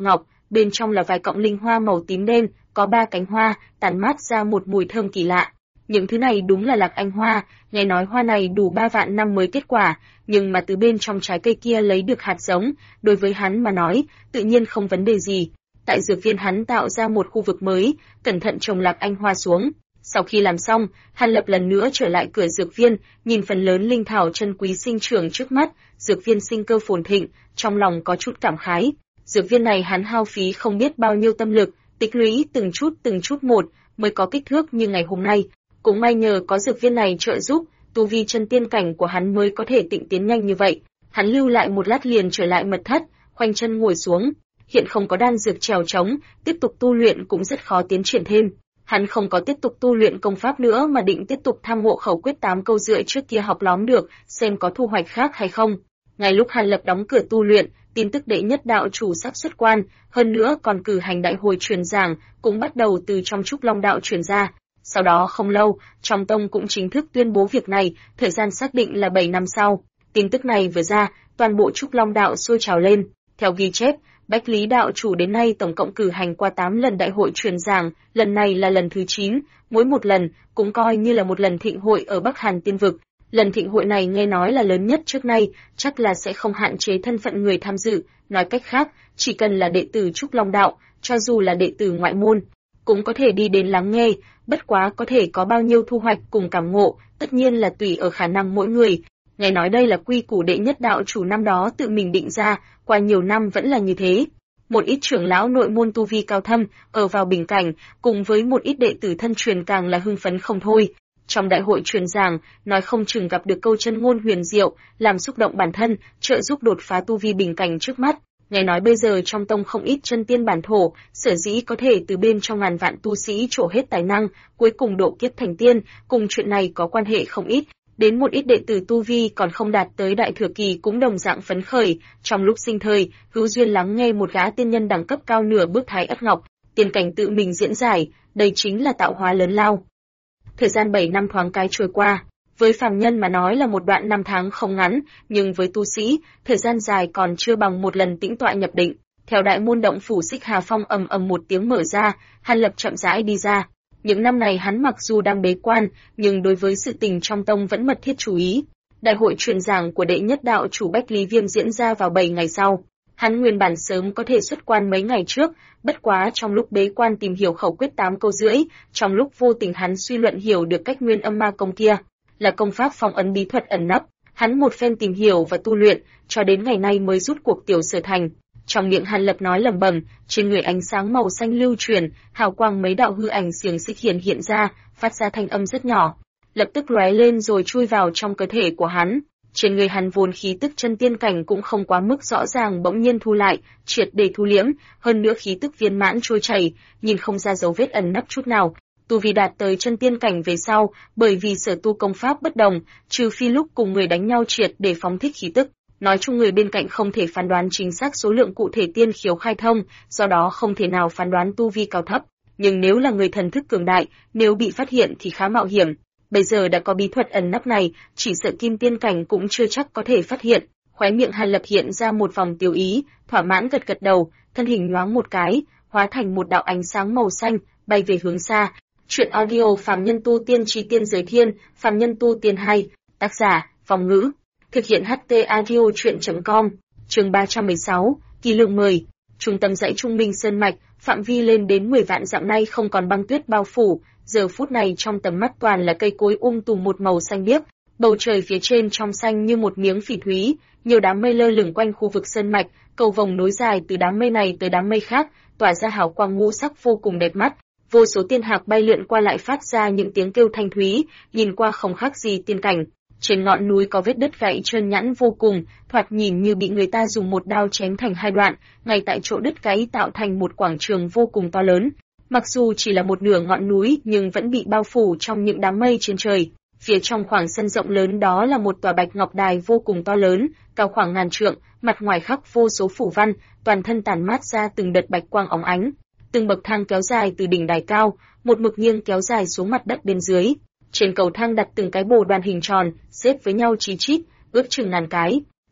bên trong là vài cọng linh hoa màu tím đen, có 3 cánh hoa, tản mát ra một mùi thơm kỳ lạ. Những thứ này đúng là Lạc Anh hoa, nghe nói hoa này đủ 3 vạn năm mới kết quả, nhưng mà từ bên trong trái cây kia lấy được hạt giống, đối với hắn mà nói, tự nhiên không vấn đề gì. Tại dược viên hắn tạo ra một khu vực mới, cẩn thận trồng Lạc Anh hoa xuống. Sau khi làm xong, Hàn Lập lần nữa trở lại cửa dược viên, nhìn phần lớn linh thảo chân quý sinh trưởng trước mắt, dược viên sinh cơ phồn thịnh, trong lòng có chút cảm khái. Dược viên này hắn hao phí không biết bao nhiêu tâm lực, tích lũy từng chút một, mới có kích thước như ngày hôm nay. Cũng may nhờ có dược viên này trợ giúp, tu vi chân tiên cảnh của hắn mới có thể tịnh tiến nhanh như vậy. Hắn lưu lại một lát liền trở lại mật thất, khoanh chân ngồi xuống. Hiện không có đan dược trèo trống, tiếp tục tu luyện cũng rất khó tiến triển thêm. Hắn không có tiếp tục tu luyện công pháp nữa mà định tiếp tục tham ngộ khẩu quyết 8 câu rưỡi trước kia học lóm được, xem có thu hoạch khác hay không. Ngay lúc Hàn Lập đóng cửa tu luyện, tin tức đệ nhất đạo chủ sắp xuất quan, hơn nữa còn cử hành đại hội truyền giảng, cũng bắt đầu từ trong Trúc Long đạo truyền ra. Sau đó không lâu, trong tông cũng chính thức tuyên bố việc này, thời gian xác định là 7 năm sau. Tin tức này vừa ra, toàn bộ Trúc Long đạo sôi trào lên. Theo ghi chép, Bách Lý đạo chủ đến nay tổng cộng cử hành qua 8 lần đại hội truyền giảng, lần này là lần thứ 9, mỗi một lần cũng coi như là một lần thịnh hội ở Bắc Hàn Tiên vực. Lần thịnh hội này nghe nói là lớn nhất trước nay, chắc là sẽ không hạn chế thân phận người tham dự, nói cách khác, chỉ cần là đệ tử Trúc Long đạo, cho dù là đệ tử ngoại môn, cũng có thể đi đến lắng nghe, bất quá có thể có bao nhiêu thu hoạch cùng cảm ngộ, tất nhiên là tùy ở khả năng mỗi người. Nghe nói đây là quy củ đệ nhất đạo chủ năm đó tự mình định ra, qua nhiều năm vẫn là như thế. Một ít trưởng lão nội môn tu vi cao thâm, ở vào bình cảnh, cùng với một ít đệ tử thân truyền càng là hưng phấn không thôi. Trong đại hội truyền giảng, nói không chừng gặp được câu chân ngôn huyền diệu, làm xúc động bản thân, trợ giúp đột phá tu vi bình cảnh trước mắt. Nghe nói bây giờ trong tông không ít chân tiên bản thổ, sở dĩ có thể từ bên trong ngàn vạn tu sĩ trổ hết tài năng, cuối cùng độ kiếp thành tiên, cùng chuyện này có quan hệ không ít. Đến một ít đệ tử tu vi còn không đạt tới đại thừa kỳ cũng đồng dạng phấn khởi, trong lúc sinh thời, hữu duyên lắng nghe một gã tiên nhân đẳng cấp cao nửa bước Thái Ất Ngọc, tiên cảnh tự mình diễn giải, đây chính là tạo hóa lớn lao. Thời gian 7 năm thoáng cái trôi qua, với phàm nhân mà nói là một đoạn năm tháng không ngắn, nhưng với tu sĩ, thời gian dài còn chưa bằng một lần tĩnh tọa nhập định. Theo đại môn động phủ Xích Hà Phong ầm ầm một tiếng mở ra, Hàn Lập chậm rãi đi ra. Những năm này hắn mặc dù đang bế quan, nhưng đối với sự tình trong tông vẫn mật thiết chú ý. Đại hội truyền giảng của đệ nhất đạo chủ Bách Lý Viêm diễn ra vào 7 ngày sau. Hắn nguyên bản sớm có thể xuất quan mấy ngày trước, bất quá trong lúc bế quan tìm hiểu khẩu quyết 8 câu rưỡi, trong lúc vô tình hắn suy luận hiểu được cách nguyên âm ma công kia, là công pháp phong ấn bí thuật ẩn nấp. Hắn một phen tìm hiểu và tu luyện, cho đến ngày nay mới rút cuộc tiểu sở thành. Trong miệng Hàn Lập nói lẩm bẩm, trên người ánh sáng màu xanh lưu truyền, hào quang mấy đạo hư ảnh xiềng xích hiện ra, phát ra thanh âm rất nhỏ, lập tức lóe lên rồi chui vào trong cơ thể của hắn. Trên người hắn vốn khí tức chân tiên cảnh cũng không quá mức rõ ràng bỗng nhiên thu lại, triệt để thu liễm, hơn nữa khí tức viên mãn trôi chảy, nhìn không ra dấu vết ẩn nấp chút nào. Tu vi đạt tới chân tiên cảnh về sau, bởi vì sở tu công pháp bất đồng, trừ phi lúc cùng người đánh nhau triệt để phóng thích khí tức. Nói chung người bên cạnh không thể phán đoán chính xác số lượng cụ thể tiên khiếu khai thông, do đó không thể nào phán đoán tu vi cao thấp. Nhưng nếu là người thần thức cường đại, nếu bị phát hiện thì khá mạo hiểm. Bây giờ đã có bí thuật ẩn nấp này, chỉ sợ kim tiên cảnh cũng chưa chắc có thể phát hiện. Khóe miệng Hàn Lập hiện ra một vòng tiêu ý, thỏa mãn gật gật đầu, thân hình nhoáng một cái, hóa thành một đạo ánh sáng màu xanh, bay về hướng xa. Chuyện audio Phàm Nhân Tu Tiên Chí Tiên Giới Thiên, Phàm Nhân Tu Tiên 2, tác giả, Phong Ngữ. Thực hiện HT Audio Chuyện.com, chương 316, kỳ lượng 10, trung tâm dãy Trung Minh Sơn Mạch, phạm vi lên đến 10 vạn dặm nay không còn băng tuyết bao phủ, giờ phút này trong tầm mắt toàn là cây cối tùm một màu xanh biếc, bầu trời phía trên trong xanh như một miếng phỉ thúy, nhiều đám mây lơ lửng quanh khu vực sơn mạch, cầu vồng nối dài từ đám mây này tới đám mây khác, tỏa ra hào quang ngũ sắc vô cùng đẹp mắt. Vô số tiên hạc bay lượn qua lại phát ra những tiếng kêu thanh thúy, nhìn qua không khác gì tiên cảnh. Trên ngọn núi có vết đất gãy trơn nhẵn vô cùng, thoạt nhìn như bị người ta dùng một đao chém thành hai đoạn, ngay tại chỗ đất gãy tạo thành một quảng trường vô cùng to lớn. Mặc dù chỉ là một nửa ngọn núi nhưng vẫn bị bao phủ trong những đám mây trên trời. Phía trong khoảng sân rộng lớn đó là một tòa bạch ngọc đài vô cùng to lớn, cao khoảng ngàn trượng, mặt ngoài khắc vô số phủ văn, toàn thân tản mát ra từng đợt bạch quang óng ánh. Từng bậc thang kéo dài từ đỉnh đài cao, một mực nghiêng kéo dài xuống mặt đất bên dưới. Trên cầu thang đặt từng cái bồ đoàn hình tròn, xếp với nhau chí chít, ước chừng ngàn cái.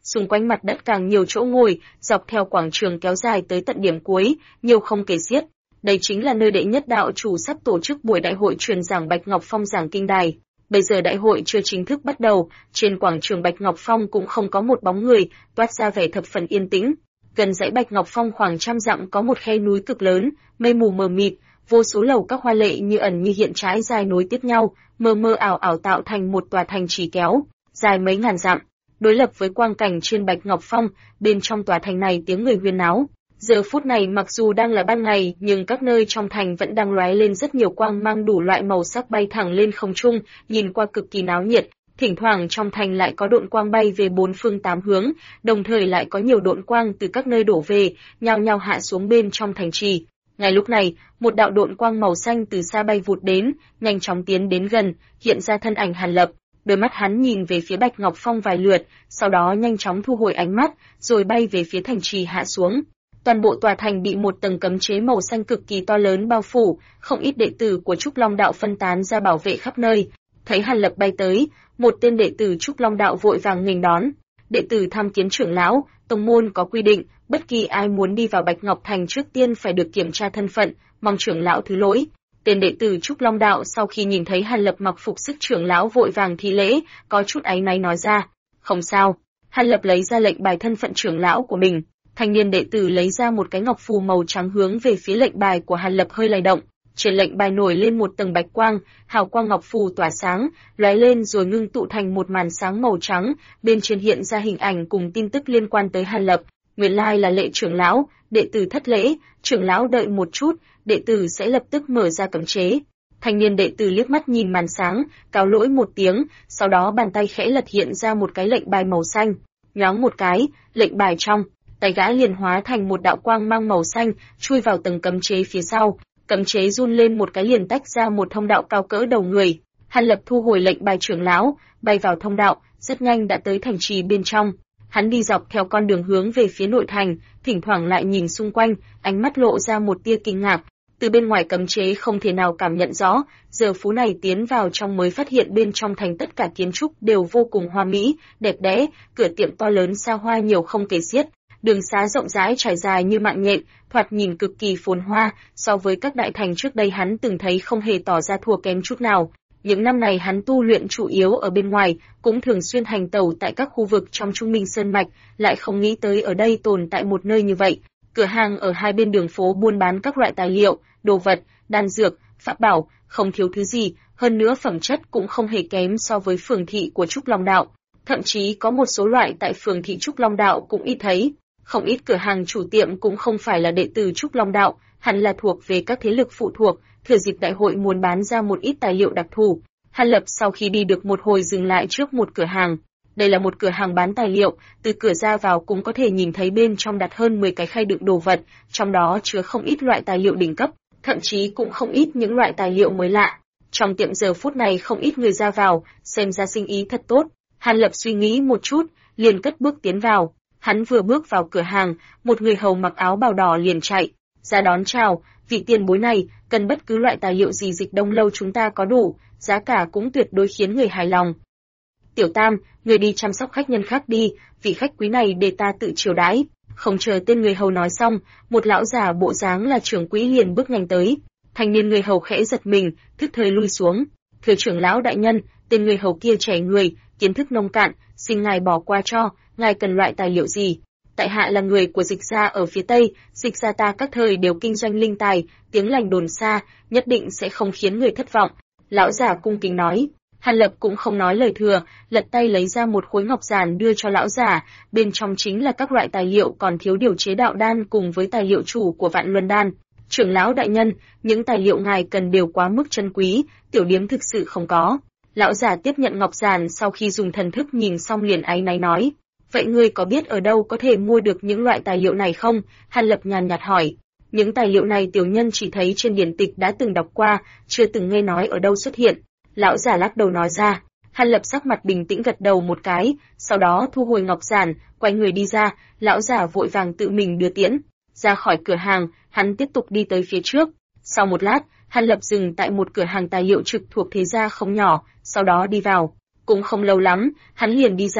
xung quanh mặt đất càng nhiều chỗ ngồi, dọc theo quảng trường kéo dài tới tận điểm cuối, nhiều không kể xiết. Đây chính là nơi đệ nhất đạo chủ sắp tổ chức buổi đại hội truyền giảng Bạch Ngọc Phong giảng kinh đài. Bây giờ đại hội chưa chính thức bắt đầu, trên quảng trường Bạch Ngọc Phong cũng không có một bóng người, toát ra vẻ thập phần yên tĩnh. Gần dãy Bạch Ngọc Phong khoảng trăm dặm có một khe núi cực lớn, mây mù mờ mịt, vô số lầu các hoa lệ như ẩn như hiện trái dài nối tiếp nhau, mơ mơ ảo ảo tạo thành một tòa thành trì kéo, dài mấy ngàn dặm. Đối lập với quang cảnh trên Bạch Ngọc Phong, bên trong tòa thành này tiếng người huyên náo. Giờ phút này mặc dù đang là ban ngày, nhưng các nơi trong thành vẫn đang lóe lên rất nhiều quang mang đủ loại màu sắc bay thẳng lên không trung, nhìn qua cực kỳ náo nhiệt. Thỉnh thoảng trong thành lại có độn quang bay về bốn phương tám hướng, đồng thời lại có nhiều độn quang từ các nơi đổ về, nhao nhao hạ xuống bên trong thành trì. Ngay lúc này, một đạo độn quang màu xanh từ xa bay vụt đến, nhanh chóng tiến đến gần, hiện ra thân ảnh Hàn Lập. Đôi mắt hắn nhìn về phía Bạch Ngọc Phong vài lượt, sau đó nhanh chóng thu hồi ánh mắt, rồi bay về phía thành trì hạ xuống. Toàn bộ tòa thành bị một tầng cấm chế màu xanh cực kỳ to lớn bao phủ, không ít đệ tử của Trúc Long Đạo phân tán ra bảo vệ khắp nơi. Thấy Hàn Lập bay tới, một tên đệ tử Trúc Long Đạo vội vàng nghênh đón. Đệ tử tham kiến trưởng lão, tông môn có quy định, bất kỳ ai muốn đi vào Bạch Ngọc Thành trước tiên phải được kiểm tra thân phận, mong trưởng lão thứ lỗi. Tên đệ tử Trúc Long Đạo sau khi nhìn thấy Hàn Lập mặc phục sức trưởng lão vội vàng thi lễ, có chút áy náy nói ra, không sao. Hàn Lập lấy ra lệnh bài thân phận trưởng lão của mình. Thanh niên đệ tử lấy ra một cái ngọc phù màu trắng hướng về phía lệnh bài của Hàn Lập hơi lay động. Trên lệnh bài nổi lên một tầng bạch quang, hào quang ngọc phù tỏa sáng, lóe lên rồi ngưng tụ thành một màn sáng màu trắng, bên trên hiện ra hình ảnh cùng tin tức liên quan tới Hàn Lập. Nguyên lai là Lệ trưởng lão, đệ tử thất lễ, trưởng lão đợi một chút, đệ tử sẽ lập tức mở ra cấm chế. Thanh niên đệ tử liếc mắt nhìn màn sáng, cáo lỗi một tiếng, sau đó bàn tay khẽ lật hiện ra một cái lệnh bài màu xanh, nhoáng một cái, lệnh bài trong tay gã liền hóa thành một đạo quang mang màu xanh, chui vào tầng cấm chế phía sau. Cấm chế run lên một cái liền tách ra một thông đạo cao cỡ đầu người. Hàn Lập thu hồi lệnh bài trưởng lão, bay vào thông đạo, rất nhanh đã tới thành trì bên trong. Hắn đi dọc theo con đường hướng về phía nội thành, thỉnh thoảng lại nhìn xung quanh, ánh mắt lộ ra một tia kinh ngạc. Từ bên ngoài cấm chế không thể nào cảm nhận rõ, giờ phút này tiến vào trong mới phát hiện bên trong thành tất cả kiến trúc đều vô cùng hoa mỹ, đẹp đẽ, cửa tiệm to lớn xa hoa nhiều không kể xiết. Đường xá rộng rãi trải dài như mạng nhện, thoạt nhìn cực kỳ phồn hoa, so với các đại thành trước đây hắn từng thấy không hề tỏ ra thua kém chút nào. Những năm này hắn tu luyện chủ yếu ở bên ngoài, cũng thường xuyên hành tẩu tại các khu vực trong Trung Minh Sơn Mạch, lại không nghĩ tới ở đây tồn tại một nơi như vậy. Cửa hàng ở hai bên đường phố buôn bán các loại tài liệu, đồ vật, đan dược, pháp bảo, không thiếu thứ gì, hơn nữa phẩm chất cũng không hề kém so với phường thị của Trúc Long Đạo. Thậm chí có một số loại tại phường thị Trúc Long Đạo cũng ít thấy. Không ít cửa hàng chủ tiệm cũng không phải là đệ tử Trúc Long Đạo, hẳn là thuộc về các thế lực phụ thuộc, thừa dịp đại hội muốn bán ra một ít tài liệu đặc thù. Hàn Lập sau khi đi được một hồi dừng lại trước một cửa hàng. Đây là một cửa hàng bán tài liệu, từ cửa ra vào cũng có thể nhìn thấy bên trong đặt hơn 10 cái khay đựng đồ vật, trong đó chứa không ít loại tài liệu đỉnh cấp, thậm chí cũng không ít những loại tài liệu mới lạ. Trong tiệm giờ phút này không ít người ra vào, xem ra sinh ý thật tốt. Hàn Lập suy nghĩ một chút, liền cất bước tiến vào. Hắn vừa bước vào cửa hàng, một người hầu mặc áo bào đỏ liền chạy ra đón chào, vị tiền bối này, cần bất cứ loại tài liệu gì Dịch Đông lâu chúng ta có đủ, giá cả cũng tuyệt đối khiến người hài lòng. Tiểu Tam, người đi chăm sóc khách nhân khác đi, vị khách quý này để ta tự chiêu đãi. Không chờ tên người hầu nói xong, một lão già bộ dáng là trưởng quỹ liền bước nhanh tới. Thanh niên người hầu khẽ giật mình, thức thời lui xuống. Thưa trưởng lão đại nhân, tên người hầu kia trẻ người, kiến thức nông cạn, xin ngài bỏ qua cho. Ngài cần loại tài liệu gì? Tại hạ là người của Dịch gia ở phía Tây, Dịch gia ta các thời đều kinh doanh linh tài, tiếng lành đồn xa, nhất định sẽ không khiến người thất vọng. Lão giả cung kính nói. Hàn Lập cũng không nói lời thừa, lật tay lấy ra một khối ngọc giản đưa cho lão giả, bên trong chính là các loại tài liệu còn thiếu điều chế đạo đan cùng với tài liệu chủ của Vạn Luân đan. Trưởng lão đại nhân, những tài liệu ngài cần đều quá mức chân quý, tiểu điếm thực sự không có. Lão giả tiếp nhận ngọc giản sau khi dùng thần thức nhìn xong liền áy náy nói. Vậy ngươi có biết ở đâu có thể mua được những loại tài liệu này không? Hàn Lập nhàn nhạt hỏi. Những tài liệu này tiểu nhân chỉ thấy trên điển tịch đã từng đọc qua, chưa từng nghe nói ở đâu xuất hiện. Lão giả lắc đầu nói ra. Hàn Lập sắc mặt bình tĩnh gật đầu một cái, sau đó thu hồi ngọc giản, quay người đi ra, lão giả vội vàng tự mình đưa tiễn. Ra khỏi cửa hàng, hắn tiếp tục đi tới phía trước. Sau một lát, Hàn Lập dừng tại một cửa hàng tài liệu trực thuộc thế gia không nhỏ, sau đó đi vào. Cũng không lâu lắm, hắn liền đi ra,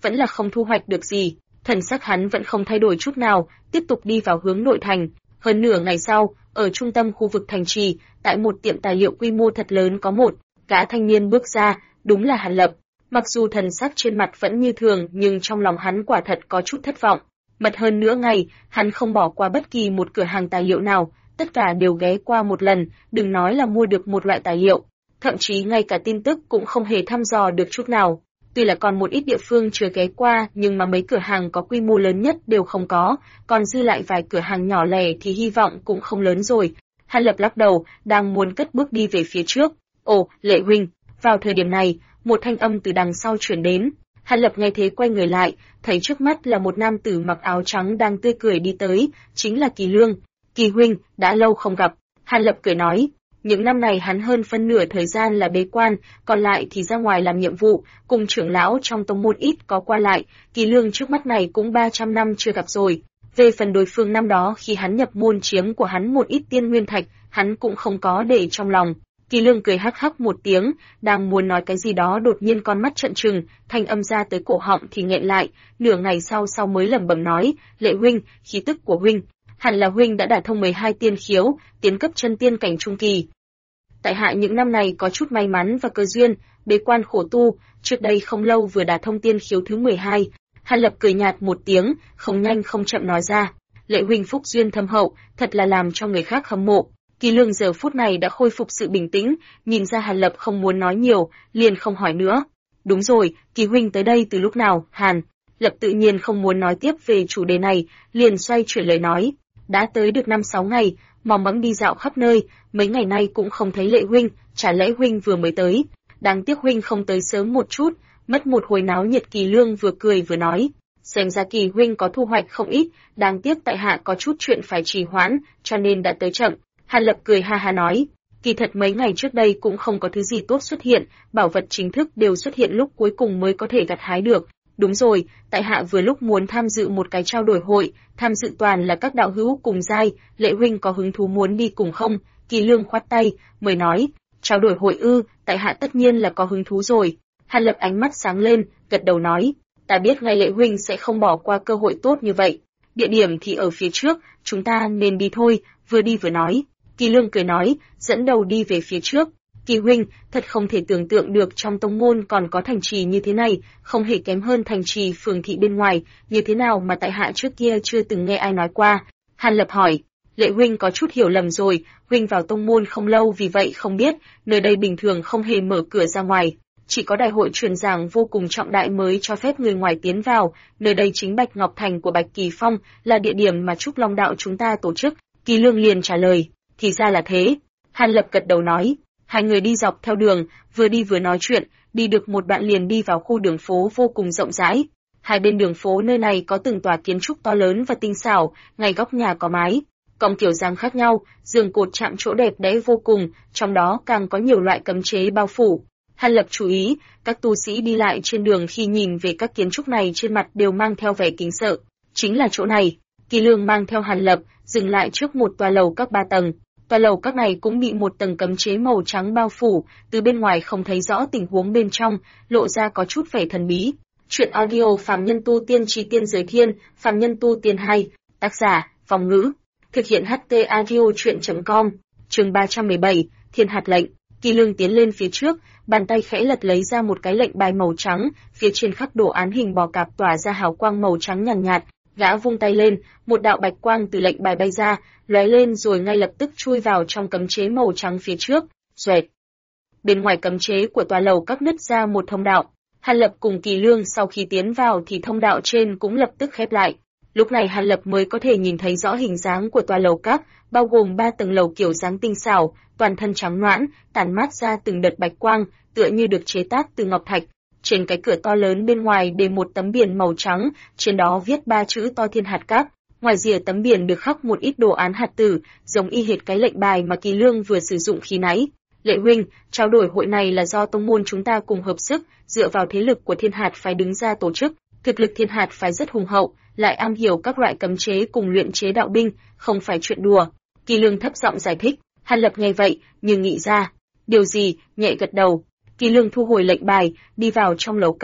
vẫn là không thu hoạch được gì. Thần sắc hắn vẫn không thay đổi chút nào, tiếp tục đi vào hướng nội thành. Hơn nửa ngày sau, ở trung tâm khu vực thành trì, tại một tiệm tài liệu quy mô thật lớn có một gã thanh niên bước ra, đúng là Hàn Lập. Mặc dù thần sắc trên mặt vẫn như thường, nhưng trong lòng hắn quả thật có chút thất vọng. Mất hơn nửa ngày, hắn không bỏ qua bất kỳ một cửa hàng tài liệu nào, tất cả đều ghé qua một lần, đừng nói là mua được một loại tài liệu, thậm chí ngay cả tin tức cũng không hề thăm dò được chút nào. Tuy là còn một ít địa phương chưa ghé qua, nhưng mà mấy cửa hàng có quy mô lớn nhất đều không có, còn dư lại vài cửa hàng nhỏ lẻ thì hy vọng cũng không lớn rồi. Hàn Lập lắc đầu, đang muốn cất bước đi về phía trước. Ồ, Lệ huynh. Vào thời điểm này, một thanh âm từ đằng sau truyền đến. Hàn Lập nghe thế quay người lại, thấy trước mắt là một nam tử mặc áo trắng đang tươi cười đi tới, chính là Kỳ Lương. Kỳ huynh, đã lâu không gặp. Hàn Lập cười nói. Những năm này hắn hơn phân nửa thời gian là bế quan, còn lại thì ra ngoài làm nhiệm vụ, cùng trưởng lão trong tông môn ít có qua lại, Kỳ Lương trước mắt này cũng 300 năm chưa gặp rồi. Về phần đối phương năm đó khi hắn nhập môn chiếm của hắn một ít tiên nguyên thạch, hắn cũng không có để trong lòng. Kỳ Lương cười hắc hắc một tiếng, đang muốn nói cái gì đó đột nhiên con mắt trợn trừng, thanh âm ra tới cổ họng thì nghẹn lại, nửa ngày sau mới lẩm bẩm nói, Lệ huynh, khí tức của huynh, hẳn là huynh đã đả thông 12 tiên khiếu, tiến cấp chân tiên cảnh trung kỳ. Tại hạ những năm này có chút may mắn và cơ duyên, bế quan khổ tu, trước đây không lâu vừa đả thông tiên khiếu thứ 12. Hàn Lập cười nhạt một tiếng, không nhanh không chậm nói ra, Lệ huynh phúc duyên thâm hậu, thật là làm cho người khác hâm mộ. Kỳ Lương giờ phút này đã khôi phục sự bình tĩnh, nhìn ra Hàn Lập không muốn nói nhiều, liền không hỏi nữa. Đúng rồi, Kỳ huynh tới đây từ lúc nào? Hàn Lập tự nhiên không muốn nói tiếp về chủ đề này, liền xoay chuyển lời nói. Đã tới được 5-6 ngày, mong mẫm đi dạo khắp nơi, mấy ngày nay cũng không thấy Lệ huynh, chả lẽ huynh vừa mới tới? Đáng tiếc huynh không tới sớm một chút, mất một hồi náo nhiệt. Kỳ Lương vừa cười vừa nói. Xem ra Kỳ huynh có thu hoạch không ít, đáng tiếc tại hạ có chút chuyện phải trì hoãn, cho nên đã tới chậm. Hàn Lập cười ha ha nói, kỳ thật mấy ngày trước đây cũng không có thứ gì tốt xuất hiện, bảo vật chính thức đều xuất hiện lúc cuối cùng mới có thể gặt hái được. Đúng rồi, tại hạ vừa lúc muốn tham dự một cái trao đổi hội, tham dự toàn là các đạo hữu cùng giai, Lệ huynh có hứng thú muốn đi cùng không? Kỳ Lương khoát tay, mới nói, trao đổi hội ư, tại hạ tất nhiên là có hứng thú rồi. Hàn Lập ánh mắt sáng lên, gật đầu nói, ta biết ngay Lệ huynh sẽ không bỏ qua cơ hội tốt như vậy. Địa điểm thì ở phía trước, chúng ta nên đi thôi. Vừa đi vừa nói. Kỳ Lương cười nói, dẫn đầu đi về phía trước. Kỳ huynh, thật không thể tưởng tượng được trong tông môn còn có thành trì như thế này, không hề kém hơn thành trì phường thị bên ngoài, như thế nào mà tại hạ trước kia chưa từng nghe ai nói qua. Hàn Lập hỏi, Lệ huynh có chút hiểu lầm rồi, huynh vào tông môn không lâu vì vậy không biết, nơi đây bình thường không hề mở cửa ra ngoài. Chỉ có đại hội truyền giảng vô cùng trọng đại mới cho phép người ngoài tiến vào, nơi đây chính Bạch Ngọc Thành của Bạch Kỳ Phong, là địa điểm mà Trúc Long Đạo chúng ta tổ chức. Kỳ Lương liền trả lời, thì ra là thế. Hàn Lập gật đầu nói, hai người đi dọc theo đường, vừa đi vừa nói chuyện, đi được một đoạn liền đi vào khu đường phố vô cùng rộng rãi. Hai bên đường phố nơi này có từng tòa kiến trúc to lớn và tinh xảo, ngay góc nhà có mái, cong kiểu dáng khác nhau, giường cột chạm trổ đẹp đẽ vô cùng, trong đó càng có nhiều loại cấm chế bao phủ. Hàn Lập chú ý, các tu sĩ đi lại trên đường khi nhìn về các kiến trúc này trên mặt đều mang theo vẻ kính sợ. Chính là chỗ này. Kỳ Lương mang theo Hàn Lập, dừng lại trước một tòa lầu các 3 tầng. Tòa lầu các này cũng bị một tầng cấm chế màu trắng bao phủ, từ bên ngoài không thấy rõ tình huống bên trong, lộ ra có chút vẻ thần bí. Chuyện audio Phàm Nhân Tu Tiên Chi Tiên Giới Thiên, Phàm Nhân Tu Tiên 2, tác giả, Phong Ngữ. Thực hiện HT audio chuyện.com, chương 317, Thiên Hạt lệnh. Kỳ Lương tiến lên phía trước, bàn tay khẽ lật lấy ra một cái lệnh bài màu trắng, phía trên khắc đồ án hình bò cạp tỏa ra hào quang màu trắng nhàn nhạt. Gã vung tay lên, một đạo bạch quang từ lệnh bài bay ra, lóe lên rồi ngay lập tức chui vào trong cấm chế màu trắng phía trước. Xoẹt. Bên ngoài cấm chế của tòa lầu các nứt ra một thông đạo. Hàn Lập cùng Kỳ Lương sau khi tiến vào thì thông đạo trên cũng lập tức khép lại. Lúc này Hàn Lập mới có thể nhìn thấy rõ hình dáng của tòa lầu các, bao gồm 3 tầng lầu kiểu dáng tinh xảo, toàn thân trắng nõn, tản mát ra từng đợt bạch quang, tựa như được chế tác từ ngọc thạch. Trên cái cửa to lớn bên ngoài để một tấm biển màu trắng, trên đó viết 3 chữ to Thiên Hạt Các. Ngoài rìa tấm biển được khắc một ít đồ án hạt tử, giống y hệt cái lệnh bài mà Kỳ Lương vừa sử dụng khi nãy. Lệ huynh, trao đổi hội này là do tông môn chúng ta cùng hợp sức, dựa vào thế lực của Thiên Hạt phái đứng ra tổ chức. Thực lực Thiên Hạt phái rất hùng hậu, lại am hiểu các loại cấm chế cùng luyện chế đạo binh, không phải chuyện đùa. Kỳ Lương thấp giọng giải thích. Hàn Lập nghe vậy, nhưng nghĩ ra điều gì, nhẹ gật đầu. Kỳ Lương thu hồi lệnh bài, đi vào trong lầu các.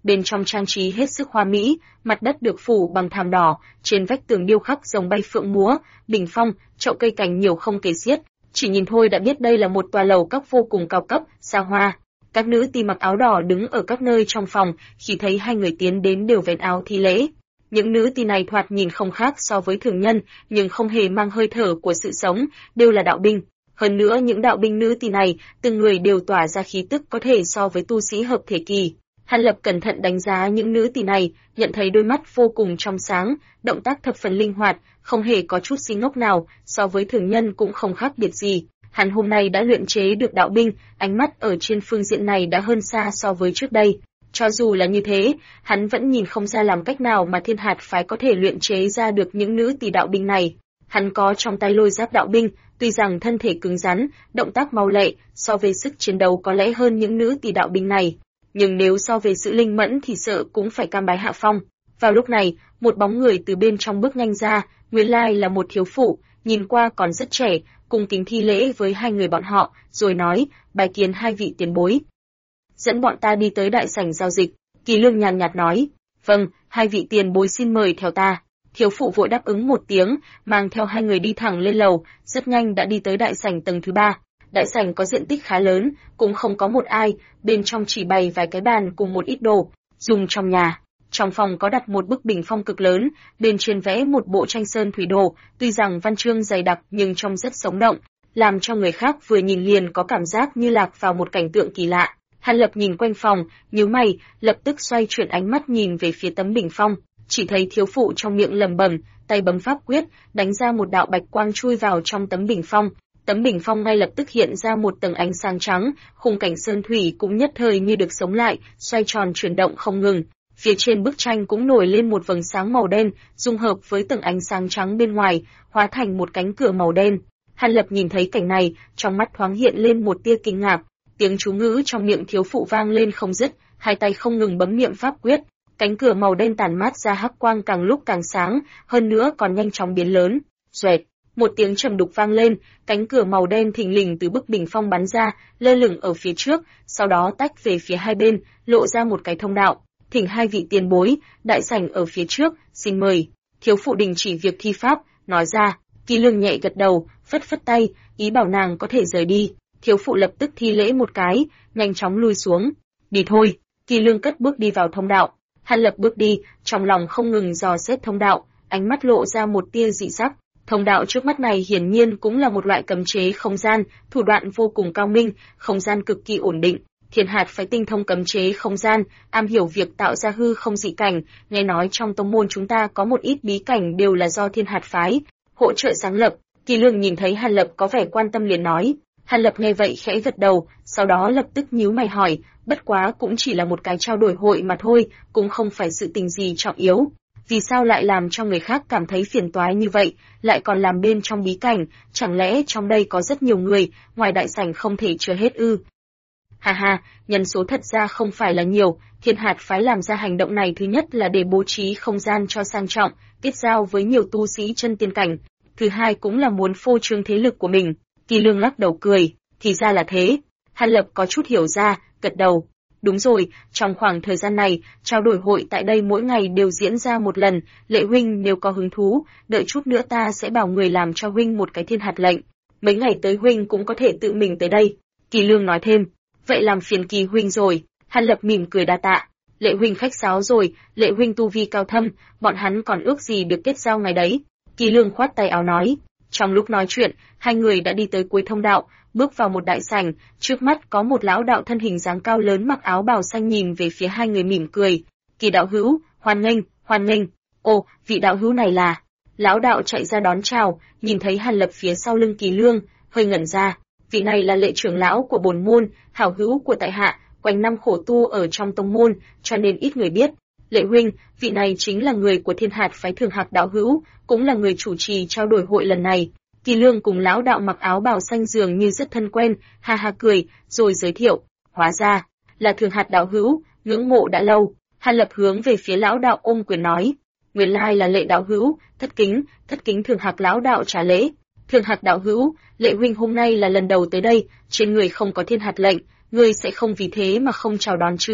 bên trong trang trí hết sức hoa mỹ, mặt đất được phủ bằng thảm đỏ, trên vách tường điêu khắc rồng bay phượng múa, bình phong, chậu cây cảnh nhiều không kể xiết, chỉ nhìn thôi đã biết đây là một tòa lầu các vô cùng cao cấp, xa hoa. Các nữ tỳ mặc áo đỏ đứng ở các nơi trong phòng, khi thấy hai người tiến đến đều vén áo thi lễ. Những nữ tỳ này thoạt nhìn không khác so với thường nhân, nhưng không hề mang hơi thở của sự sống, đều là đạo binh. Hơn nữa những đạo binh nữ tỳ này, từng người đều tỏa ra khí tức có thể so với tu sĩ hợp thể kỳ. Hàn Lập cẩn thận đánh giá những nữ tỳ này, nhận thấy đôi mắt vô cùng trong sáng, động tác thập phần linh hoạt, không hề có chút si ngốc nào, so với thường nhân cũng không khác biệt gì. Hắn hôm nay đã luyện chế được đạo binh, ánh mắt ở trên phương diện này đã hơn xa so với trước đây. Cho dù là như thế, hắn vẫn nhìn không ra làm cách nào mà Thiên Hạt phái có thể luyện chế ra được những nữ tỷ đạo binh này. Hắn có trong tay Lôi Giáp đạo binh, tuy rằng thân thể cứng rắn, động tác mau lẹ, so về sức chiến đấu có lẽ hơn những nữ tỷ đạo binh này, nhưng nếu so về sự linh mẫn thì sợ cũng phải cam bái hạ phong. Vào lúc này, một bóng người từ bên trong bước nhanh ra, nguyên lai là một thiếu phụ, nhìn qua còn rất trẻ, cung kính thi lễ với hai người bọn họ, rồi nói, bái kiến hai vị tiền bối. Dẫn bọn ta đi tới đại sảnh giao dịch. Kỳ Lương nhàn nhạt nói, vâng, hai vị tiền bối xin mời theo ta. Thiếu phụ vội đáp ứng một tiếng, mang theo hai người đi thẳng lên lầu, rất nhanh đã đi tới đại sảnh tầng thứ 3. Đại sảnh có diện tích khá lớn, cũng không có một ai, bên trong chỉ bày vài cái bàn cùng một ít đồ dùng trong nhà. Trong phòng có đặt một bức bình phong cực lớn, bên trên vẽ một bộ tranh sơn thủy đồ, tuy rằng văn chương dày đặc nhưng trông rất sống động, làm cho người khác vừa nhìn liền có cảm giác như lạc vào một cảnh tượng kỳ lạ. Hàn Lập nhìn quanh phòng, nhíu mày, lập tức xoay chuyển ánh mắt nhìn về phía tấm bình phong, chỉ thấy thiếu phụ trong miệng lẩm bẩm, tay bấm pháp quyết, đánh ra một đạo bạch quang chui vào trong tấm bình phong. Tấm bình phong ngay lập tức hiện ra một tầng ánh sáng trắng, khung cảnh sơn thủy cũng nhất thời như được sống lại, xoay tròn chuyển động không ngừng. Phía trên bức tranh cũng nổi lên một vầng sáng màu đen, dung hợp với tầng ánh sáng trắng bên ngoài, hóa thành một cánh cửa màu đen. Hàn Lập nhìn thấy cảnh này, trong mắt thoáng hiện lên một tia kinh ngạc. Tiếng chú ngữ trong miệng thiếu phụ vang lên không dứt, hai tay không ngừng bấm niệm pháp quyết. Cánh cửa màu đen tản mát ra hắc quang càng lúc càng sáng, hơn nữa còn nhanh chóng biến lớn. Xoẹt, một tiếng trầm đục vang lên, cánh cửa màu đen thình lình từ bức bình phong bắn ra, lơ lửng ở phía trước, sau đó tách về phía hai bên, lộ ra một cái thông đạo. Thỉnh hai vị tiền bối, đại sảnh ở phía trước, xin mời. Thiếu phụ đình chỉ việc thi pháp, nói ra. Kỳ Lương nhẹ gật đầu, phất phất tay, ý bảo nàng có thể rời đi. Thiếu phụ lập tức thi lễ một cái, nhanh chóng lui xuống. Đi thôi. Kỳ Lương cất bước đi vào thông đạo. Hàn Lập bước đi, trong lòng không ngừng dò xét thông đạo, ánh mắt lộ ra một tia dị sắc. Thông đạo trước mắt này hiển nhiên cũng là một loại cấm chế không gian, thủ đoạn vô cùng cao minh, không gian cực kỳ ổn định. Thiên Hạt phái tinh thông cấm chế không gian, am hiểu việc tạo ra hư không dị cảnh, nghe nói trong tông môn chúng ta có một ít bí cảnh đều là do Thiên Hạt phái hỗ trợ sáng lập. Kỳ Lương nhìn thấy Hàn Lập có vẻ quan tâm liền nói. Hàn Lập nghe vậy khẽ gật đầu, sau đó lập tức nhíu mày hỏi, bất quá cũng chỉ là một cái trao đổi hội mà thôi, cũng không phải sự tình gì trọng yếu. Vì sao lại làm cho người khác cảm thấy phiền toái như vậy, lại còn làm bên trong bí cảnh, chẳng lẽ trong đây có rất nhiều người, ngoài đại sảnh không thể chứa hết ư? Ha ha, nhân số thật ra không phải là nhiều, Thiên Hạt phái làm ra hành động này thứ nhất là để bố trí không gian cho sang trọng, kết giao với nhiều tu sĩ chân tiên cảnh, thứ hai cũng là muốn phô trương thế lực của mình. Kỳ Lương lắc đầu cười, thì ra là thế. Hàn Lập có chút hiểu ra, gật đầu. Đúng rồi, trong khoảng thời gian này, trao đổi hội tại đây mỗi ngày đều diễn ra một lần, Lệ huynh nếu có hứng thú, đợi chút nữa ta sẽ bảo người làm cho huynh một cái Thiên Hạt lệnh. Mấy ngày tới huynh cũng có thể tự mình tới đây. Kỳ Lương nói thêm, vậy làm phiền Kỳ huynh rồi. Hàn Lập mỉm cười đa tạ. Lệ huynh khách sáo rồi, Lệ huynh tu vi cao thâm, bọn hắn còn ước gì được kết giao ngày đấy. Kỳ Lương khoát tay áo nói. Trong lúc nói chuyện, hai người đã đi tới cuối thông đạo, bước vào một đại sảnh, trước mắt có một lão đạo thân hình dáng cao lớn mặc áo bào xanh nhìn về phía hai người mỉm cười. Kỳ đạo hữu, hoan nghênh, hoan nghênh. Ồ, vị đạo hữu này là... Lão đạo chạy ra đón chào, nhìn thấy Hàn Lập phía sau lưng Kỳ Lương, hơi ngẩn ra. Vị này là Lệ trưởng lão của bổn môn, hảo hữu của tại hạ, quanh năm khổ tu ở trong tông môn, cho nên ít người biết. Lệ huynh, vị này chính là người của Thiên Hạt phái Thường Hạc đạo hữu, cũng là người chủ trì trao đổi hội lần này. Kỳ Lương cùng lão đạo mặc áo bào xanh dường như rất thân quen, ha ha cười, rồi giới thiệu, hóa ra là Thường Hạt đạo hữu, ngưỡng mộ đã lâu. Hàn Lập hướng về phía lão đạo ôm quyền nói, nguyên lai là Lệ đạo hữu, thất kính Thường Hạc lão đạo trả lễ. Thường Hạc đạo hữu, Lệ huynh hôm nay là lần đầu tới đây, trên người không có Thiên Hạt lệnh, ngươi sẽ không vì thế mà không chào đón chứ?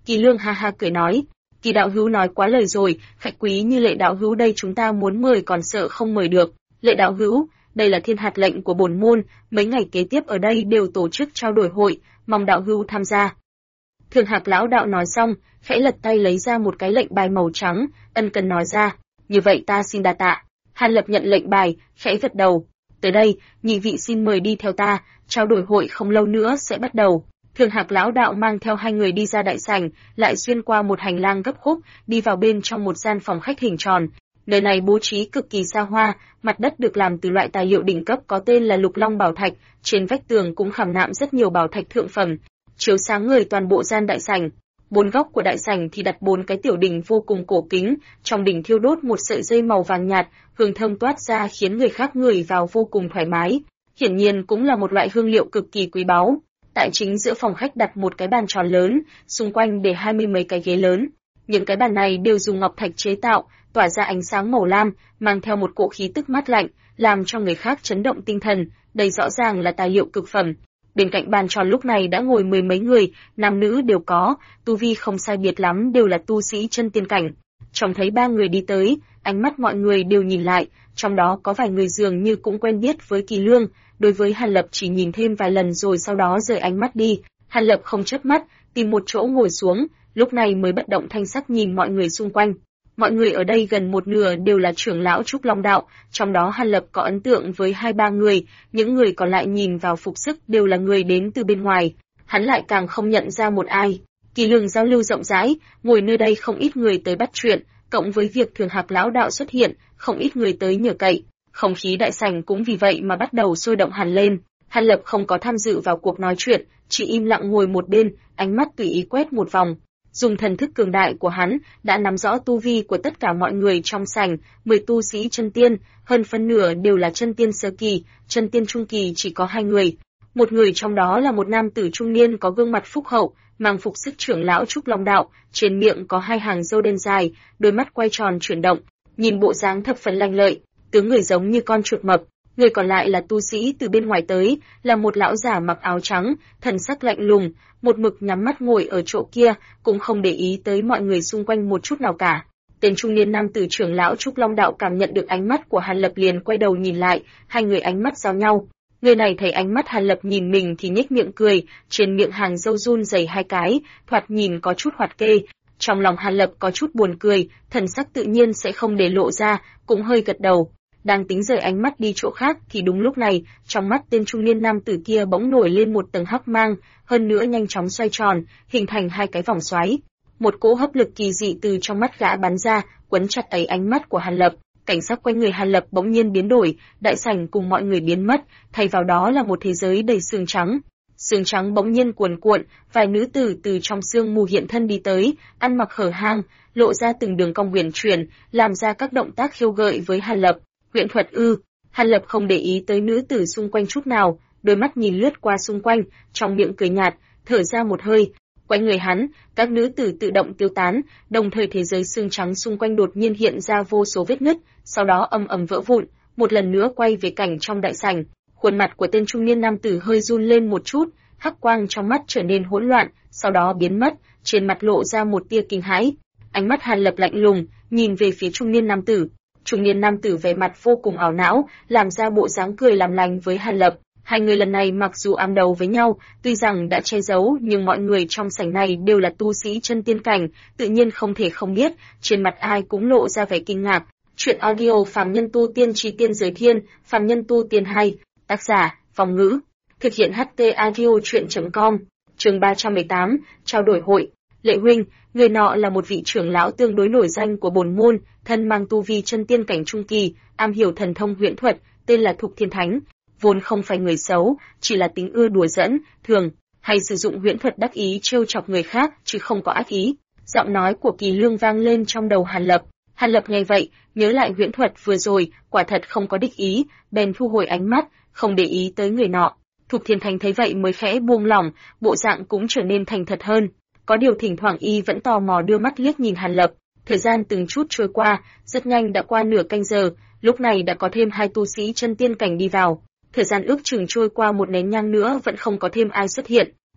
Kỳ Lương ha ha cười nói, Kỳ đạo hữu nói quá lời rồi, khách quý như Lệ đạo hữu đây chúng ta muốn mời còn sợ không mời được. Lệ đạo hữu, đây là thiên hạt lệnh của bổn môn, mấy ngày kế tiếp ở đây đều tổ chức trao đổi hội, mong đạo hữu tham gia. Thường Hạc lão đạo nói xong, khẽ lật tay lấy ra một cái lệnh bài màu trắng, ân cần nói ra, như vậy ta xin đa tạ. Hàn Lập nhận lệnh bài, khẽ gật đầu. Tới đây, nhị vị xin mời đi theo ta, trao đổi hội không lâu nữa sẽ bắt đầu. Thường Hạc lão đạo mang theo hai người đi ra đại sảnh, lại xuyên qua một hành lang gấp khúc, đi vào bên trong một gian phòng khách hình tròn. Nơi này bố trí cực kỳ xa hoa, mặt đất được làm từ loại tài liệu đỉnh cấp có tên là Lục Long bảo thạch, trên vách tường cũng khảm nạm rất nhiều bảo thạch thượng phẩm, chiếu sáng người toàn bộ gian đại sảnh. Bốn góc của đại sảnh thì đặt bốn cái tiểu đỉnh vô cùng cổ kính, trong đỉnh thiêu đốt một sợi dây màu vàng nhạt, hương thơm toát ra khiến người khác ngửi vào vô cùng thoải mái. Hiển nhiên cũng là một loại hương liệu cực kỳ quý báu. Tại chính giữa phòng khách đặt một cái bàn tròn lớn, xung quanh để 20 mấy cái ghế lớn. Những cái bàn này đều dùng ngọc thạch chế tạo, tỏa ra ánh sáng màu lam, mang theo một cỗ khí tức mát lạnh, làm cho người khác chấn động tinh thần, đây rõ ràng là tài liệu cực phẩm. Bên cạnh bàn tròn lúc này đã ngồi mười mấy người, nam nữ đều có, tu vi không sai biệt lắm đều là tu sĩ chân tiên cảnh. Trông thấy ba người đi tới, ánh mắt mọi người đều nhìn lại, trong đó có vài người dường như cũng quen biết với Kỳ Lương, đối với Hàn Lập chỉ nhìn thêm vài lần rồi sau đó rời ánh mắt đi. Hàn Lập không chớp mắt, tìm một chỗ ngồi xuống, lúc này mới bất động thanh sắc nhìn mọi người xung quanh. Mọi người ở đây gần một nửa đều là trưởng lão Trúc Long đạo, trong đó Hàn Lập có ấn tượng với 2-3 người, những người còn lại nhìn vào phục sức đều là người đến từ bên ngoài, hắn lại càng không nhận ra một ai. Kỳ Lương giao lưu rộng rãi, ngồi nơi đây không ít người tới bắt chuyện, cộng với việc Thường Hạc lão đạo xuất hiện, không ít người tới nhờ cậy. Không khí đại sảnh cũng vì vậy mà bắt đầu sôi động hẳn lên. Hàn Lập không có tham dự vào cuộc nói chuyện, chỉ im lặng ngồi một bên, ánh mắt tùy ý quét một vòng. Dùng thần thức cường đại của hắn, đã nắm rõ tu vi của tất cả mọi người trong sảnh, 10 tu sĩ chân tiên, hơn phân nửa đều là chân tiên sơ kỳ, chân tiên trung kỳ chỉ có 2 người. Một người trong đó là một nam tử trung niên có gương mặt phúc hậu, mang phục sức trưởng lão Trúc Long đạo, trên miệng có 2 hàng râu đen dài, đôi mắt quay tròn chuyển động, nhìn bộ dáng thập phần lanh lợi, tướng người giống như con chuột mập. Người còn lại là tu sĩ từ bên ngoài tới, là một lão giả mặc áo trắng, thần sắc lạnh lùng, một mực nhắm mắt ngồi ở chỗ kia, cũng không để ý tới mọi người xung quanh một chút nào cả. Tên trung niên nam tử trưởng lão Trúc Long đạo cảm nhận được ánh mắt của Hàn Lập liền quay đầu nhìn lại, hai người ánh mắt giao nhau. Người này thấy ánh mắt Hàn Lập nhìn mình thì nhếch miệng cười, trên miệng hàng râu run rẩy 2 cái, thoạt nhìn có chút hoạt kê. Trong lòng Hàn Lập có chút buồn cười, thần sắc tự nhiên sẽ không để lộ ra, cũng hơi gật đầu. Đang tính rời ánh mắt đi chỗ khác thì đúng lúc này, trong mắt tên trung niên nam tử kia bỗng nổi lên một tầng hắc mang, hơn nữa nhanh chóng xoay tròn, hình thành 2 cái vòng xoáy. Một cỗ hấp lực kỳ dị từ trong mắt gã bắn ra, quấn chặt ấy ánh mắt của Hàn Lập. Cảnh sắc quanh người Hàn Lập bỗng nhiên biến đổi, đại sảnh cùng mọi người biến mất, thay vào đó là một thế giới đầy sương trắng. Sương trắng bỗng nhiên cuồn cuộn, vài nữ tử từ trong sương mù hiện thân đi tới, ăn mặc hở hang, lộ ra từng đường cong huyền chuyển, làm ra các động tác khiêu gợi với Hàn Lập. Huyễn thuật ư? Hàn Lập không để ý tới nữ tử xung quanh chút nào, đôi mắt nhìn lướt qua xung quanh, trong miệng cười nhạt, thở ra một hơi. Quanh người hắn, các nữ tử tự động tiêu tán, đồng thời thế giới xương trắng xung quanh đột nhiên hiện ra vô số vết nứt, sau đó ầm ầm vỡ vụn, một lần nữa quay về cảnh trong đại sảnh. Khuôn mặt của tên trung niên nam tử hơi run lên một chút, hắc quang trong mắt trở nên hỗn loạn, sau đó biến mất, trên mặt lộ ra một tia kinh hãi. Ánh mắt Hàn Lập lạnh lùng, nhìn về phía trung niên nam tử. Trung niên nam tử vẻ mặt vô cùng ảo não, làm ra bộ dáng cười làm lành với Hàn Lập. Hai người lần này mặc dù ám đấu với nhau, tuy rằng đã che giấu nhưng mọi người trong sảnh này đều là tu sĩ chân tiên cảnh, tự nhiên không thể không biết, trên mặt ai cũng lộ ra vẻ kinh ngạc. Chuyện audio Phàm Nhân Tu Tiên Chí Tiên Giới Thiên, Phàm Nhân Tu Tiên hay, tác giả, Phong Ngữ. Thực hiện HT audio chuyện.com, chương 318, trao đổi hội. Lệ huynh, người nọ là một vị trưởng lão tương đối nổi danh của bổn môn, thân mang tu vi chân tiên cảnh trung kỳ, am hiểu thần thông huyễn thuật, tên là Thục Thiên Thánh. Vốn không phải người xấu, chỉ là tính ưa đùa giỡn, thường hay sử dụng huyễn thuật đắc ý trêu chọc người khác, chứ không có ác ý. Giọng nói của Kỳ Lương vang lên trong đầu Hàn Lập. Hàn Lập nghe vậy, nhớ lại huyễn thuật vừa rồi, quả thật không có địch ý, bèn thu hồi ánh mắt, không để ý tới người nọ. Thục Thiên Thánh thấy vậy mới khẽ buông lỏng, bộ dạng cũng trở nên thành thật hơn. Có điều thỉnh thoảng y vẫn tò mò đưa mắt liếc nhìn Hàn Lập. Thời gian từng chút trôi qua, rất nhanh đã qua nửa canh giờ, lúc này đã có thêm 2 tu sĩ chân tiên cảnh đi vào. Thời gian ước chừng trôi qua một nén nhang nữa vẫn không có thêm ai xuất hiện.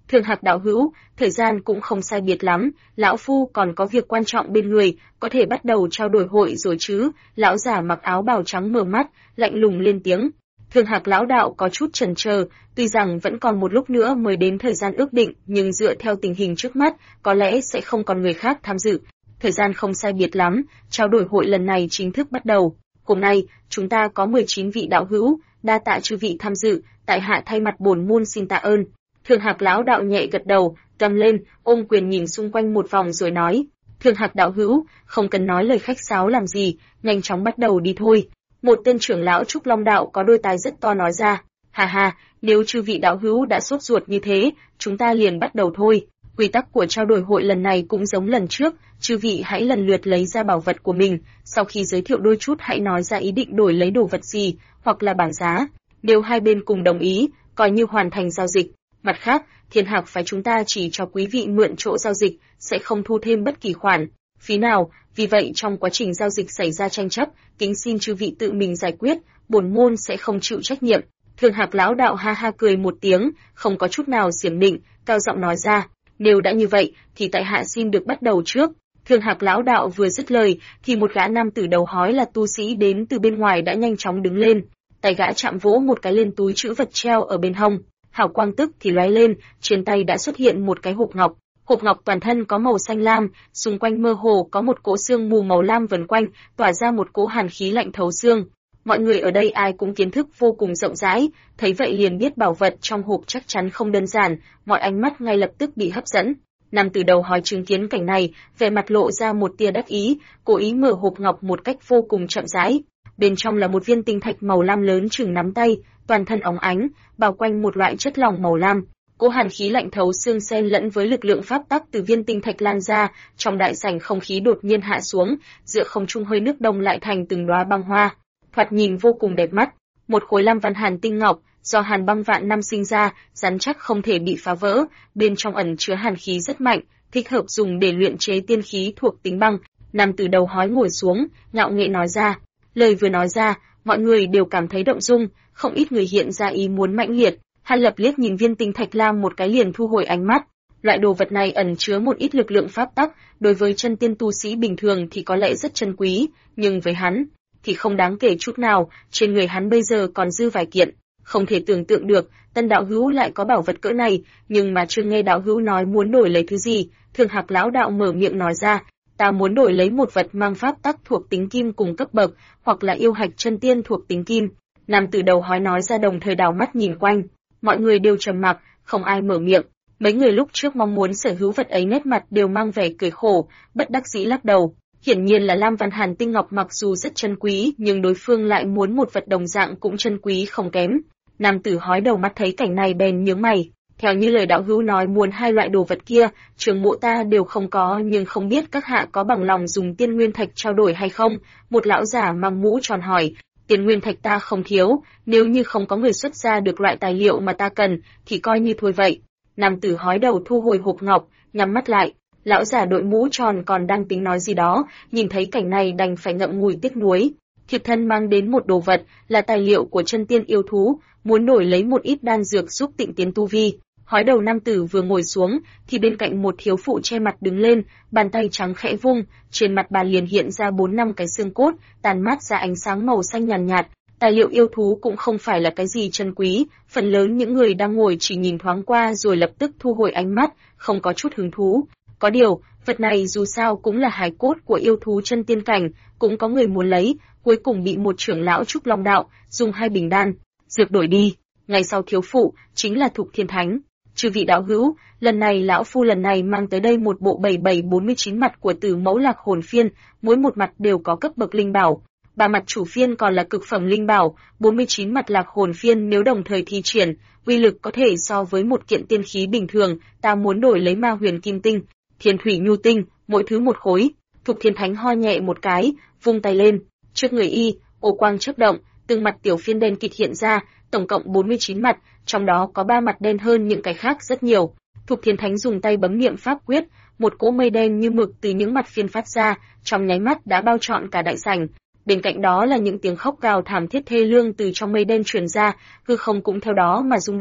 Thường Hạc đạo hữu, thời gian cũng không sai biệt lắm, lão phu còn có việc quan trọng bên người, có thể bắt đầu trao đổi hội rồi chứ? Lão giả mặc áo bào trắng mở mắt, lạnh lùng lên tiếng. Thường Hạc lão đạo có chút chần chờ, tuy rằng vẫn còn một lúc nữa mới đến thời gian ước định, nhưng dựa theo tình hình trước mắt, có lẽ sẽ không còn người khác tham dự. Thời gian không sai biệt lắm, trao đổi hội lần này chính thức bắt đầu. Hôm nay, chúng ta có 19 vị đạo hữu, đa tạ chư vị tham dự, tại hạ thay mặt bổn môn xin tạ ơn. Thường Hạc lão đạo nhẹ gật đầu, cầm lên, ôm quyền nhìn xung quanh một vòng rồi nói. Thường Hạc đạo hữu, không cần nói lời khách sáo làm gì, nhanh chóng bắt đầu đi thôi. Một tên trưởng lão Trúc Long đạo có đôi tai rất to nói ra. Hà hà, nếu chư vị đạo hữu đã sốt ruột như thế, chúng ta liền bắt đầu thôi. Quy tắc của trao đổi hội lần này cũng giống lần trước, chư vị hãy lần lượt lấy ra bảo vật của mình, sau khi giới thiệu đôi chút hãy nói ra ý định đổi lấy đồ vật gì, hoặc là bảng giá. Nếu hai bên cùng đồng ý, coi như hoàn thành giao dịch. Mặt khác, Thiên Hạc phái chúng ta chỉ cho quý vị mượn chỗ giao dịch, sẽ không thu thêm bất kỳ khoản phí nào, vì vậy trong quá trình giao dịch xảy ra tranh chấp, kính xin chư vị tự mình giải quyết, bổn môn sẽ không chịu trách nhiệm. Thường Hạc lão đạo ha ha cười một tiếng, không có chút nào xiểm nịnh, cao giọng nói ra, nếu đã như vậy, thì tại hạ xin được bắt đầu trước. Thường Hạc lão đạo vừa dứt lời, thì một gã nam tử đầu hói là tu sĩ đến từ bên ngoài đã nhanh chóng đứng lên, tay gã chạm vỗ một cái lên túi trữ vật treo ở bên hông, hào quang tức thì lóe lên, trên tay đã xuất hiện một cái hộp ngọc. Hộp ngọc toàn thân có màu xanh lam, xung quanh mơ hồ có một cỗ sương mù màu lam vần quanh, tỏa ra một cỗ hàn khí lạnh thấu xương. Mọi người ở đây ai cũng kiến thức vô cùng rộng rãi, thấy vậy liền biết bảo vật trong hộp chắc chắn không đơn giản, mọi ánh mắt ngay lập tức bị hấp dẫn. Nam tử đầu hói chứng kiến cảnh này, vẻ mặt lộ ra một tia đắc ý, cố ý mở hộp ngọc một cách vô cùng chậm rãi. Bên trong là một viên tinh thạch màu lam lớn chừng nắm tay, toàn thân óng ánh, bao quanh một loại chất lỏng màu lam. Cỗ hàn khí lạnh thấu xương xen lẫn với lực lượng pháp tắc từ viên tinh thạch lan ra, trong đại sảnh không khí đột nhiên hạ xuống, giữa không trung hơi nước đông lại thành từng đóa băng hoa, thoạt nhìn vô cùng đẹp mắt. Một khối lam văn hàn tinh ngọc, do hàn băng vạn năm sinh ra, rắn chắc không thể bị phá vỡ, bên trong ẩn chứa hàn khí rất mạnh, thích hợp dùng để luyện chế tiên khí thuộc tính băng. Nam tử đầu hói ngồi xuống, ngạo nghễ nói ra. Lời vừa nói ra, mọi người đều cảm thấy động dung, không ít người hiện ra ý muốn mãnh liệt. Hắn lập liếc nhìn viên tinh thạch lam một cái liền thu hồi ánh mắt. Loại đồ vật này ẩn chứa một ít lực lượng pháp tắc, đối với chân tiên tu sĩ bình thường thì có lẽ rất chân quý, nhưng với hắn thì không đáng kể chút nào, trên người hắn bây giờ còn dư vài kiện. Không thể tưởng tượng được, Tân đạo hữu lại có bảo vật cỡ này, nhưng mà chưa nghe đạo hữu nói muốn đổi lấy thứ gì. Thường Hạc lão đạo mở miệng nói ra, ta muốn đổi lấy một vật mang pháp tắc thuộc tính kim cùng cấp bậc, hoặc là yêu hạch chân tiên thuộc tính kim. Nam tử đầu hói nói ra đồng thời đảo mắt nhìn quanh. Mọi người đều trầm mặc, không ai mở miệng. Mấy người lúc trước mong muốn sở hữu vật ấy nét mặt đều mang vẻ cười khổ, bất đắc dĩ lắc đầu. Hiển nhiên là lam văn hàn tinh ngọc mặc dù rất chân quý, nhưng đối phương lại muốn một vật đồng dạng cũng chân quý không kém. Nam tử hói đầu mắt thấy cảnh này bèn nhướng mày. Theo như lời đạo hữu nói muốn hai loại đồ vật kia, trường mộ ta đều không có, nhưng không biết các hạ có bằng lòng dùng tiên nguyên thạch trao đổi hay không? Một lão giả mang mũ tròn hỏi. Tiền nguyên thạch ta không thiếu, nếu như không có người xuất ra được loại tài liệu mà ta cần, thì coi như thôi vậy. Nam tử hói đầu thu hồi hộp ngọc, nhắm mắt lại. Lão giả đội mũ tròn còn đang tính nói gì đó, nhìn thấy cảnh này đành phải ngậm ngùi tiếc nuối. Thiệp thân mang đến một đồ vật, là tài liệu của chân tiên yêu thú, muốn đổi lấy một ít đan dược giúp tịnh tiến tu vi. Hói đầu nam tử vừa ngồi xuống, thì bên cạnh một thiếu phụ che mặt đứng lên, bàn tay trắng khẽ vung, trên mặt bà liền hiện ra 4-5 cái xương cốt, tàn mát ra ánh sáng màu xanh nhàn nhạt. Tài liệu yêu thú cũng không phải là cái gì chân quý, phần lớn những người đang ngồi chỉ nhìn thoáng qua rồi lập tức thu hồi ánh mắt, không có chút hứng thú. Có điều, vật này dù sao cũng là hài cốt của yêu thú chân tiên cảnh, cũng có người muốn lấy, cuối cùng bị một trưởng lão Trúc Long đạo dùng 2 bình đan dược đổi đi. Ngày sau thiếu phụ chính là Thục Thiên Thánh. Chư vị đạo hữu, lần này lão phu lần này mang tới đây một bộ 7749 mặt của Tử Mẫu Lạc Hồn Phiên, mỗi một mặt đều có cấp bậc linh bảo. 3 mặt chủ phiên còn là cực phẩm linh bảo, 49 mặt Lạc Hồn Phiên nếu đồng thời thi triển, uy lực có thể so với một kiện tiên khí bình thường, ta muốn đổi lấy Ma Huyền Kim Tinh, Thiên Thủy Nhu Tinh, mỗi thứ một khối. Thục Thiên Thánh ho nhẹ một cái, vung tay lên, trước người y, ô quang chớp động, từng mặt tiểu phiên đen kịt hiện ra, tổng cộng 49 mặt, trong đó có 3 mặt đen hơn những cái khác rất nhiều. Thục Thiên Thánh dùng tay bấm niệm pháp quyết, một cỗ mây đen như mực từ những mặt phiên phát ra, trong nháy mắt đã bao trọn cả đại sảnh. Bên cạnh đó là những tiếng khóc gào thảm thiết thê lương từ trong mây đen truyền ra, hư không cũng theo đó mà rung động.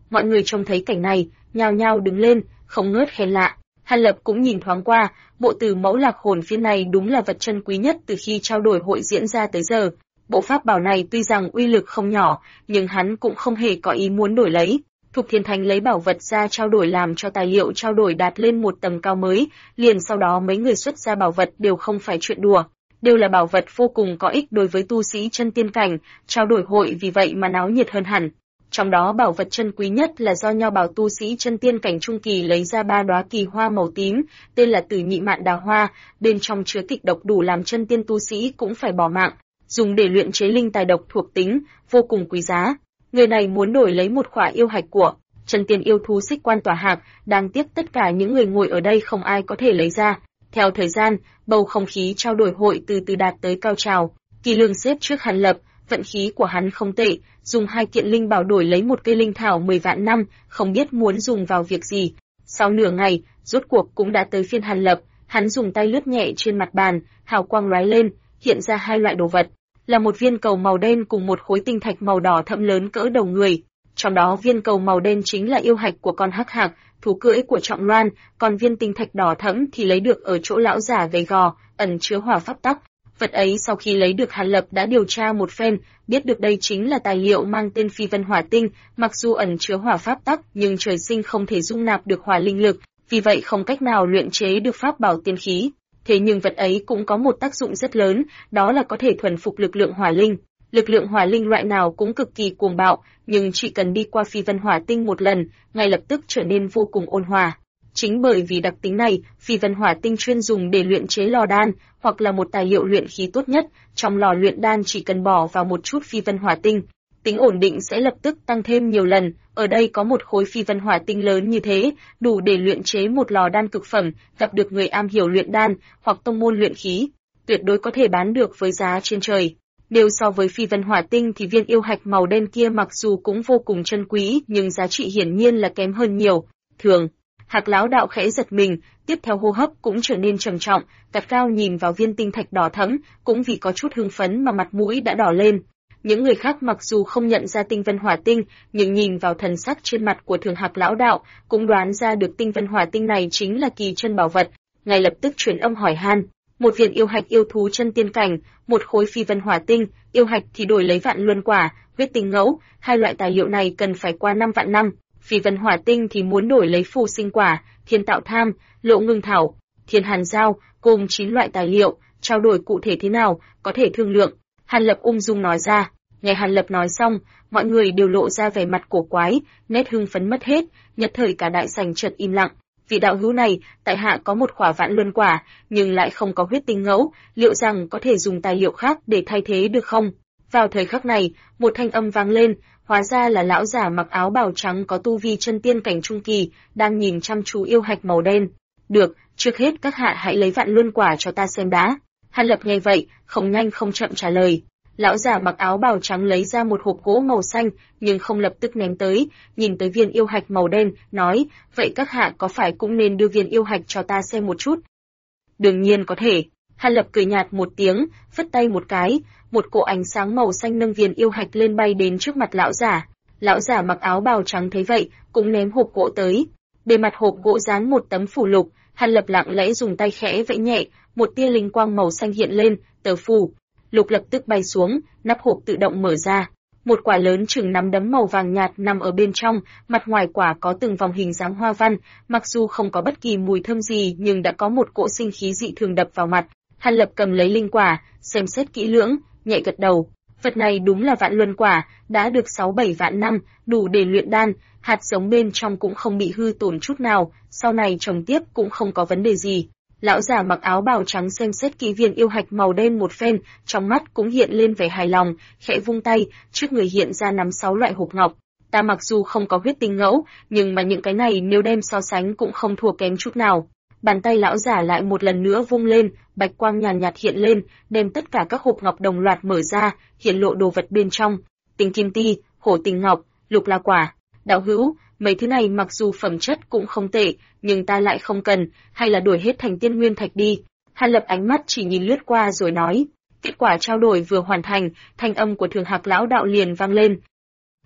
Mọi người trông thấy cảnh này, nhao nhao đứng lên, không ngớt khen lạ. Hàn Lập cũng nhìn thoáng qua, bộ từ mẫu lạc hồn phiên này đúng là vật chân quý nhất từ khi trao đổi hội diễn ra tới giờ. Bộ pháp bảo này tuy rằng uy lực không nhỏ, nhưng hắn cũng không hề có ý muốn đổi lấy. Thục Thiên Thánh lấy bảo vật ra trao đổi làm cho tài liệu trao đổi đạt lên một tầm cao mới, liền sau đó mấy người xuất ra bảo vật đều không phải chuyện đùa, đều là bảo vật vô cùng có ích đối với tu sĩ chân tiên cảnh, trao đổi hội vì vậy mà náo nhiệt hơn hẳn. Trong đó bảo vật chân quý nhất là do nho bảo tu sĩ chân tiên cảnh trung kỳ lấy ra 3 đóa kỳ hoa màu tím, tên là Tử Nhị Mạn Đào Hoa, bên trong chứa kịch độc đủ làm chân tiên tu sĩ cũng phải bỏ mạng, dùng để luyện chế linh tài độc thuộc tính, vô cùng quý giá. Người này muốn đổi lấy một khỏa yêu hạch của chân tiên yêu thú Xích Quan Tỏa Hạc, đáng tiếc tất cả những người ngồi ở đây không ai có thể lấy ra. Theo thời gian, bầu không khí trao đổi hội từ từ đạt tới cao trào. Kỳ Lương xếp trước Hàn Lập, vận khí của hắn không tệ, dùng 2 kiện linh bảo đổi lấy một cây linh thảo 10 vạn năm, không biết muốn dùng vào việc gì. Sau nửa ngày, rốt cuộc cũng đã tới phiên Hàn Lập, hắn dùng tay lướt nhẹ trên mặt bàn, hào quang lóe lên, hiện ra 2 loại đồ vật, là một viên cầu màu đen cùng một khối tinh thạch màu đỏ thẫm lớn cỡ đầu người. Trong đó viên cầu màu đen chính là yêu hạch của con hắc hạc, thú cưỡi của Trọng Loan, còn viên tinh thạch đỏ thẫm thì lấy được ở chỗ lão giả gầy gò, ẩn chứa hỏa pháp tắc. Vật ấy sau khi lấy được Hàn Lập đã điều tra một phen, biết được đây chính là tài liệu mang tên Phi Vân Hỏa Tinh, mặc dù ẩn chứa hỏa pháp tắc nhưng trời sinh không thể dung nạp được hỏa linh lực, vì vậy không cách nào luyện chế được pháp bảo tiên khí. Thế nhưng vật ấy cũng có một tác dụng rất lớn, đó là có thể thuần phục lực lượng hỏa linh. Lực lượng hỏa linh loại nào cũng cực kỳ cuồng bạo, nhưng chỉ cần đi qua Phi Vân Hỏa Tinh một lần, ngay lập tức trở nên vô cùng ôn hòa. Chính bởi vì đặc tính này, Phi Vân Hỏa Tinh chuyên dùng để luyện chế lò đan, hoặc là một tài liệu luyện khí tốt nhất, trong lò luyện đan chỉ cần bỏ vào một chút Phi Vân Hỏa Tinh, tính ổn định sẽ lập tức tăng thêm nhiều lần. Ở đây có một khối Phi Vân Hỏa Tinh lớn như thế, đủ để luyện chế một lò đan cực phẩm, gặp được người am hiểu luyện đan hoặc tông môn luyện khí, tuyệt đối có thể bán được với giá trên trời. Nếu so với Phi Vân Hỏa Tinh thì viên yêu hạch màu đen kia mặc dù cũng vô cùng chân quý, nhưng giá trị hiển nhiên là kém hơn nhiều. Thường, Hạc lão đạo khẽ giật mình, tiếp theo hô hấp cũng trở nên trầm trọng, gắt gao nhìn vào viên tinh thạch đỏ thẫm, cũng vì có chút hưng phấn mà mặt mũi đã đỏ lên. Những người khác mặc dù không nhận ra tinh vân hỏa tinh, nhưng nhìn vào thần sắc trên mặt của Thường Hạc lão đạo, cũng đoán ra được tinh vân hỏa tinh này chính là kỳ chân bảo vật, ngay lập tức truyền âm hỏi han. Một viên yêu hạch yêu thú chân tiên cảnh, một khối phi vân hỏa tinh, yêu hạch thì đổi lấy vạn luân quả, huyết tinh ngẫu, 2 loại tài liệu này cần phải qua 5 vạn năm. Phi vân hỏa tinh thì muốn đổi lấy phù sinh quả, thiên tạo tham, lộ ngưng thảo, thiên hàn giao, cùng 9 loại tài liệu, trao đổi cụ thể thế nào, có thể thương lượng. Hàn Lập ung dung nói ra. Nghe Hàn Lập nói xong, mọi người đều lộ ra vẻ mặt cổ quái, nét hưng phấn mất hết, nhất thời cả đại sảnh chợt im lặng. Vị đạo hữu này, tại hạ có một khỏa vạn luân quả, nhưng lại không có huyết tinh ngẫu, liệu rằng có thể dùng tài liệu khác để thay thế được không? Vào thời khắc này, một thanh âm vang lên, hóa ra là lão giả mặc áo bào trắng có tu vi chân tiên cảnh trung kỳ, đang nhìn chăm chú yêu hạch màu đen. Được, trước hết các hạ hãy lấy vạn luân quả cho ta xem đã. Hàn Lập nghe vậy, không nhanh không chậm trả lời. Lão giả mặc áo bào trắng lấy ra một hộp gỗ màu xanh, nhưng không lập tức ném tới, nhìn tới viên yêu hạch màu đen, nói, vậy các hạ có phải cũng nên đưa viên yêu hạch cho ta xem một chút? Đương nhiên có thể. Hàn Lập cười nhạt một tiếng, phất tay một cái, một cỗ ánh sáng màu xanh nâng viên yêu hạch lên bay đến trước mặt lão giả. Lão giả mặc áo bào trắng thấy vậy, cũng ném hộp gỗ tới. Bề mặt hộp gỗ dán một tấm phù lục, Hàn Lập lặng lẽ dùng tay khẽ vẫy nhẹ, một tia linh quang màu xanh hiện lên, tờ phù lục lập tức bay xuống, nắp hộp tự động mở ra. Một quả lớn chừng nắm đấm màu vàng nhạt nằm ở bên trong, mặt ngoài quả có từng vòng hình dáng hoa văn, mặc dù không có bất kỳ mùi thơm gì nhưng đã có một cỗ sinh khí dị thường đập vào mặt. Hàn Lập cầm lấy linh quả, xem xét kỹ lưỡng, nhẹ gật đầu. Vật này đúng là vạn luân quả, đã được 6-7 vạn năm, đủ để luyện đan, hạt giống bên trong cũng không bị hư tổn chút nào, sau này trồng tiếp cũng không có vấn đề gì. Lão giả mặc áo bào trắng xem xét kỹ viên yêu hạch màu đen một phen, trong mắt cũng hiện lên vẻ hài lòng, khẽ vung tay, trước người hiện ra nắm 6 loại hộp ngọc. Ta mặc dù không có huyết tinh ngẫu, nhưng mà những cái này nếu đem so sánh cũng không thua kém chút nào. Bàn tay lão giả lại một lần nữa vung lên, bạch quang nhàn nhạt hiện lên, đem tất cả các hộp ngọc đồng loạt mở ra, hiện lộ đồ vật bên trong. Tinh kim ti, hổ tinh ngọc, lục la quả. Đạo hữu, mấy thứ này mặc dù phẩm chất cũng không tệ, nhưng ta lại không cần, hay là đổi hết thành tiên nguyên thạch đi. Hàn Lập ánh mắt chỉ nhìn lướt qua rồi nói. Kết quả trao đổi vừa hoàn thành, thanh âm của Thường Hạc lão đạo liền vang lên.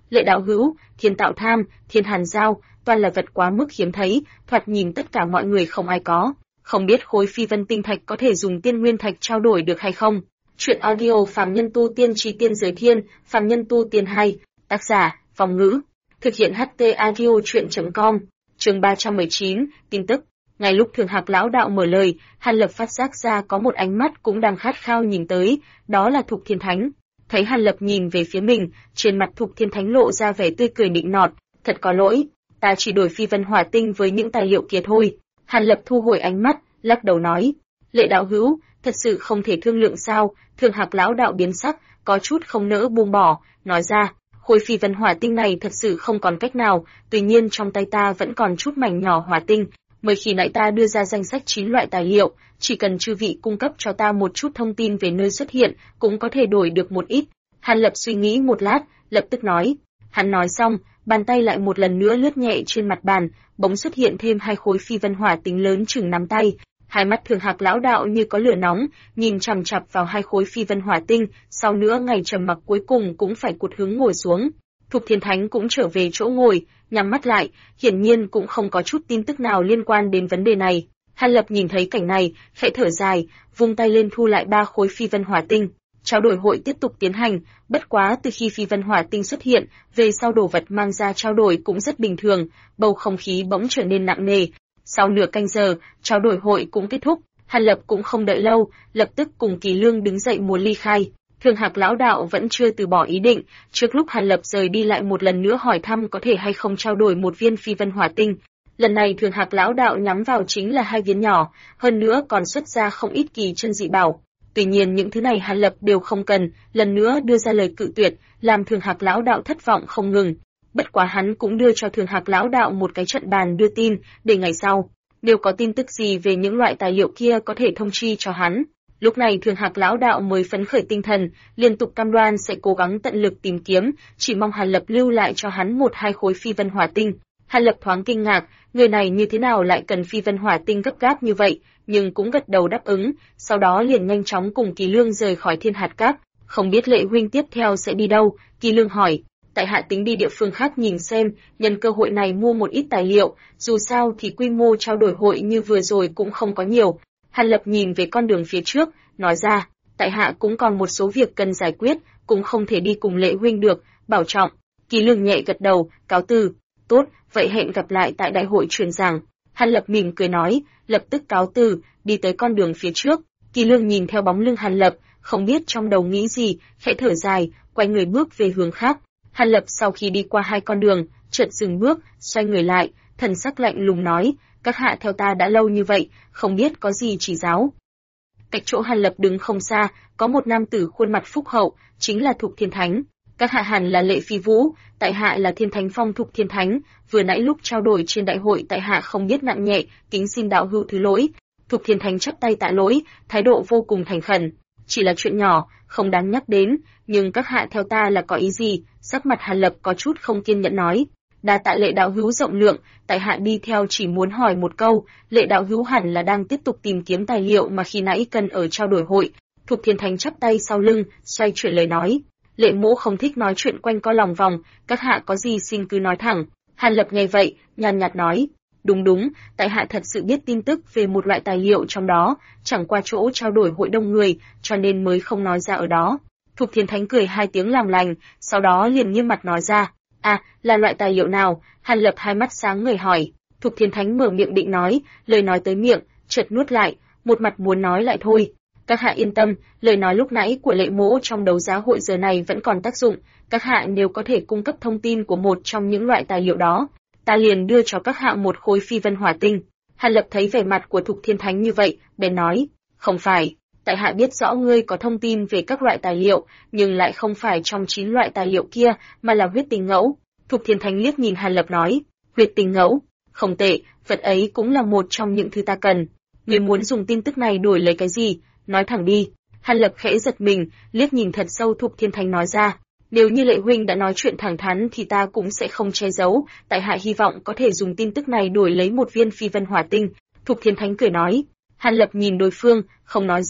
Lệ đạo hữu, Thiên Tạo Tham, Thiên Hàn Giao, toàn là vật quá mức hiếm thấy, thoạt nhìn tất cả mọi người không ai có. Không biết khối phi vân tinh thạch có thể dùng tiên nguyên thạch trao đổi được hay không? Chuyện audio Phàm Nhân Tu Tiên Chí Tiên Giới Thiên, Phàm Nhân Tu Tiên hay, tác giả, Phong Ngữ. Thực hiện HT audio chuyện.com, chương 319, tin tức. Ngay lúc Thường Hạc lão đạo mở lời, Hàn Lập phát giác ra có một ánh mắt cũng đang khát khao nhìn tới, đó là Thục Thiên Thánh. Thấy Hàn Lập nhìn về phía mình, trên mặt Thục Thiên Thánh lộ ra vẻ tươi cười nịnh nọt, thật có lỗi, ta chỉ đổi phi vân hỏa tinh với những tài liệu kia thôi. Hàn Lập thu hồi ánh mắt, lắc đầu nói, Lệ đạo hữu, thật sự không thể thương lượng sao? Thường Hạc lão đạo biến sắc, có chút không nỡ buông bỏ, nói ra, khối phi vân hỏa tinh này thật sự không còn cách nào, tuy nhiên trong tay ta vẫn còn chút mảnh nhỏ hỏa tinh. Mới khi nãy ta đưa ra danh sách 9 loại tài liệu, chỉ cần chư vị cung cấp cho ta một chút thông tin về nơi xuất hiện, cũng có thể đổi được một ít. Hàn Lập suy nghĩ một lát, lập tức nói. Hắn nói xong, bàn tay lại một lần nữa lướt nhẹ trên mặt bàn, bỗng xuất hiện thêm 2 khối phi vân hỏa tinh lớn chừng nắm tay. Hai mắt Thường Hạc lão đạo như có lửa nóng, nhìn chằm chằm vào 2 khối phi vân hỏa tinh, sau nữa ngày trầm mặc cuối cùng cũng phải cụt hứng ngồi xuống. Thục Thiên Thánh cũng trở về chỗ ngồi, nhắm mắt lại, hiển nhiên cũng không có chút tin tức nào liên quan đến vấn đề này. Hàn Lập nhìn thấy cảnh này, khẽ thở dài, vung tay lên thu lại 3 khối phi vân hỏa tinh. Trao đổi hội tiếp tục tiến hành, bất quá từ khi phi vân hỏa tinh xuất hiện, về sau đồ vật mang ra trao đổi cũng rất bình thường, bầu không khí bỗng trở nên nặng nề. Sau nửa canh giờ, trao đổi hội cũng kết thúc, Hàn Lập cũng không đợi lâu, lập tức cùng Kỳ Lương đứng dậy muốn ly khai. Thường Hạc lão đạo vẫn chưa từ bỏ ý định, trước lúc Hàn Lập rời đi lại một lần nữa hỏi thăm có thể hay không trao đổi một viên phi vân hỏa tinh. Lần này Thường Hạc lão đạo nhắm vào chính là 2 viên nhỏ, hơn nữa còn xuất ra không ít kỳ chân dị bảo. Tuy nhiên những thứ này Hàn Lập đều không cần, lần nữa đưa ra lời cự tuyệt, làm Thường Hạc lão đạo thất vọng không ngừng. Bất quá hắn cũng đưa cho Thường Hạc lão đạo một cái trận bàn đưa tin, để ngày sau, nếu có tin tức gì về những loại tài liệu kia có thể thông chi cho hắn. Lúc này Thường Hạc lão đạo mới phấn khởi tinh thần, liên tục cam đoan sẽ cố gắng tận lực tìm kiếm, chỉ mong Hàn Lập lưu lại cho hắn 1-2 khối phi vân hỏa tinh. Hàn Lập thoáng kinh ngạc, người này như thế nào lại cần phi vân hỏa tinh gấp gáp như vậy, nhưng cũng gật đầu đáp ứng, sau đó liền nhanh chóng cùng Kỳ Lương rời khỏi Thiên Hạt Các. Không biết Lệ huynh tiếp theo sẽ đi đâu? Kỳ Lương hỏi. Tại hạ tính đi địa phương khác nhìn xem, nhân cơ hội này mua một ít tài liệu, dù sao thì quy mô trao đổi hội như vừa rồi cũng không có nhiều. Hàn Lập nhìn về con đường phía trước, nói ra, tại hạ cũng còn một số việc cần giải quyết, cũng không thể đi cùng Lệ huynh được, bảo trọng. Kỳ Lương nhẹ gật đầu, cáo từ. Tốt, vậy hẹn gặp lại tại đại hội truyền giảng. Hàn Lập mỉm cười nói, lập tức cáo từ, đi tới con đường phía trước. Kỳ Lương nhìn theo bóng lưng Hàn Lập, không biết trong đầu nghĩ gì, khẽ thở dài, quay người bước về hướng khác. Hàn Lập sau khi đi qua 2 con đường, chợt dừng bước, xoay người lại, thần sắc lạnh lùng nói, các hạ theo ta đã lâu như vậy, không biết có gì chỉ giáo. Cách chỗ Hàn Lập đứng không xa, có một nam tử khuôn mặt phúc hậu, chính là Thục Thiên Thánh. Các hạ hẳn là Lệ Phi Vũ, tại hạ là Thiên Thánh Phong Thục Thiên Thánh, vừa nãy lúc trao đổi trên đại hội tại hạ không biết nặng nhẹ, kính xin đạo hữu thứ lỗi. Thục Thiên Thánh chắp tay tạ lỗi, thái độ vô cùng thành khẩn. Chỉ là chuyện nhỏ, không đáng nhắc đến, nhưng các hạ theo ta là có ý gì? Sắc mặt Hàn Lập có chút không kiên nhẫn nói. Đa tạ Lệ đạo hữu rộng lượng, tại hạ đi theo chỉ muốn hỏi một câu, Lệ đạo hữu hẳn là đang tiếp tục tìm kiếm tài liệu mà khi nãy cần ở trao đổi hội. Thục Thiên Thánh chắp tay sau lưng, xoay chuyển lời nói. Lệ mỗ không thích nói chuyện quanh co lòng vòng, các hạ có gì xin cứ nói thẳng. Hàn Lập nghe vậy, nhàn nhạt nói. Đúng, tại hạ thật sự biết tin tức về một loại tài liệu trong đó, chẳng qua chỗ trao đổi hội đông người, cho nên mới không nói ra ở đó. Thục Thiên Thánh cười 2 tiếng làm lành, sau đó liền nghiêm mặt nói ra. À, là loại tài liệu nào? Hàn Lập hai mắt sáng ngời hỏi. Thục Thiên Thánh mở miệng định nói, lời nói tới miệng, chợt nuốt lại, một mặt muốn nói lại thôi. Các hạ yên tâm, lời nói lúc nãy của Lệ mỗ trong đấu giá hội giờ này vẫn còn tác dụng, các hạ nếu có thể cung cấp thông tin của một trong những loại tài liệu đó, ta liền đưa cho các hạ 1 khối phi vân hỏa tinh. Hàn Lập thấy vẻ mặt của Thục Thiên Thánh như vậy, bèn nói, không phải, tại hạ biết rõ ngươi có thông tin về các loại tài liệu, nhưng lại không phải trong 9 loại tài liệu kia, mà là huyết tình ngẫu. Thục Thiên Thánh liếc nhìn Hàn Lập nói, huyết tình ngẫu, không tệ, vật ấy cũng là một trong những thứ ta cần. Ngươi muốn dùng tin tức này đổi lấy cái gì? Nói thẳng đi. Hàn Lập khẽ giật mình, liếc nhìn thật sâu Thục Thiên Thánh nói ra, nếu như Lệ huynh đã nói chuyện thẳng thắn thì ta cũng sẽ không che giấu, tại hạ hy vọng có thể dùng tin tức này đổi lấy 1 viên phi vân hỏa tinh. Thục Thiên Thánh cười nói. Hàn Lập nhìn đối phương, không nói gì.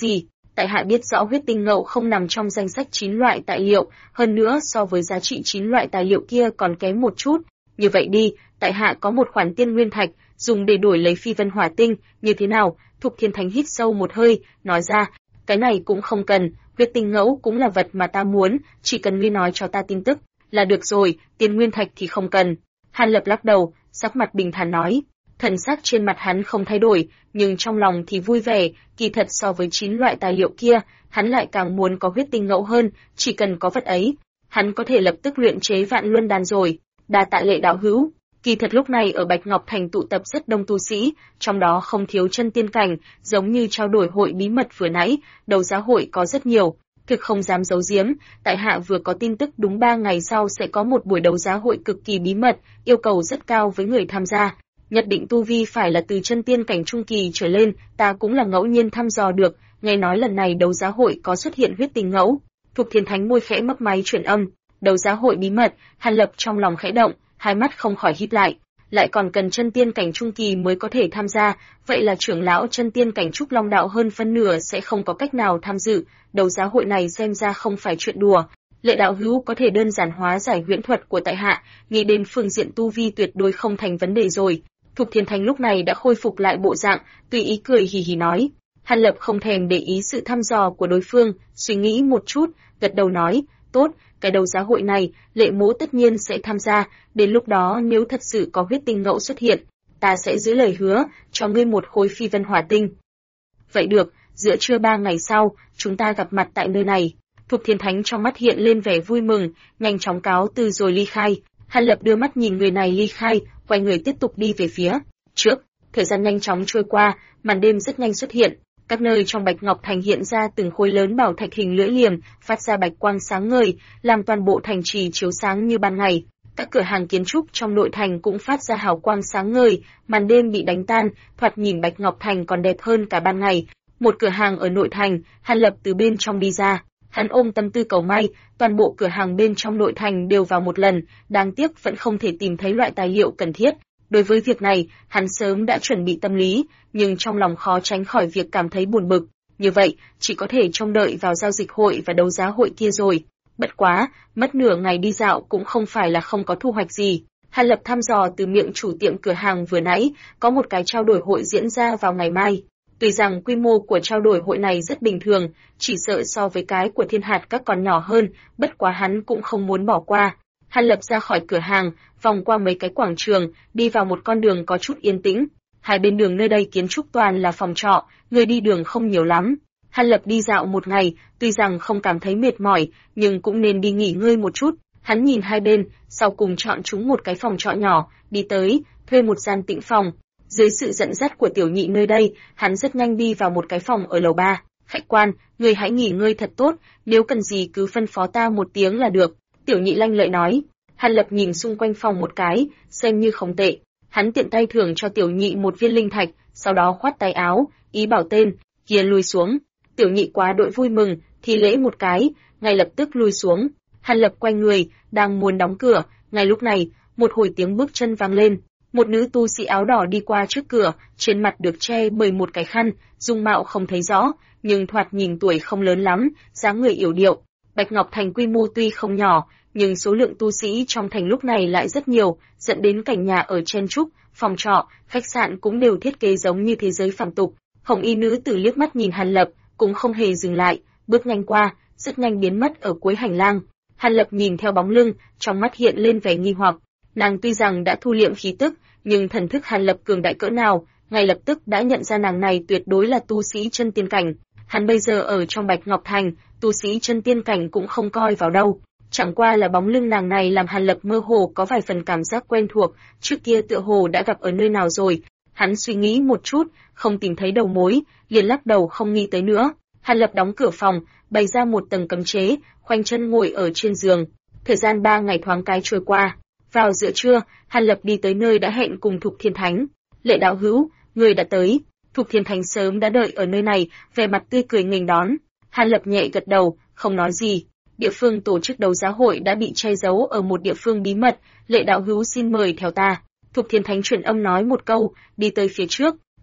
Tại hạ biết rõ huyết tinh ngậu không nằm trong danh sách 9 loại tài liệu, hơn nữa so với giá trị 9 loại tài liệu kia còn kém một chút. Như vậy đi, tại hạ có một khoản tiên nguyên thạch, dùng để đổi lấy phi vân hỏa tinh, như thế nào? Thục Thiên Thánh hít sâu một hơi, nói ra, cái này cũng không cần, huyết tinh ngẫu cũng là vật mà ta muốn, chỉ cần ngươi nói cho ta tin tức là được rồi, tiên nguyên thạch thì không cần. Hàn Lập lắc đầu, sắc mặt bình thản nói. Thần sắc trên mặt hắn không thay đổi, nhưng trong lòng thì vui vẻ, kỳ thật so với 9 loại tài liệu kia, hắn lại càng muốn có huyết tinh ngẫu hơn, chỉ cần có vật ấy, hắn có thể lập tức luyện chế vạn luân đan rồi. Đa tạ Lệ đạo hữu. Kỳ thật lúc này ở Bạch Ngọc Thành tụ tập rất đông tu sĩ, trong đó không thiếu chân tiên cảnh, giống như trao đổi hội bí mật vừa nãy, đấu giá hội có rất nhiều. Thực không dám giấu giếm, tại hạ vừa có tin tức đúng 3 ngày sau sẽ có một buổi đấu giá hội cực kỳ bí mật, yêu cầu rất cao với người tham gia. Nhất định tu vi phải là từ chân tiên cảnh trung kỳ trở lên, ta cũng là ngẫu nhiên thăm dò được, nghe nói lần này đấu giá hội có xuất hiện huyết tình ngẫu. Thục Thiên Thánh môi khẽ mấp máy chuyển âm, đấu giá hội bí mật, Hàn Lập trong lòng khẽ động, hai mắt không khỏi híp lại còn cần chân tiên cảnh trung kỳ mới có thể tham gia, vậy là trưởng lão chân tiên cảnh trúc long đạo hơn phân nửa sẽ không có cách nào tham dự, đấu giá hội này xem ra không phải chuyện đùa. Lệ đạo hữu có thể đơn giản hóa giải huyễn thuật của tại hạ, nghĩ đến phương diện tu vi tuyệt đối không thành vấn đề rồi. Thục Thiên Thánh lúc này đã khôi phục lại bộ dạng, tùy ý cười hì hì nói. Hàn Lập không thèm để ý sự thăm dò của đối phương, suy nghĩ một chút, gật đầu nói, tốt, cái đấu giá hội này, Lệ mỗ tất nhiên sẽ tham gia, đến lúc đó nếu thật sự có huyết tinh ngẫu xuất hiện, ta sẽ giữ lời hứa, cho ngươi một khối phi vân hỏa tinh. Vậy được, giữa trưa 3 ngày sau, chúng ta gặp mặt tại nơi này. Thục Thiên Thánh trong mắt hiện lên vẻ vui mừng, nhanh chóng cáo từ rồi ly khai. Hàn Lập đưa mắt nhìn người này ly khai, quay người tiếp tục đi về phía trước. Thời gian nhanh chóng trôi qua, màn đêm rất nhanh xuất hiện. Các nơi trong Bạch Ngọc Thành hiện ra từng khối lớn bảo thạch hình lưỡi liềm, phát ra bạch quang sáng ngời, làm toàn bộ thành trì chiếu sáng như ban ngày. Các cửa hàng kiến trúc trong nội thành cũng phát ra hào quang sáng ngời, màn đêm bị đánh tan, thoạt nhìn Bạch Ngọc Thành còn đẹp hơn cả ban ngày. Một cửa hàng ở nội thành, Hàn Lập từ bên trong đi ra. Hắn ôm tâm tư cầu may, toàn bộ cửa hàng bên trong nội thành đều vào một lần, đáng tiếc vẫn không thể tìm thấy loại tài liệu cần thiết. Đối với việc này, hắn sớm đã chuẩn bị tâm lý, nhưng trong lòng khó tránh khỏi việc cảm thấy buồn bực. Như vậy, chỉ có thể trông đợi vào giao dịch hội và đấu giá hội kia rồi. Bất quá, mất nửa ngày đi dạo cũng không phải là không có thu hoạch gì. Hàn Lập thăm dò từ miệng chủ tiệm cửa hàng vừa nãy, có một cái trao đổi hội diễn ra vào ngày mai. Tuy rằng quy mô của trao đổi hội này rất bình thường, chỉ sợ so với cái của Thiên Hạt các còn nhỏ hơn, bất quá hắn cũng không muốn bỏ qua. Hàn Lập ra khỏi cửa hàng, vòng qua mấy cái quảng trường, đi vào một con đường có chút yên tĩnh. Hai bên đường nơi đây kiến trúc toàn là phòng trọ, người đi đường không nhiều lắm. Hàn Lập đi dạo một ngày, tuy rằng không cảm thấy mệt mỏi, nhưng cũng nên đi nghỉ ngơi một chút. Hắn nhìn hai bên, sau cùng chọn chúng một cái phòng trọ nhỏ, đi tới, thuê một gian tĩnh phòng. Dưới sự dẫn dắt của tiểu nhị nơi đây, hắn rất nhanh đi vào một cái phòng ở lầu 3. Khách quan, người hãy nghỉ ngơi thật tốt, nếu cần gì cứ phân phó ta một tiếng là được. Tiểu nhị lanh lợi nói. Hàn Lập nhìn xung quanh phòng một cái, xem như không tệ. Hắn tiện tay thưởng cho tiểu nhị một viên linh thạch, sau đó khoát tay áo, ý bảo tên kia lùi xuống. Tiểu nhị quá đội vui mừng, thì lễ một cái, ngay lập tức lùi xuống. Hàn Lập quay người, đang muốn đóng cửa, ngay lúc này, một hồi tiếng bước chân vang lên. Một nữ tu sĩ áo đỏ đi qua trước cửa, trên mặt được che bởi một cái khăn, dung mạo không thấy rõ, nhưng thoạt nhìn tuổi không lớn lắm, dáng người yểu điệu. Bạch Ngọc Thành quy mô tuy không nhỏ, nhưng số lượng tu sĩ trong thành lúc này lại rất nhiều, dẫn đến cảnh nhà ở chen chúc, phòng trọ, khách sạn cũng đều thiết kế giống như thế giới phàm tục. Hồng y nữ tử liếc mắt nhìn Hàn Lập, cũng không hề dừng lại, bước nhanh qua, rất nhanh biến mất ở cuối hành lang. Hàn Lập nhìn theo bóng lưng, trong mắt hiện lên vẻ nghi hoặc. Nàng tuy rằng đã thu liệm khí tức, nhưng thần thức Hàn Lập cường đại cỡ nào, ngay lập tức đã nhận ra nàng này tuyệt đối là tu sĩ chân tiên cảnh. Hắn bây giờ ở trong Bạch Ngọc Thành, tu sĩ chân tiên cảnh cũng không coi vào đâu. Chẳng qua là bóng lưng nàng này làm Hàn Lập mơ hồ có vài phần cảm giác quen thuộc, trước kia tựa hồ đã gặp ở nơi nào rồi. Hắn suy nghĩ một chút, không tìm thấy đầu mối, liền lắc đầu không nghĩ tới nữa. Hàn Lập đóng cửa phòng, bày ra một tầng cấm chế, khoanh chân ngồi ở trên giường. Thời gian 3 ngày thoáng cái trôi qua. Vào giữa trưa, Hàn Lập đi tới nơi đã hẹn cùng Thục Thiên Thánh. Lệ đạo hữu, người đã tới. Thục Thiên Thánh sớm đã đợi ở nơi này, vẻ mặt tươi cười nghênh đón. Hàn Lập nhẹ gật đầu, không nói gì. Địa phương tổ chức đấu giá hội đã bị che giấu ở một địa phương bí mật. Lệ đạo hữu xin mời theo ta. Thục Thiên Thánh truyền âm nói một câu, đi tới phía trước.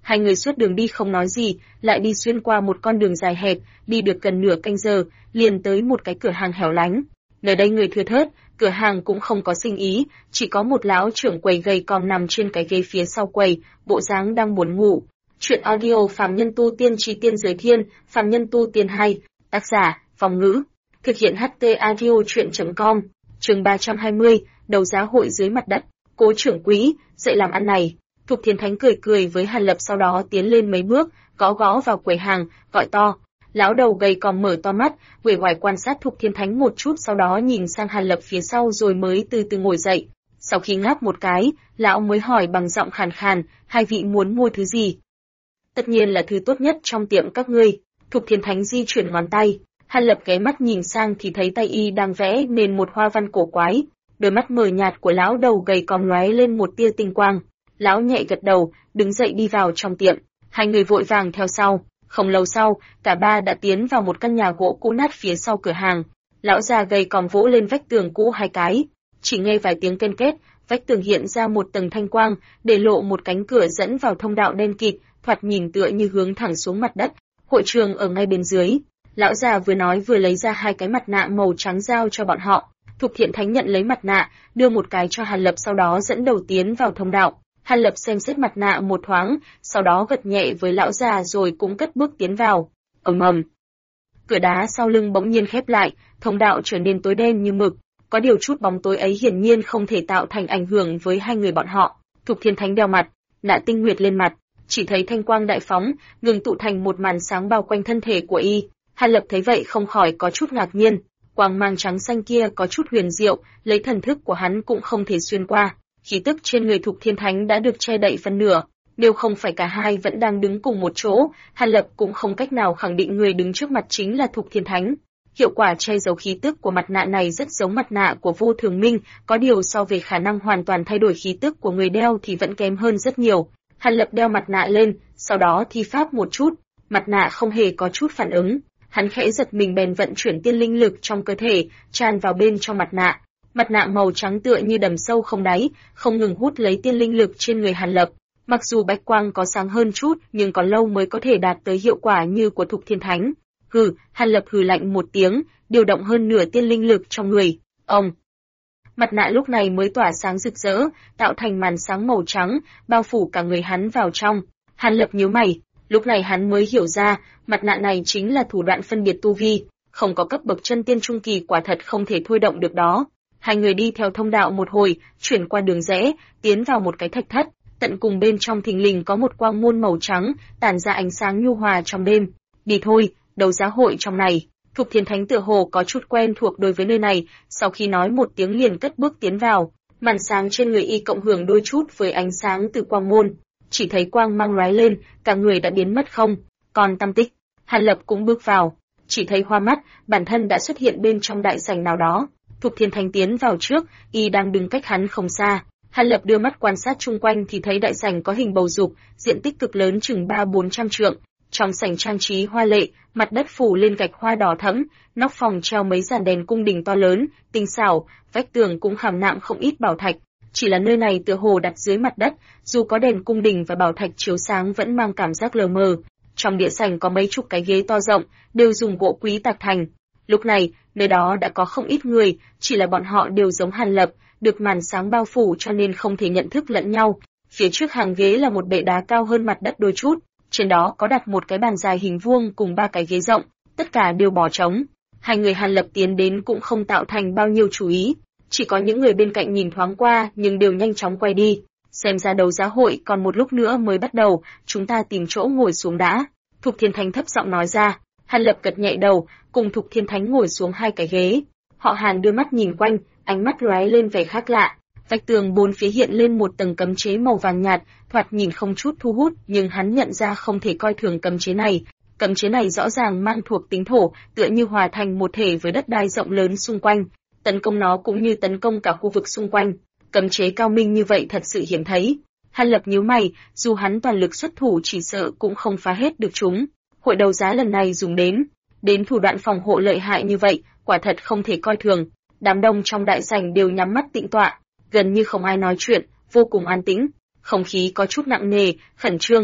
Hai người suốt đường đi không nói gì, lại đi xuyên qua một con đường dài hẹp, đi được gần nửa canh giờ, liền tới một cái cửa hàng hẻo lánh. Nơi đây người thưa thớt, cửa hàng cũng không có sinh ý, chỉ có một lão trưởng quầy gầy còm nằm trên cái ghế phía sau quầy, bộ dáng đang buồn ngủ. Chuyện audio Phàm Nhân Tu Tiên Chí Tiên Giới Thiên, Phàm Nhân Tu Tiên hay, tác giả, Phong Ngữ. Thực hiện HT Audio Chuyện.com, chương 320, đấu giá hội dưới mặt đất. Cố trưởng quỹ, dậy làm ăn này. Thục Thiên Thánh cười cười với Hàn Lập, sau đó tiến lên mấy bước, gõ gõ vào quầy hàng, gọi to. Lão đầu gầy còm mở to mắt, uể oải quan sát Thục Thiên Thánh một chút, sau đó nhìn sang Hàn Lập phía sau rồi mới từ từ ngồi dậy. Sau khi ngáp một cái, lão mới hỏi bằng giọng khàn khàn, hai vị muốn mua thứ gì? Tất nhiên là thứ tốt nhất trong tiệm các ngươi. Thục Thiên Thánh di chuyển ngón tay, Hàn Lập ghé mắt nhìn sang thì thấy tay y đang vẽ nên một hoa văn cổ quái. Đôi mắt mờ nhạt của lão đầu gầy còm lóe lên một tia tinh quang. Lão nhẹ gật đầu, đứng dậy đi vào trong tiệm. Hai người vội vàng theo sau. Không lâu sau, cả ba đã tiến vào một căn nhà gỗ cũ nát phía sau cửa hàng. Lão già gầy còm vỗ lên vách tường cũ hai cái. Chỉ nghe vài tiếng ken két, vách tường hiện ra một tầng thanh quang, để lộ một cánh cửa dẫn vào thông đạo đen kịt, thoạt nhìn tựa như hướng thẳng xuống mặt đất. Hội trường ở ngay bên dưới. Lão già vừa nói vừa lấy ra hai cái mặt nạ màu trắng giao cho bọn họ. Thục Thiện Thánh nhận lấy mặt nạ, đưa một cái cho Hàn Lập, sau đó dẫn đầu tiến vào thông đạo. Hàn Lập xem xét mặt nạ một thoáng, sau đó gật nhẹ với lão già rồi cũng cất bước tiến vào. Ầm ầm. Cửa đá sau lưng bỗng nhiên khép lại, thông đạo trở nên tối đen như mực. Có điều chút bóng tối ấy hiển nhiên không thể tạo thành ảnh hưởng với hai người bọn họ. Thục Thiên Thánh đeo mặt nạ tinh nguyệt lên mặt, chỉ thấy thanh quang đại phóng, ngừng tụ thành một màn sáng bao quanh thân thể của y. Hàn Lập thấy vậy không khỏi có chút ngạc nhiên. Quang mang trắng xanh kia có chút huyền diệu, lấy thần thức của hắn cũng không thể xuyên qua. Khí tức trên người Thục Thiên Thánh đã được che đậy phân nửa, nếu không phải cả hai vẫn đang đứng cùng một chỗ, Hàn Lập cũng không cách nào khẳng định người đứng trước mặt chính là Thục Thiên Thánh. Hiệu quả che giấu khí tức của mặt nạ này rất giống mặt nạ của Vô Thường Minh, có điều so về khả năng hoàn toàn thay đổi khí tức của người đeo thì vẫn kém hơn rất nhiều. Hàn Lập đeo mặt nạ lên, sau đó thi pháp một chút, mặt nạ không hề có chút phản ứng. Hắn khẽ giật mình bèn vận chuyển tiên linh lực trong cơ thể, tràn vào bên trong mặt nạ. Mặt nạ màu trắng tựa như đầm sâu không đáy, không ngừng hút lấy tiên linh lực trên người Hàn Lập. Mặc dù bạch quang có sáng hơn chút, nhưng còn lâu mới có thể đạt tới hiệu quả như của Thục Thiên Thánh. Hừ, Hàn Lập hừ lạnh một tiếng, điều động hơn nửa tiên linh lực trong người. Ông. Mặt nạ lúc này mới tỏa sáng rực rỡ, tạo thành màn sáng màu trắng, bao phủ cả người hắn vào trong. Hàn Lập nhíu mày, lúc này hắn mới hiểu ra, mặt nạ này chính là thủ đoạn phân biệt tu vi, không có cấp bậc chân tiên trung kỳ quả thật không thể thôi động được đó. Hai người đi theo thông đạo một hồi, chuyển qua đường rẽ, tiến vào một cái thạch thất, tận cùng bên trong thình lình có một quang môn màu trắng, tản ra ánh sáng nhu hòa trong đêm. Đi thôi, đấu giá hội trong này. Thục Thiên Thánh tựa hồ có chút quen thuộc đối với nơi này, sau khi nói một tiếng liền cất bước tiến vào. Màn sáng trên người y cộng hưởng đôi chút với ánh sáng từ quang môn, chỉ thấy quang mang lóe lên, cả người đã biến mất không còn tăm tích. Hàn Lập cũng bước vào, chỉ thấy hoa mắt, bản thân đã xuất hiện bên trong đại sảnh nào đó. Thục Thiên Thánh tiến vào trước, y đang đứng cách hắn không xa. Hàn Lập đưa mắt quan sát chung quanh thì thấy đại sảnh có hình bầu dục, diện tích cực lớn chừng 300-400 trượng. Trong sảnh trang trí hoa lệ, mặt đất phủ lên gạch hoa đỏ thẫm, nóc phòng treo mấy dàn đèn cung đình to lớn, tinh xảo, vách tường cũng khảm nạm không ít bảo thạch. Chỉ là nơi này tựa hồ đặt dưới mặt đất, dù có đèn cung đình và bảo thạch chiếu sáng vẫn mang cảm giác lờ mờ. Trong địa sảnh có mấy chục cái ghế to rộng, đều dùng gỗ quý tạc thành. Lúc này, nơi đó đã có không ít người, chỉ là bọn họ đều giống Hàn Lập, được màn sáng bao phủ cho nên không thể nhận thức lẫn nhau. Phía trước hàng ghế là một bệ đá cao hơn mặt đất đôi chút, trên đó có đặt một cái bàn dài hình vuông cùng ba cái ghế rộng, tất cả đều bỏ trống. Hai người Hàn Lập tiến đến cũng không tạo thành bao nhiêu chú ý, chỉ có những người bên cạnh nhìn thoáng qua nhưng đều nhanh chóng quay đi. Xem ra đấu giá hội còn một lúc nữa mới bắt đầu, chúng ta tìm chỗ ngồi xuống đã. Thục Thiên Thánh thấp giọng nói ra. Hàn Lập gật nhẹ đầu, cùng Thục Thiên Thánh ngồi xuống hai cái ghế. Họ Hàn đưa mắt nhìn quanh, ánh mắt lóe lên vẻ khác lạ. Vách tường bốn phía hiện lên một tầng cấm chế màu vàng nhạt, thoạt nhìn không chút thu hút, nhưng hắn nhận ra không thể coi thường cấm chế này. Cấm chế này rõ ràng mang thuộc tính thổ, tựa như hòa thành một thể với đất đai rộng lớn xung quanh. Tấn công nó cũng như tấn công cả khu vực xung quanh. Cấm chế cao minh như vậy thật sự hiếm thấy. Hàn Lập nhíu mày, dù hắn toàn lực xuất thủ chỉ sợ cũng không phá hết được chúng. Hội đấu giá lần này dùng đến thủ đoạn phòng hộ lợi hại như vậy, quả thật không thể coi thường. Đám đông trong đại sảnh đều nhắm mắt tĩnh tọa, gần như không ai nói chuyện, vô cùng an tĩnh. Không khí có chút nặng nề, khẩn trương.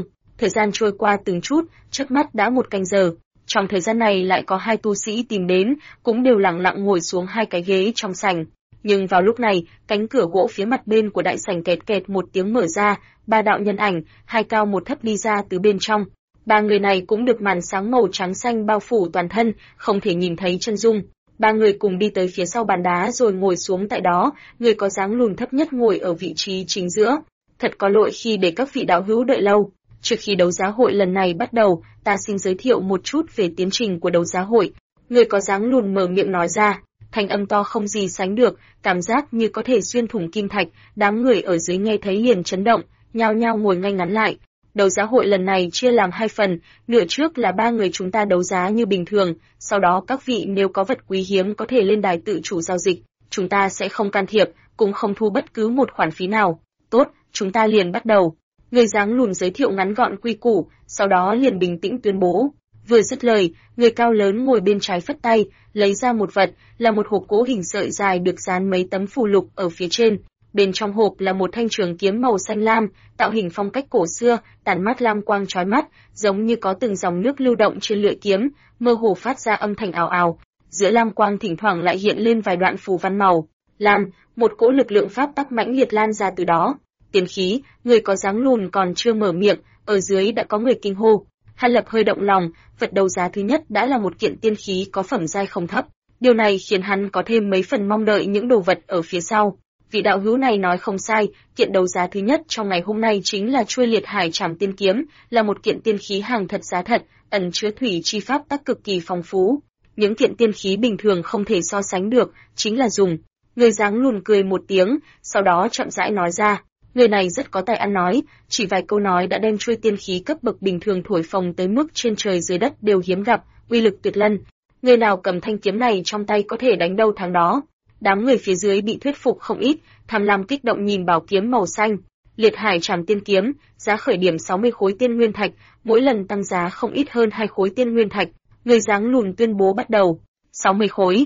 Thời gian trôi qua từng chút, trước mắt đã 1 canh giờ. Trong thời gian này lại có 2 tu sĩ tìm đến, cũng đều lặng lặng ngồi xuống 2 cái ghế trong sảnh. Nhưng vào lúc này, cánh cửa gỗ phía mặt bên của đại sảnh kẹt kẹt một tiếng mở ra, 3 đạo nhân ảnh, 2 cao 1 thấp đi ra từ bên trong. 3 người này cũng được màn sáng màu trắng xanh bao phủ toàn thân, không thể nhìn thấy chân dung. 3 người cùng đi tới phía sau bàn đá rồi ngồi xuống tại đó, người có dáng lùn thấp nhất ngồi ở vị trí chính giữa. Thật có lỗi khi để các vị đạo hữu đợi lâu. Trước khi đấu giá hội lần này bắt đầu, ta xin giới thiệu một chút về tiến trình của đấu giá hội. Người có dáng lùn mở miệng nói ra, thanh âm to không gì sánh được, cảm giác như có thể xuyên thủng kim thạch. Đám người ở dưới nghe thấy liền chấn động, nhao nhao ngồi ngay ngắn lại. Đấu giá hội lần này chia làm 2 phần, nửa trước là 3 người chúng ta đấu giá như bình thường, sau đó các vị nếu có vật quý hiếm có thể lên đài tự chủ giao dịch, chúng ta sẽ không can thiệp, cũng không thu bất cứ một khoản phí nào. Tốt, chúng ta liền bắt đầu. Người dáng lùn giới thiệu ngắn gọn quy củ, sau đó liền bình tĩnh tuyên bố. Vừa dứt lời, người cao lớn ngồi bên trái phất tay, lấy ra một vật, là một hộp gỗ hình sợi dài được dán mấy tấm phù lục ở phía trên. Bên trong hộp là một thanh trường kiếm màu xanh lam, tạo hình phong cách cổ xưa, tản mát lam quang chói mắt, giống như có từng dòng nước lưu động trên lưỡi kiếm, mơ hồ phát ra âm thanh ào ào. Giữa lam quang thỉnh thoảng lại hiện lên vài đoạn phù văn màu lam, một cỗ lực lượng pháp tắc mãnh liệt lan ra từ đó. Tiên khí, người có dáng lùn còn chưa mở miệng, ở dưới đã có người kinh hô. Hàn Lập hơi động lòng, vật đấu giá thứ nhất đã là một kiện tiên khí có phẩm giai không thấp. Điều này khiến hắn có thêm mấy phần mong đợi những đồ vật ở phía sau. Vị đạo hữu này nói không sai, kiện đấu giá thứ nhất trong ngày hôm nay chính là chuôi liệt hải trảm tiên kiếm, là một kiện tiên khí hàng thật giá thật, ẩn chứa thủy chi pháp tắc cực kỳ phong phú. Những kiện tiên khí bình thường không thể so sánh được, chính là dùng. Người dáng lùn cười một tiếng, sau đó chậm rãi nói ra. Người này rất có tài ăn nói, chỉ vài câu nói đã đem chuôi tiên khí cấp bậc bình thường thổi phồng tới mức trên trời dưới đất đều hiếm gặp, uy lực tuyệt lân. Người nào cầm thanh kiếm này trong tay có thể đánh đâu thắng đó. Đám người phía dưới bị thuyết phục không ít, tham lam kích động nhìn bảo kiếm màu xanh. Liệt hải trảm tiên kiếm, giá khởi điểm 60 khối tiên nguyên thạch, mỗi lần tăng giá không ít hơn 2 khối tiên nguyên thạch. Người dáng lùn tuyên bố bắt đầu. 60 khối.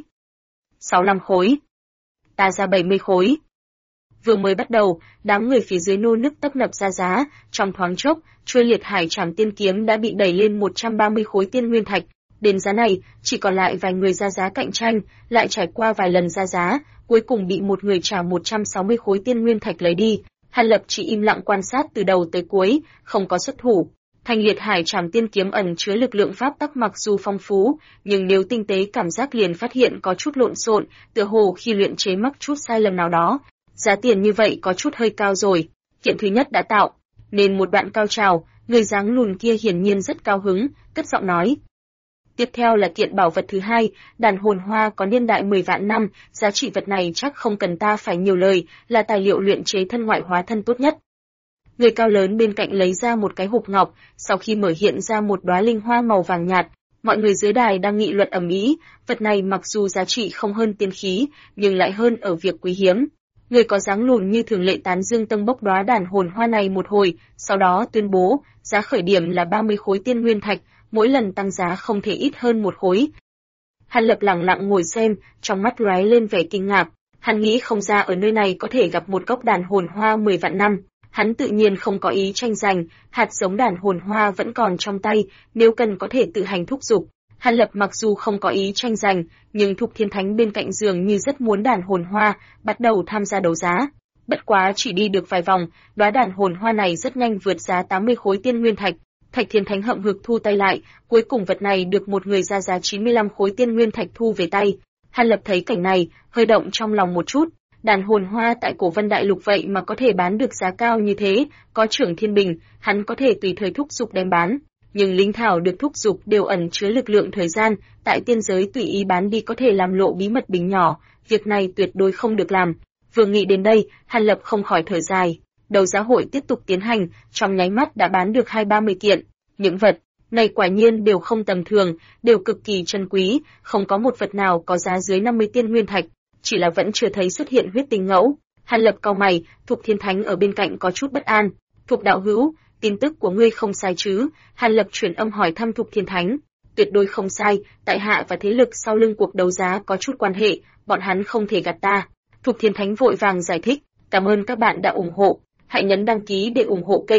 65 khối. Ta ra 70 khối. Vừa mới bắt đầu, đám người phía dưới nô nức tấp nập ra giá, trong thoáng chốc, chuôi liệt hải trảm tiên kiếm đã bị đẩy lên 130 khối tiên nguyên thạch. Đến giá này, chỉ còn lại vài người ra giá cạnh tranh, lại trải qua vài lần ra giá, cuối cùng bị một người trả 160 khối tiên nguyên thạch lấy đi. Hàn Lập chỉ im lặng quan sát từ đầu tới cuối, không có xuất thủ. Thanh liệt hải trảm tiên kiếm ẩn chứa lực lượng pháp tắc mặc dù phong phú, nhưng nếu tinh tế cảm giác liền phát hiện có chút lộn xộn, tựa hồ khi luyện chế mắc chút sai lầm nào đó. Giá tiền như vậy có chút hơi cao rồi. Kiện thứ nhất đã tạo nên một đoạn cao trào, người dáng lùn kia hiển nhiên rất cao hứng, cất giọng nói. Tiếp theo là kiện bảo vật thứ hai, đàn hồn hoa có niên đại 10 vạn năm, giá trị vật này chắc không cần ta phải nhiều lời, là tài liệu luyện chế thân ngoại hóa thân tốt nhất. Người cao lớn bên cạnh lấy ra một cái hộp ngọc, sau khi mở hiện ra một đóa linh hoa màu vàng nhạt. Mọi người dưới đài đang nghị luận ầm ĩ, vật này mặc dù giá trị không hơn tiên khí, nhưng lại hơn ở việc quý hiếm. Người có dáng lùn như thường lệ tán dương tâng bốc đóa đàn hồn hoa này một hồi, sau đó tuyên bố, giá khởi điểm là 30 khối tiên nguyên thạch, mỗi lần tăng giá không thể ít hơn 1 khối. Hàn Lập lặng lặng ngồi xem, trong mắt lóe lên vẻ kinh ngạc, hắn nghĩ không ra ở nơi này có thể gặp một gốc đàn hồn hoa 10 vạn năm. Hắn tự nhiên không có ý tranh giành, hạt giống đàn hồn hoa vẫn còn trong tay, nếu cần có thể tự hành thúc giục. Hàn Lập mặc dù không có ý tranh giành, nhưng Thục Thiên Thánh bên cạnh dường như rất muốn đàn hồn hoa, bắt đầu tham gia đấu giá. Bất quá chỉ đi được vài vòng, đóa đàn hồn hoa này rất nhanh vượt giá 80 khối tiên nguyên thạch. Thạch Thiên Thánh hậm hực thu tay lại, cuối cùng vật này được một người ra giá 95 khối tiên nguyên thạch thu về tay. Hàn Lập thấy cảnh này, hơi động trong lòng một chút. Đàn hồn hoa tại Cổ Vân Đại Lục vậy mà có thể bán được giá cao như thế, có Trưởng Thiên Bình, hắn có thể tùy thời thúc giục đem bán. Nhưng linh thảo được thúc giục đều ẩn chứa lực lượng thời gian, tại tiên giới tùy ý bán đi có thể làm lộ bí mật bình nhỏ, việc này tuyệt đối không được làm. Vừa nghĩ đến đây, Hàn Lập không khỏi thở dài. Đấu giá hội tiếp tục tiến hành, trong nháy mắt đã bán được 20-30 kiện. Những vật này quả nhiên đều không tầm thường, đều cực kỳ chân quý, không có một vật nào có giá dưới 50 tiên nguyên thạch, chỉ là vẫn chưa thấy xuất hiện huyết tinh ngẫu. Hàn Lập cau mày, Thục Thiên Thánh ở bên cạnh có chút bất an. Thục đạo hữu, tin tức của ngươi không sai chứ? Hàn Lập chuyển âm hỏi thăm Thục Thiên Thánh. Tuyệt đối không sai, tại hạ và thế lực sau lưng cuộc đấu giá có chút quan hệ, bọn hắn không thể gạt ta. Thục Thiên Thánh vội vàng giải thích, cảm ơn các bạn đã ủng hộ, hãy nhấn đăng ký để ủng hộ kênh.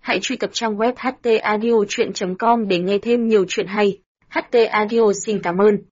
Hãy truy cập trang web htaudio.com để nghe thêm nhiều chuyện hay. HT Audio xin cảm ơn.